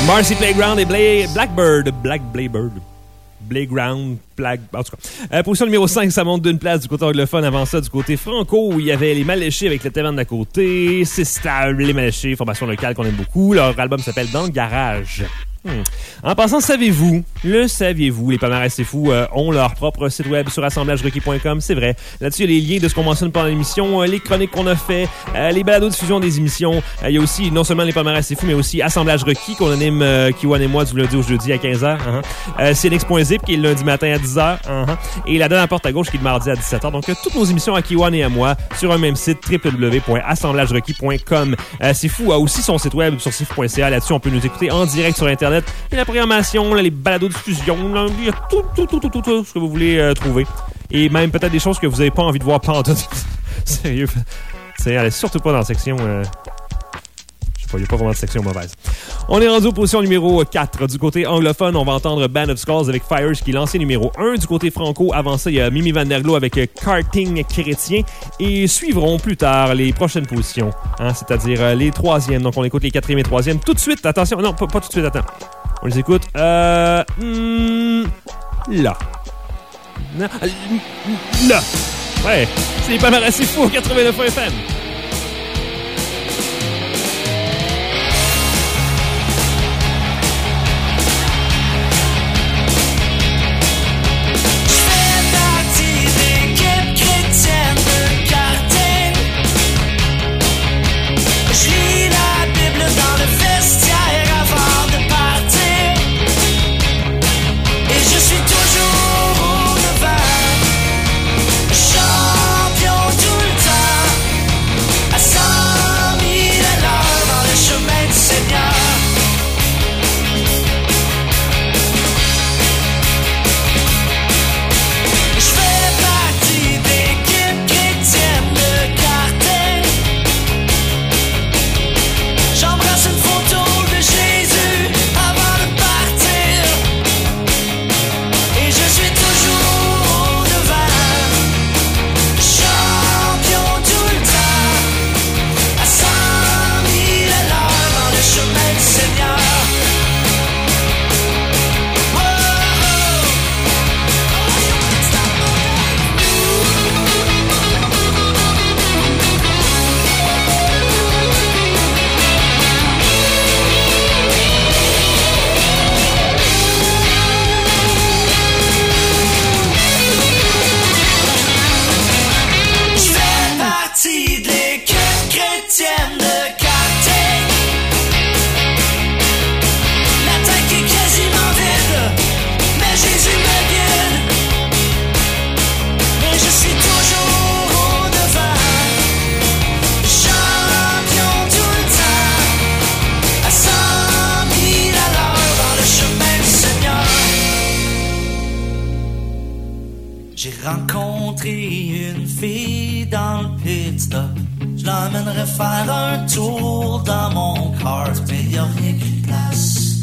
Marcy Playground et Bla- Blackbird. Black Blackbird. Playground, Black... En tout cas. Euh, position numéro cinq, ça monte d'une place du côté anglophone. Avant ça, du côté franco, où il y avait les Maléchés avec le taverne d'à côté. C'est stable, les Maléchés, formation locale qu'on aime beaucoup. Leur album s'appelle Dans le garage. Hmm. En passant, savez-vous, le saviez-vous, les palmarès c'est fou euh, ont leur propre site web sur assemblage requis point com, c'est vrai. Là-dessus, il y a les liens de ce qu'on mentionne pendant l'émission, euh, les chroniques qu'on a fait, euh, les balados de diffusion des émissions. Euh, il y a aussi non seulement les palmarès c'est fou, mais aussi Assemblage requis qu'on anime euh, Kiwan et moi du lundi au jeudi à quinze heures. Uh-huh. Euh, C N X point zip qui est le lundi matin à dix heures. Uh-huh. Et la dernière porte à gauche qui est le mardi à dix-sept heures. Donc, euh, toutes nos émissions à Kiwan et à moi sur un même site, w w w point assemblage requis point com. Euh, c'est fou a aussi son site web sur sif point c a. Là-dessus, on peut nous écouter en direct sur Internet. Et la programmation, là, les balados de diffusion, là, il y a tout, tout, tout, tout, tout, tout ce que vous voulez euh, trouver. Et même peut-être des choses que vous n'avez pas envie de voir pantoute. Sérieux. Sérieux, allez surtout pas dans la section... Euh... Je sais pas, il n'y a pas vraiment de section mauvaise. On est rendu aux positions numéro quatre. Du côté anglophone, on va entendre Band of Skulls avec Fires qui est lancé numéro un. Du côté franco, avant ça, il y a Mimi Van Der Glo avec Karting Chrétien. Et suivront plus tard les prochaines positions, hein, c'est-à-dire euh, les troisièmes. Donc on écoute les quatrième et troisième tout de suite. Attention, non, pas, pas tout de suite, attends. On les écoute. Euh... Hmm, là. Non, là. Ouais, c'est les palmarès c'est fou, quatre-vingt-neuf F M. J'ai rencontré une fille dans le pit stop. Je l'emmènerais faire un tour dans mon kart, mais y'a rien qu'une place.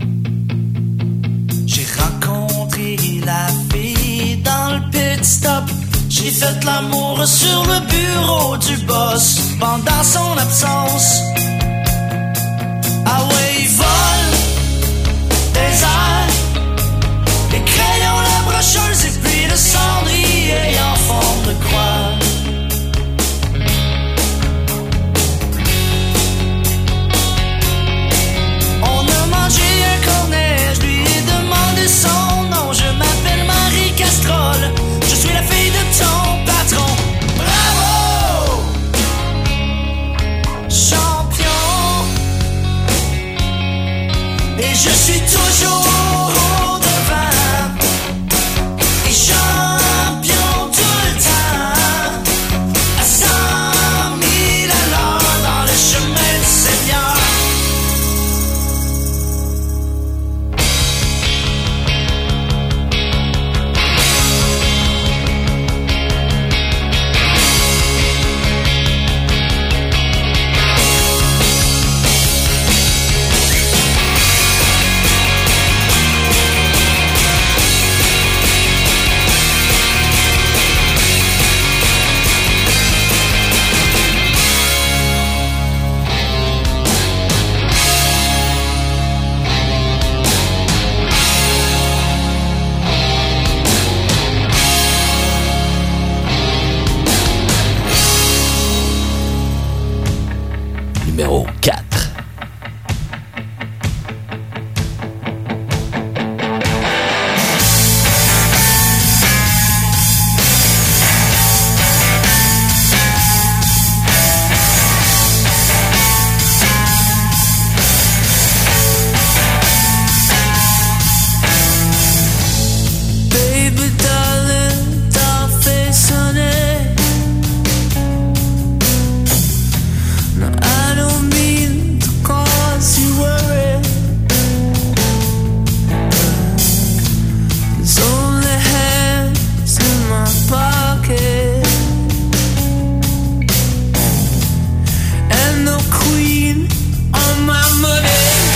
J'ai rencontré la fille dans le pit stop. J'ai fait l'amour sur le bureau du boss pendant son absence. Ah ouais, il vole des airs, les crayons, la brocheuse et puis le cendrier en forme de croix. On a mangé un cornet, je lui ai demandé son nom. Je m'appelle Marie Castrol, je suis la fille de ton patron. Bravo! numéro quatre. Baby darling, doll face honey. No, I don't mean to cause you worry. There's only hands in my pocket, and no queen on my money.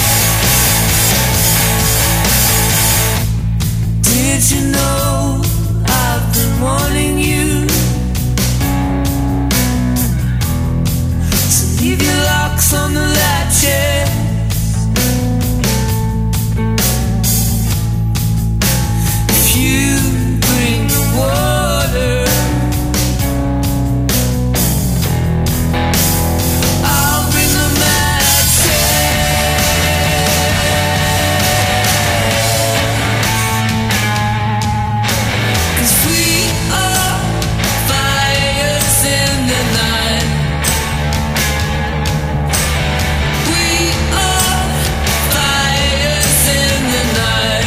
Did you know I've been wanting you to leave your locks on the latches? If you bring the water, I'll bring the matches. 'Cause we are fires in the night. We are fires in the night.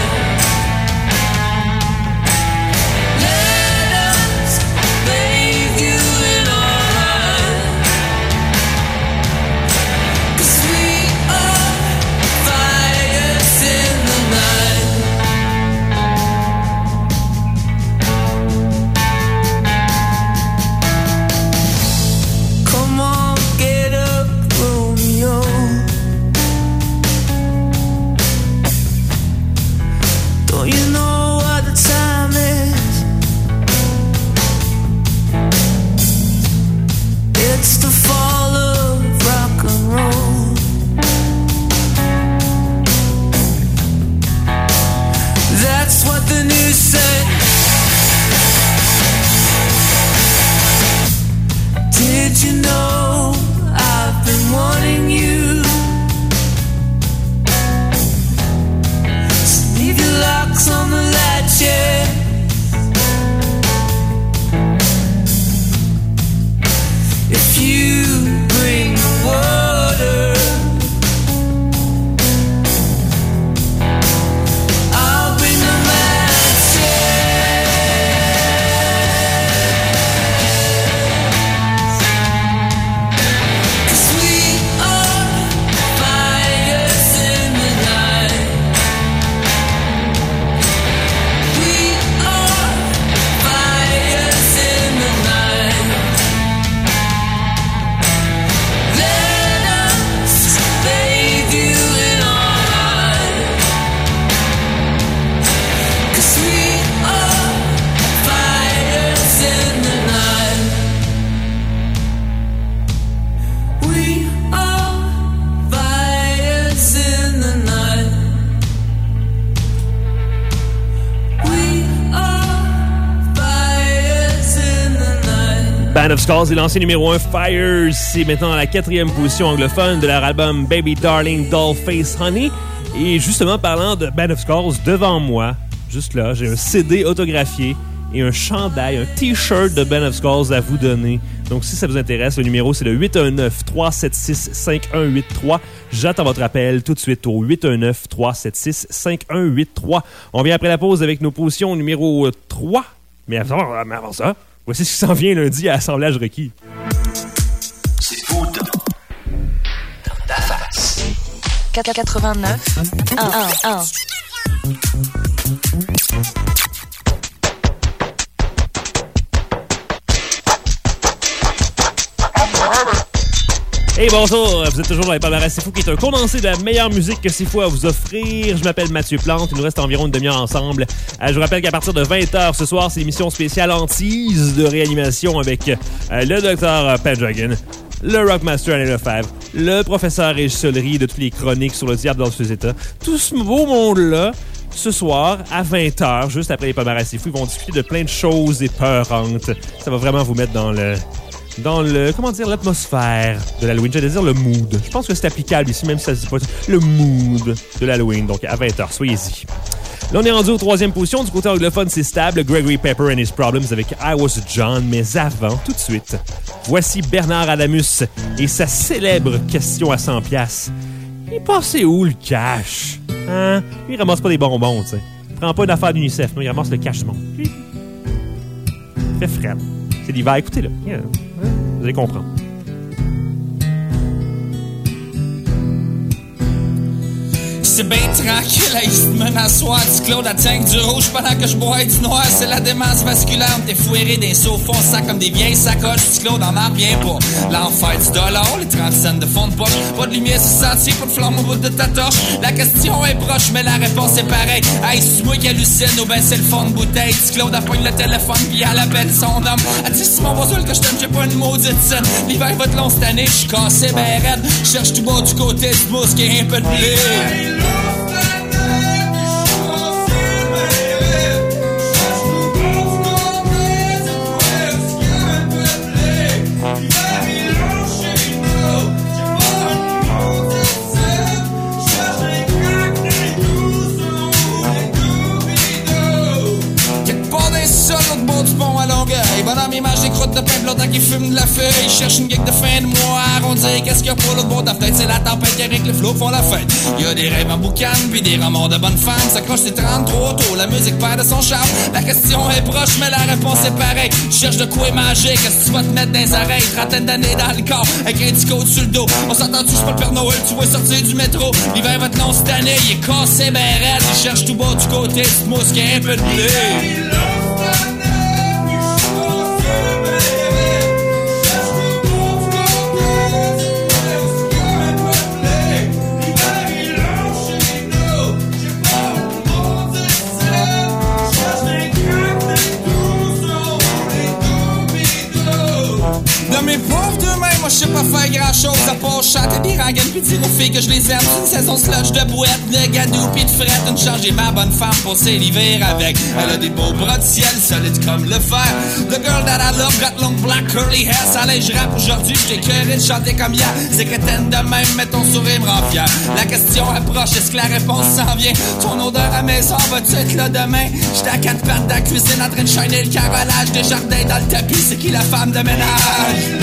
Let us bathe you in our light. 'Cause we are fires in the night. Come on, get up, Romeo. Don't you know what the time is? It's the fall of rock and roll. That's what the news said. Did you know I've been wanting you? So leave your locks on the latches. If you bring the water, I'll bring the matches. 'Cause we are fires in the night. We are fires in the night. Let us bathe you in our light. 'Cause we are fires in the night. We are fires in the night. We are fires in the night. Band of Skulls est lancé numéro un, Fires. C'est maintenant à la quatrième position anglophone de leur album Baby Darling Dollface Honey. Et justement, parlant de Band of Skulls, devant moi, juste là, j'ai un C D autographié et un chandail, un T-shirt de Band of Skulls à vous donner. Donc, si ça vous intéresse, le numéro, c'est le huit un neuf, trois sept six, cinq un huit trois. J'attends votre appel tout de suite au huit un neuf, trois sept six, cinq un huit trois. On vient après la pause avec nos positions numéro trois. Mais avant, mais avant ça, voici ce qui s'en vient lundi à Assemblage requis. C'est fou dans ta face. quatre-vingt-neuf un un un. Hey, bonjour, vous êtes toujours dans les palmarès C'est Fou, qui est un condensé de la meilleure musique que C'est Fou à vous offrir. Je m'appelle Mathieu Plante, il nous reste environ une demi-heure ensemble. Euh, je vous rappelle qu'à partir de vingt heures ce soir, c'est l'émission spéciale Hantise de réanimation avec euh, le docteur Pendragon, le Rockmaster Alain Lefebvre, le professeur Régis Solery de toutes les chroniques sur le diable dans tous ses états. Tout ce beau monde-là, ce soir, à vingt heures, juste après les palmarès C'est Fou, ils vont discuter de plein de choses épeurantes. Ça va vraiment vous mettre dans le... dans le, comment dire, l'atmosphère de l'Halloween. J'allais dire le mood. Je pense que c'est applicable ici, même si ça se dit pas le mood de l'Halloween. Donc, à vingt heures, soyez-y. Là, on est rendu aux troisième position. Du côté anglophone, c'est stable. Gregory Pepper and His Problems avec I Was John. Mais avant, tout de suite, voici Bernard Adamus et sa célèbre question à cent piastres. Il passait où le cash? Hein? Lui, il ramasse pas des bonbons, tu sais. Il prend pas d'affaires d'UNICEF, non, il ramasse le cash du monde. Lui, il fait frais. C'est l'hiver, écoutez-le. Yeah. Vous allez comprendre. C'est bien tranquille, là, il se mène à soir du Claude à tank du rouge pendant que je bois du noir. C'est la démence vasculaire, t'es foiré d'un sofa, on sent comme des vieilles sacoches. Du Claude en revient pas. L'enfer du dollar, les trente cents de fond de poche. Pas de lumière sur sentier, pas de flamme au bout de ta torche. La question est proche, mais la réponse est pareille. Hey, c'est moi qui hallucine ou ben c'est le fond de bouteille. Du Claude appogne le téléphone pis elle appelle son homme. Elle dit c'est mon bosul que je t'aime, j'ai pas une maudite scène. L'hiver va être long cette année, j'suis cassé ben raide. Cherche tout bas du côté du mousse qui est un peu de blé. Bonhomme, il mange des croûtes de pain longtemps qu'il fume de la feuille. Il cherche une geek de fin de mois à arrondir. Qu'est-ce qu'il y a pour l'autre bord de la fenêtre? C'est la tempête qui avec le flots font la fête. Il y a des rêves en boucan, puis des romans de bonnes femmes. S'accroche, c'est trente-trois tôt, la musique perd de son charme. La question est proche, mais la réponse est pareille. Tu cherches de quoi manger, qu'est-ce que tu vas te mettre dans les oreilles? Trentaine d'années dans le corps, avec un disco sur le dos. On s'entend-tu, j'suis pas le Père Noël, tu vois sortir du métro. L'hiver va être long cette année, il est cassé ben raide. Il cherche tout bas du côté du mousse qui est un peu de blé. Moi je sais pas faire grand chose à part chanter des rengaines pis dire aux filles que je les aime. Une saison sludge de boîte, de gadou pis de frette. Une charge et ma bonne femme pour passer l'hiver avec. Elle a des beaux bras de ciel solides comme le fer. The girl that I love got long black curly hair. Ça allait, je rappe aujourd'hui, j't'ai cœuré de chanter comme hier. C'est crétaine de même, mais ton sourire me rend fier. La question approche, est-ce que la réponse s'en vient? Ton odeur à maison, vas-tu être là demain? J'étais à quatre pattes dans la cuisine en train de shiner le carrelage des jardins dans le tapis. C'est qui la femme de ménage?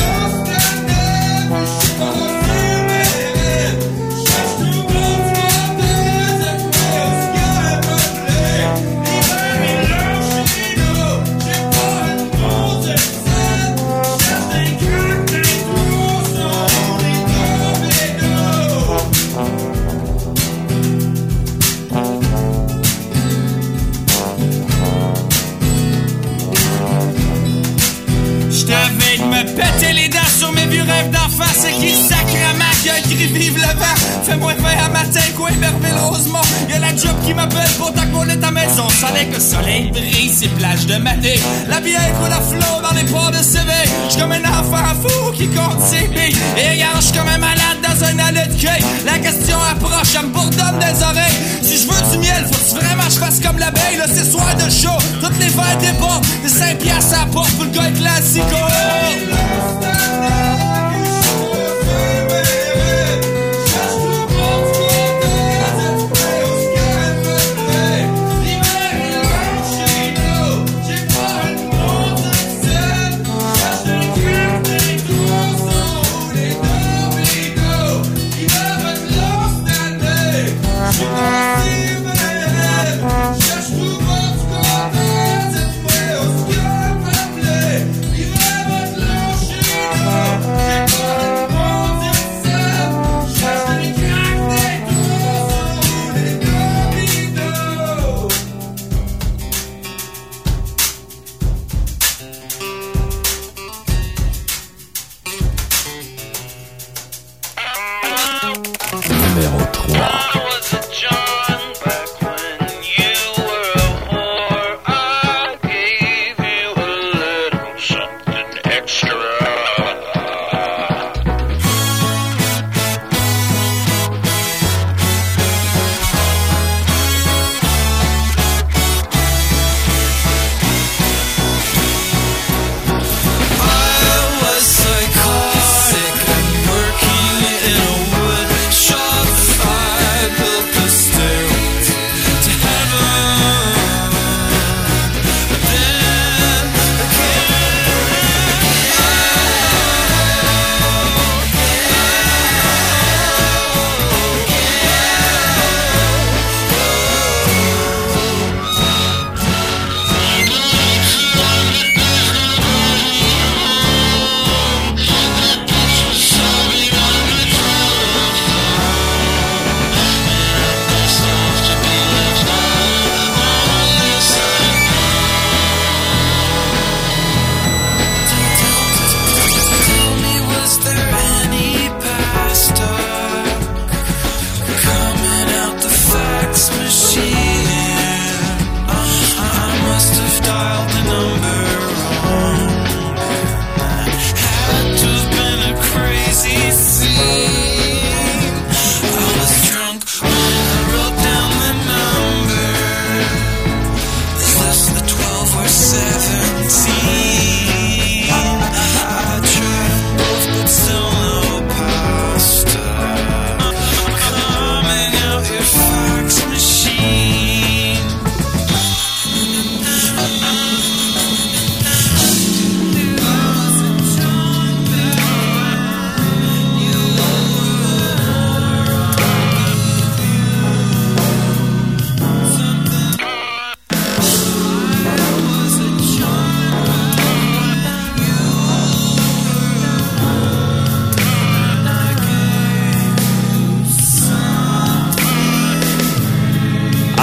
J't'avais de me péter les dents sur mes vieux rêves d'enfant. C'est qui sacrement qui a écrit vive le vent? Fais-moi vingt à matin, quoi, Merville Rosemont. Y'a la job qui m'appelle pour t'accoler ta maison. Soleil que le soleil brille, c'est plage de maté. La bière coule à flot dans les ports de Séville. J'suis comme un enfant fou qui compte ses billes. Et regarde, j'suis comme un malade dans un allée de quai. La question approche, elle me bourdonne des oreilles. Si je veux du miel, faut-tu vraiment je fasse comme l'abeille? Là, c'est soir de show, toutes les verres débordent. Des cinq piastres à la porte pour le gars classico. Numéro trois. I was so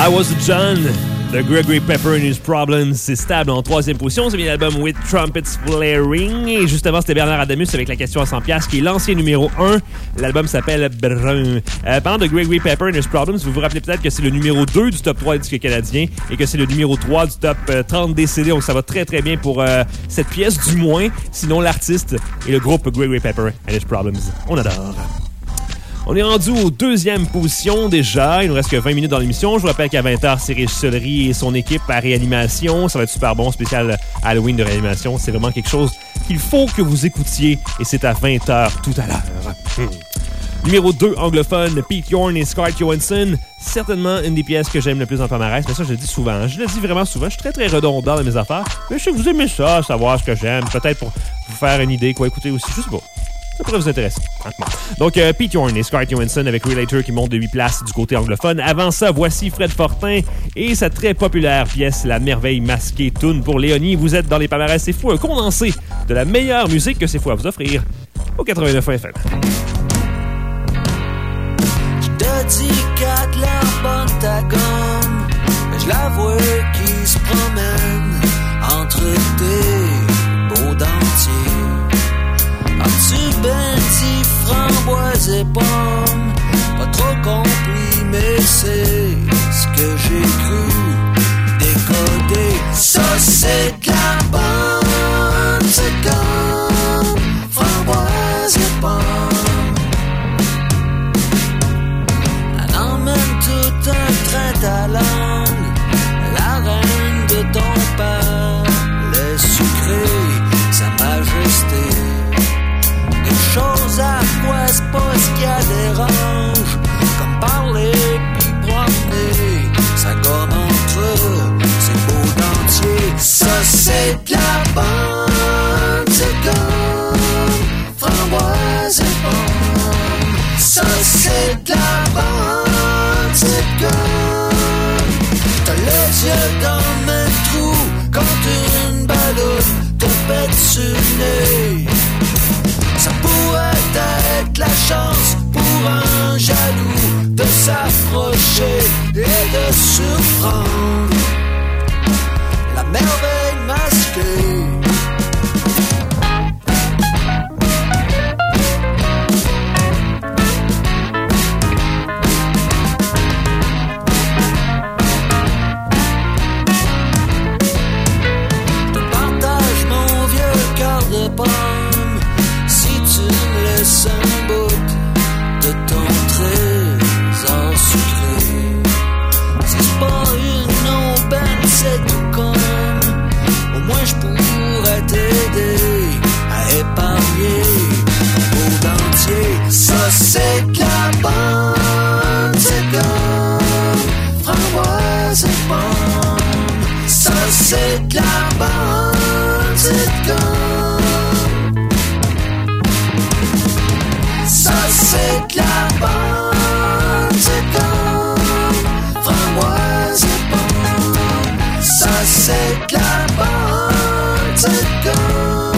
That Was John de Gregory Pepper and His Problems. C'est stable en troisième position. C'est bien l'album With Trumpets Flaring. Et juste avant, c'était Bernard Adamus avec la question à cent dollars, qui est l'ancien numéro un. L'album s'appelle Brun. Euh, parlant de Gregory Pepper and His Problems, vous vous rappelez peut-être que c'est le numéro deux du top trois des disques canadiens et que c'est le numéro trois du top euh, trente des C D. Donc ça va très très bien pour euh, cette pièce, du moins. Sinon, l'artiste et le groupe Gregory Pepper and His Problems. On adore. On est rendu aux deuxième position déjà. Il nous reste que vingt minutes dans l'émission. Je vous rappelle qu'à vingt heures, c'est Régis Solery et son équipe à Réanimation. Ça va être super bon, spécial Halloween de Réanimation. C'est vraiment quelque chose qu'il faut que vous écoutiez. Et c'est à vingt heures tout à l'heure. Hmm. Numéro deux, anglophone, Pete Yorn et Scarlett Johansson. Certainement une des pièces que j'aime le plus dans le palmarès. Mais ça, je le dis souvent. Je le dis vraiment souvent. Je suis très, très redondant dans mes affaires. Mais je sais que vous aimez ça, savoir ce que j'aime. Peut-être pour vous faire une idée, quoi écouter aussi. Je sais pas. Ça pourrait vous intéresser. Donc, euh, Pete Yorn et Scarlett Johansson avec Relator qui monte de huit places du côté anglophone. Avant ça, voici Fred Fortin et sa très populaire pièce La Merveille Masquée, tune pour Léonie. Vous êtes dans les palmarès C'est Fou, un condensé de la meilleure musique que C'est Fou à vous offrir au quatre-vingt-neuf F M. Je te dis qu'à de la bonne ta gomme, mais je la vois qui se promène entre tes beaux dentiers. As-tu ben dit framboise et pomme? Pas trop compris, mais c'est ce que j'ai cru décoder. Ça c'est de la bonne, c'est comme framboise et pomme. Elle emmène tout un train à langue, la reine de ton père, les sucrés, sa majesté. Chose à quoi c'est pas ce qui a dérange, comme parler pis promener sa gomme entre ses beaux dentiers. Ça c'est de la bonne, c'est comme framboise et pomme. Ça c'est de la bonne, c'est comme t'as les yeux dans un trou quand une balloune te pète sur le nez. Ça pourrait être la chance pour un jaloux de s'approcher et de surprendre la merveille masquée. Je partage mon vieux cœur de pomme. C'est un bout de ton trésor sucré. Si c'est pas une aubaine, c'est tout comme. Au moins je pourrais t'aider à épargner au dentier. Ça c'est de la bonne, c'est comme framboise et pomme. Ça c'est de la bonne, c'est comme. Ça c'est de la bonne, c'est comme framboise et pomme. Ça c'est de la bonne, c'est comme.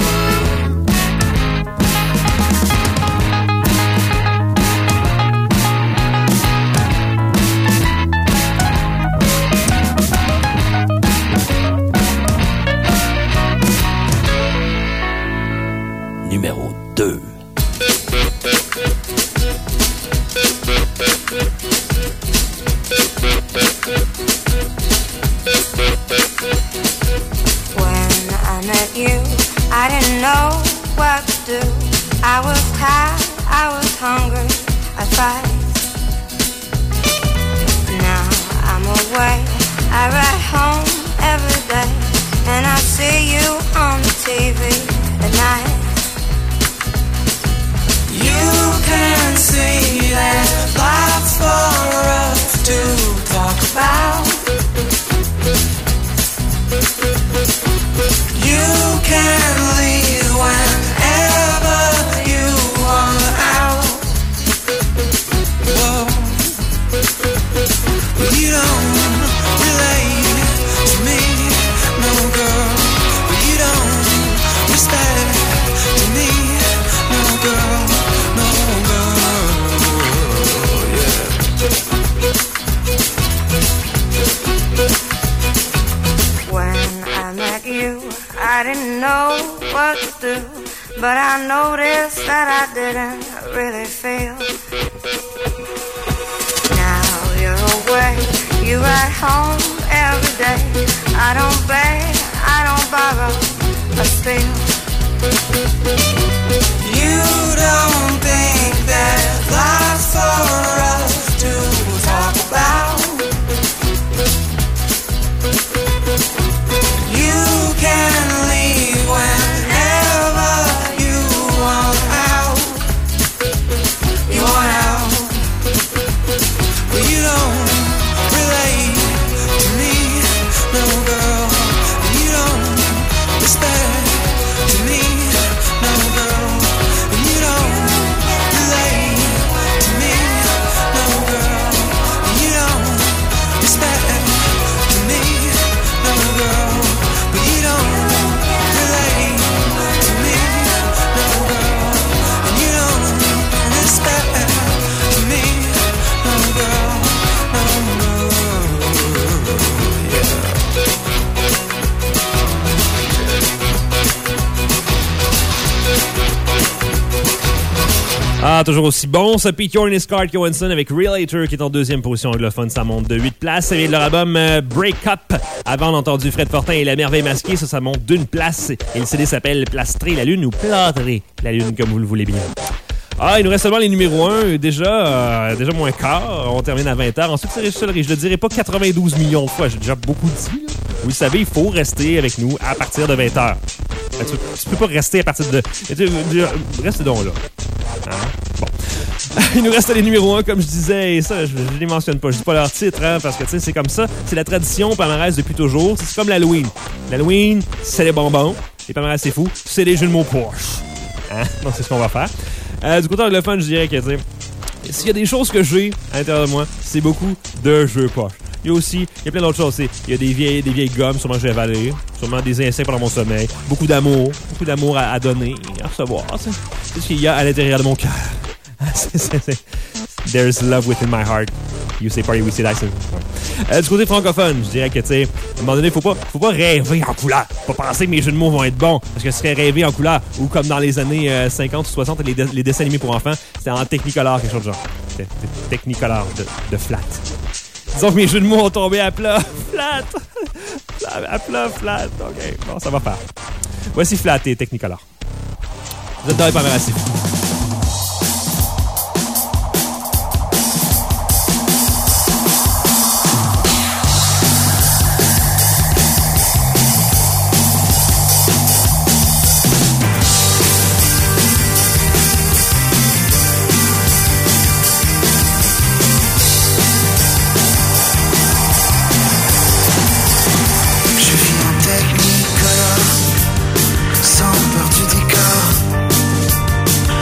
Numéro deux. When I met you, I didn't know what to do. I was tired, I was hungry, I fight. Now I'm away, I ride home every day, and I see you on the T V at night. You can see that life's for us to talk about. You can leave whenever you want out. Whoa. But you don't relate to me, no girl. But you don't respect to me, no girl, no girl. through, but I noticed that I didn't really feel. Now you're away, you're at home every day. I don't beg, I don't borrow, but still. You don't think that life's for us to talk about. You can leave whenever you want out. You want out, but you don't relate to me, no girl. You don't respect to me, no girl. You don't relate to me, no girl. You don't respect to me, no girl. But you don't relate to me, no girl. And you don't respect to me, no girl, no girl. Yeah. Ah, toujours aussi bon, ce Pete Yorn et Scarlett Johansson avec Relator qui est en deuxième position anglophone. Ça monte de huit places. Ça vient de leur album euh, Break Up. Avant, on a entendu Fred Fortin et La Merveille Masquée. Ça, ça monte d'une place. Et le C D s'appelle Plastrer la Lune ou Plâtrer la Lune, comme vous le voulez bien. Ah, il nous reste seulement les numéros un. Déjà, euh, déjà moins quart. On termine à vingt heures. Ensuite, c'est je le dirais pas quatre-vingt-douze millions de fois. J'ai déjà beaucoup dit. Là. Vous le savez, il faut rester avec nous à partir de vingt heures. Tu, tu peux pas rester à partir de... Reste donc là. Hein? Bon. Il nous reste les numéros un, comme je disais, et ça, je ne les mentionne pas. Je dis pas leur titre, hein, parce que, tu sais, c'est comme ça. C'est la tradition palmarès depuis toujours. C'est comme l'Halloween. L'Halloween, c'est les bonbons. Les palmarès, c'est fou. C'est les jeux de mots poches. Hein? Donc, c'est ce qu'on va faire. Euh, du côté anglophone, je dirais que, tu sais, s'il y a des choses que j'ai à l'intérieur de moi, c'est beaucoup de jeux poches. Il y a aussi, il y a plein d'autres choses. Il y a des vieilles, des vieilles gommes, sûrement que j'ai avalées. Sûrement des insectes pendant mon sommeil. Beaucoup d'amour. Beaucoup d'amour à, à donner, à recevoir. C'est, c'est ce qu'il y a à l'intérieur de mon cœur. c'est, c'est, c'est. There's love within my heart. You say party, we say that. Euh, du côté francophone, je dirais que, tu sais, à un moment donné, faut pas, faut pas rêver en couleur. Faut pas penser que mes jeux de mots vont être bons. Parce que ce serait rêver en couleur. Ou comme dans les années euh, cinquante ou soixante, les, de, les dessins animés pour enfants, c'était en Technicolor, quelque chose de genre. C'était Technicolor de, de flat. Disons que mes jeux de mots ont tombé à plat. Flat. À plat, flat. OK. Bon, ça va faire. Voici Flat et Technicolor. Vous êtes dans les palmarès assez fous. Sans peur du décor,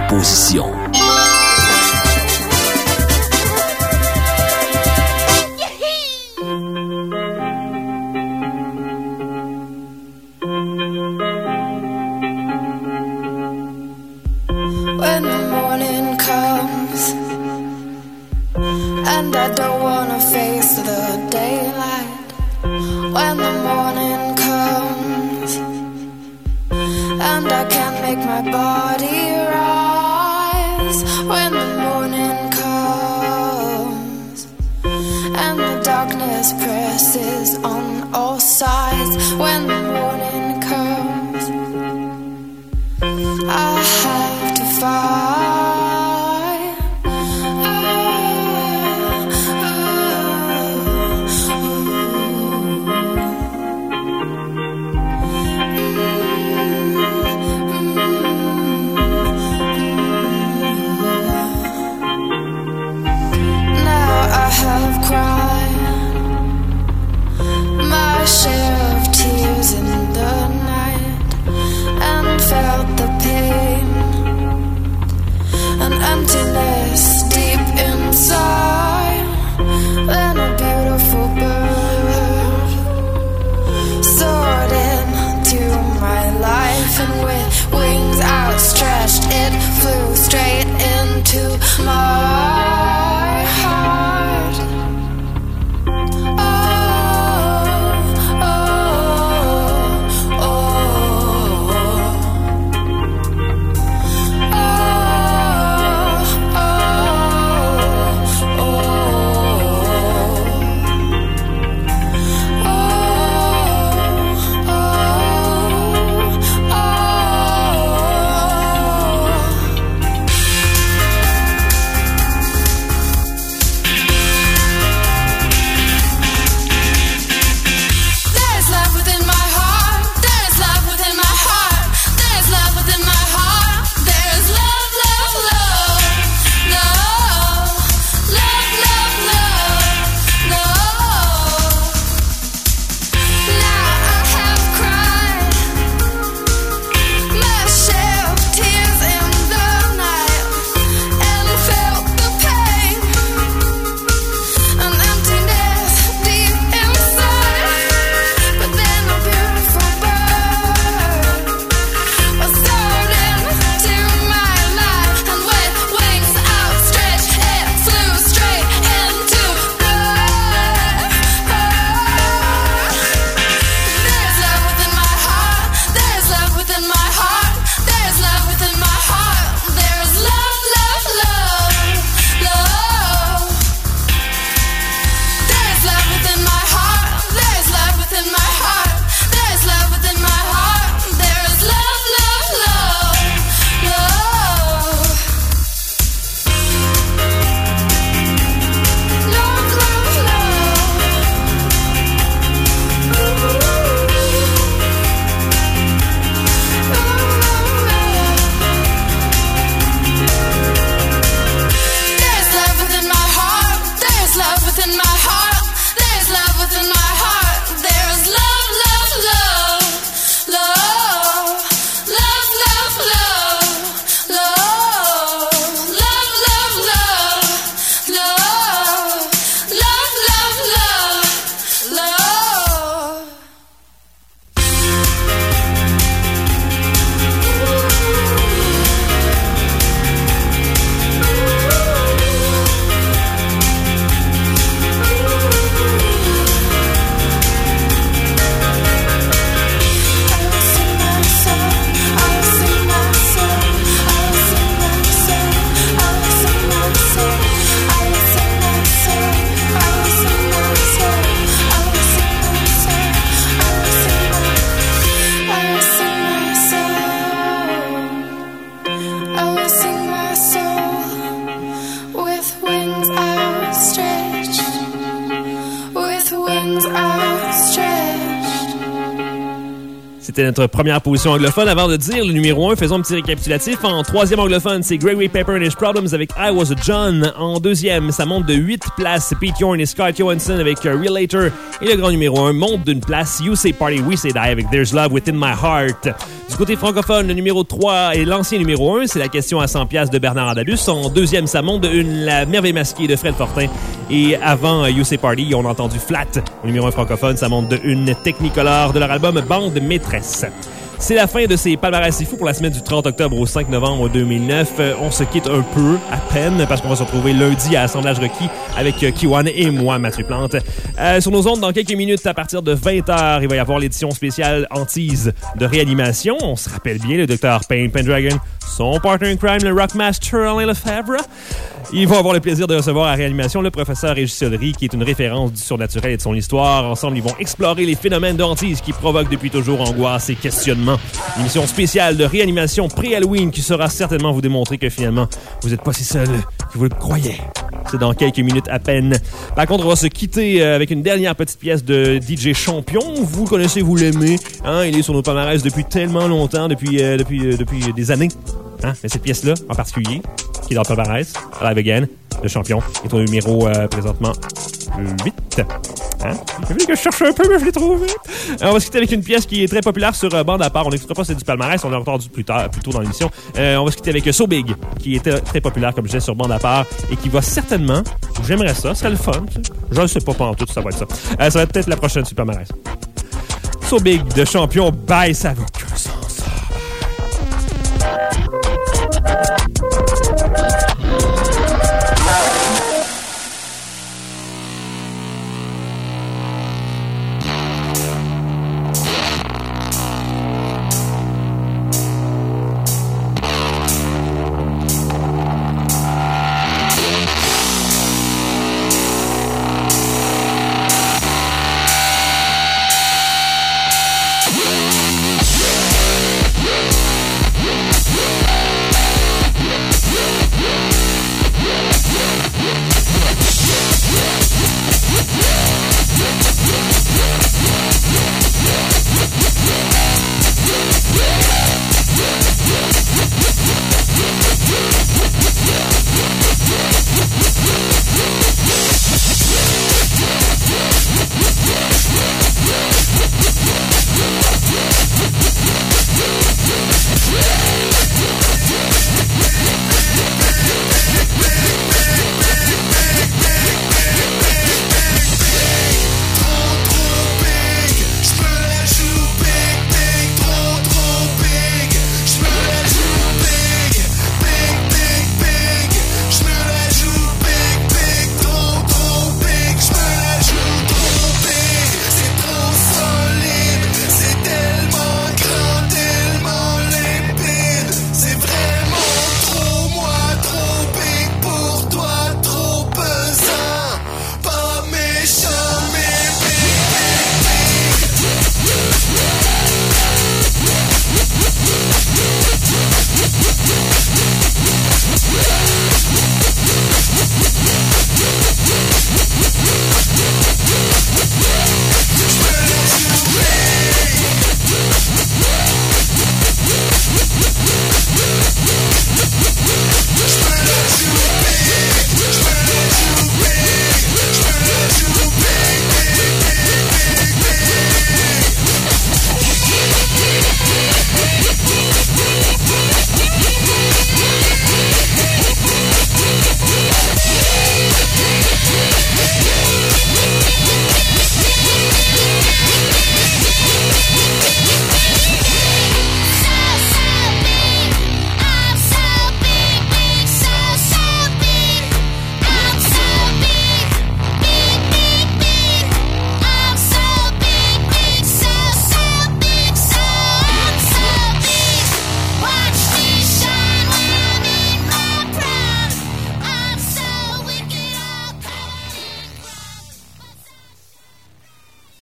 position. When the morning comes and I don't wanna face the daylight. When the morning comes and I can't make my body rise. When the morning comes and the darkness presses on all sides. When the morning comes, I have to fight. Now I have cried my share of tears in the night and felt the pain, an emptiness deep inside. Then a beautiful bird soared into my life, and with wings outstretched it flew straight into my heart. Oh, oh, oh, There's love within my heart. There's love within my heart. There's love within my heart. There's love, love, love, love, love, love, love, love. Now I have cried my share of tears in the night and felt the pain, an emptiness deep inside. But then a beautiful bird was soared into my life, and with wings outstretched it flew straight into the There's love within my heart. There's love within my heart. There's love within my heart. There's love, love, love, love. There's love within my heart. There's love within my heart. There's love within my heart. There's love, love, love, love. Love, love, There's love within my heart. There's love within my heart. There's love within my heart. There's love, love, love, love, love, love, love, love, love, love, love, love, love, love, love, love. C'était notre première position anglophone. Avant de dire le numéro un, faisons un petit récapitulatif. En troisième anglophone, c'est Gregory Pepper and His Problems avec I Was a John. En deuxième, ça monte de huit places. C'est Pete Yorn et Scott Johansson avec uh, Relator. Et le grand numéro un monte d'une place. You Say Party, We Say Die avec There's Love Within My Heart. Du côté francophone, le numéro trois et l'ancien numéro un, c'est la question à cent piastres de Bernard Andalus. En deuxième, ça monte de une La Merveille masquée de Fred Fortin. Et avant You Say Party, on a entendu Flat. Au numéro un francophone, ça monte de une Technicolor de leur album Bande Maîtresse. C'est la fin de ces palmarès C'est fou pour la semaine du trente octobre au cinq novembre deux mille neuf. Euh, on se quitte un peu, à peine, parce qu'on va se retrouver lundi à Assemblage requis avec euh, Kiwan et moi, Mathieu Plante. Euh, sur nos ondes, dans quelques minutes, à partir de vingt heures, il va y avoir l'édition spéciale Hantise de Réanimation. On se rappelle bien le docteur Payne Pendragon, son partner in crime, le rockmaster Alain Lefebvre. Ils vont avoir le plaisir de recevoir à Réanimation le professeur Régis Sodry, qui est une référence du surnaturel et de son histoire. Ensemble, ils vont explorer les phénomènes de hantise qui provoquent depuis toujours angoisse et questionnement. Une émission spéciale de Réanimation pré-Halloween qui saura certainement vous démontrer que finalement, vous n'êtes pas si seul que vous le croyez. C'est dans quelques minutes à peine. Par contre, on va se quitter avec une dernière petite pièce de D J Champion. Vous le connaissez, vous l'aimez. Hein? Il est sur nos palmarès depuis tellement longtemps, depuis, euh, depuis, euh, depuis des années. Hein? Mais cette pièce-là, en particulier, qui est dans le palmarès, Live Again, le champion, est au numéro euh, présentement huit. Hein? J'ai vu que je cherche un peu, mais je l'ai trouvé. Alors, on va se quitter avec une pièce qui est très populaire sur euh, Bande à part. On n'écoutera pas celle du palmarès, on l'a entendu plus tard, plus tôt dans l'émission. Euh, on va se quitter avec So Big, qui était très populaire, comme je disais, sur Bande à part, et qui va certainement, j'aimerais ça, ce serait le fun. Je ne sais pas, pas en tout, ça va être ça. Euh, ça va être peut-être la prochaine sur le palmarès. So Big de champion, bye, ça vaut que ça.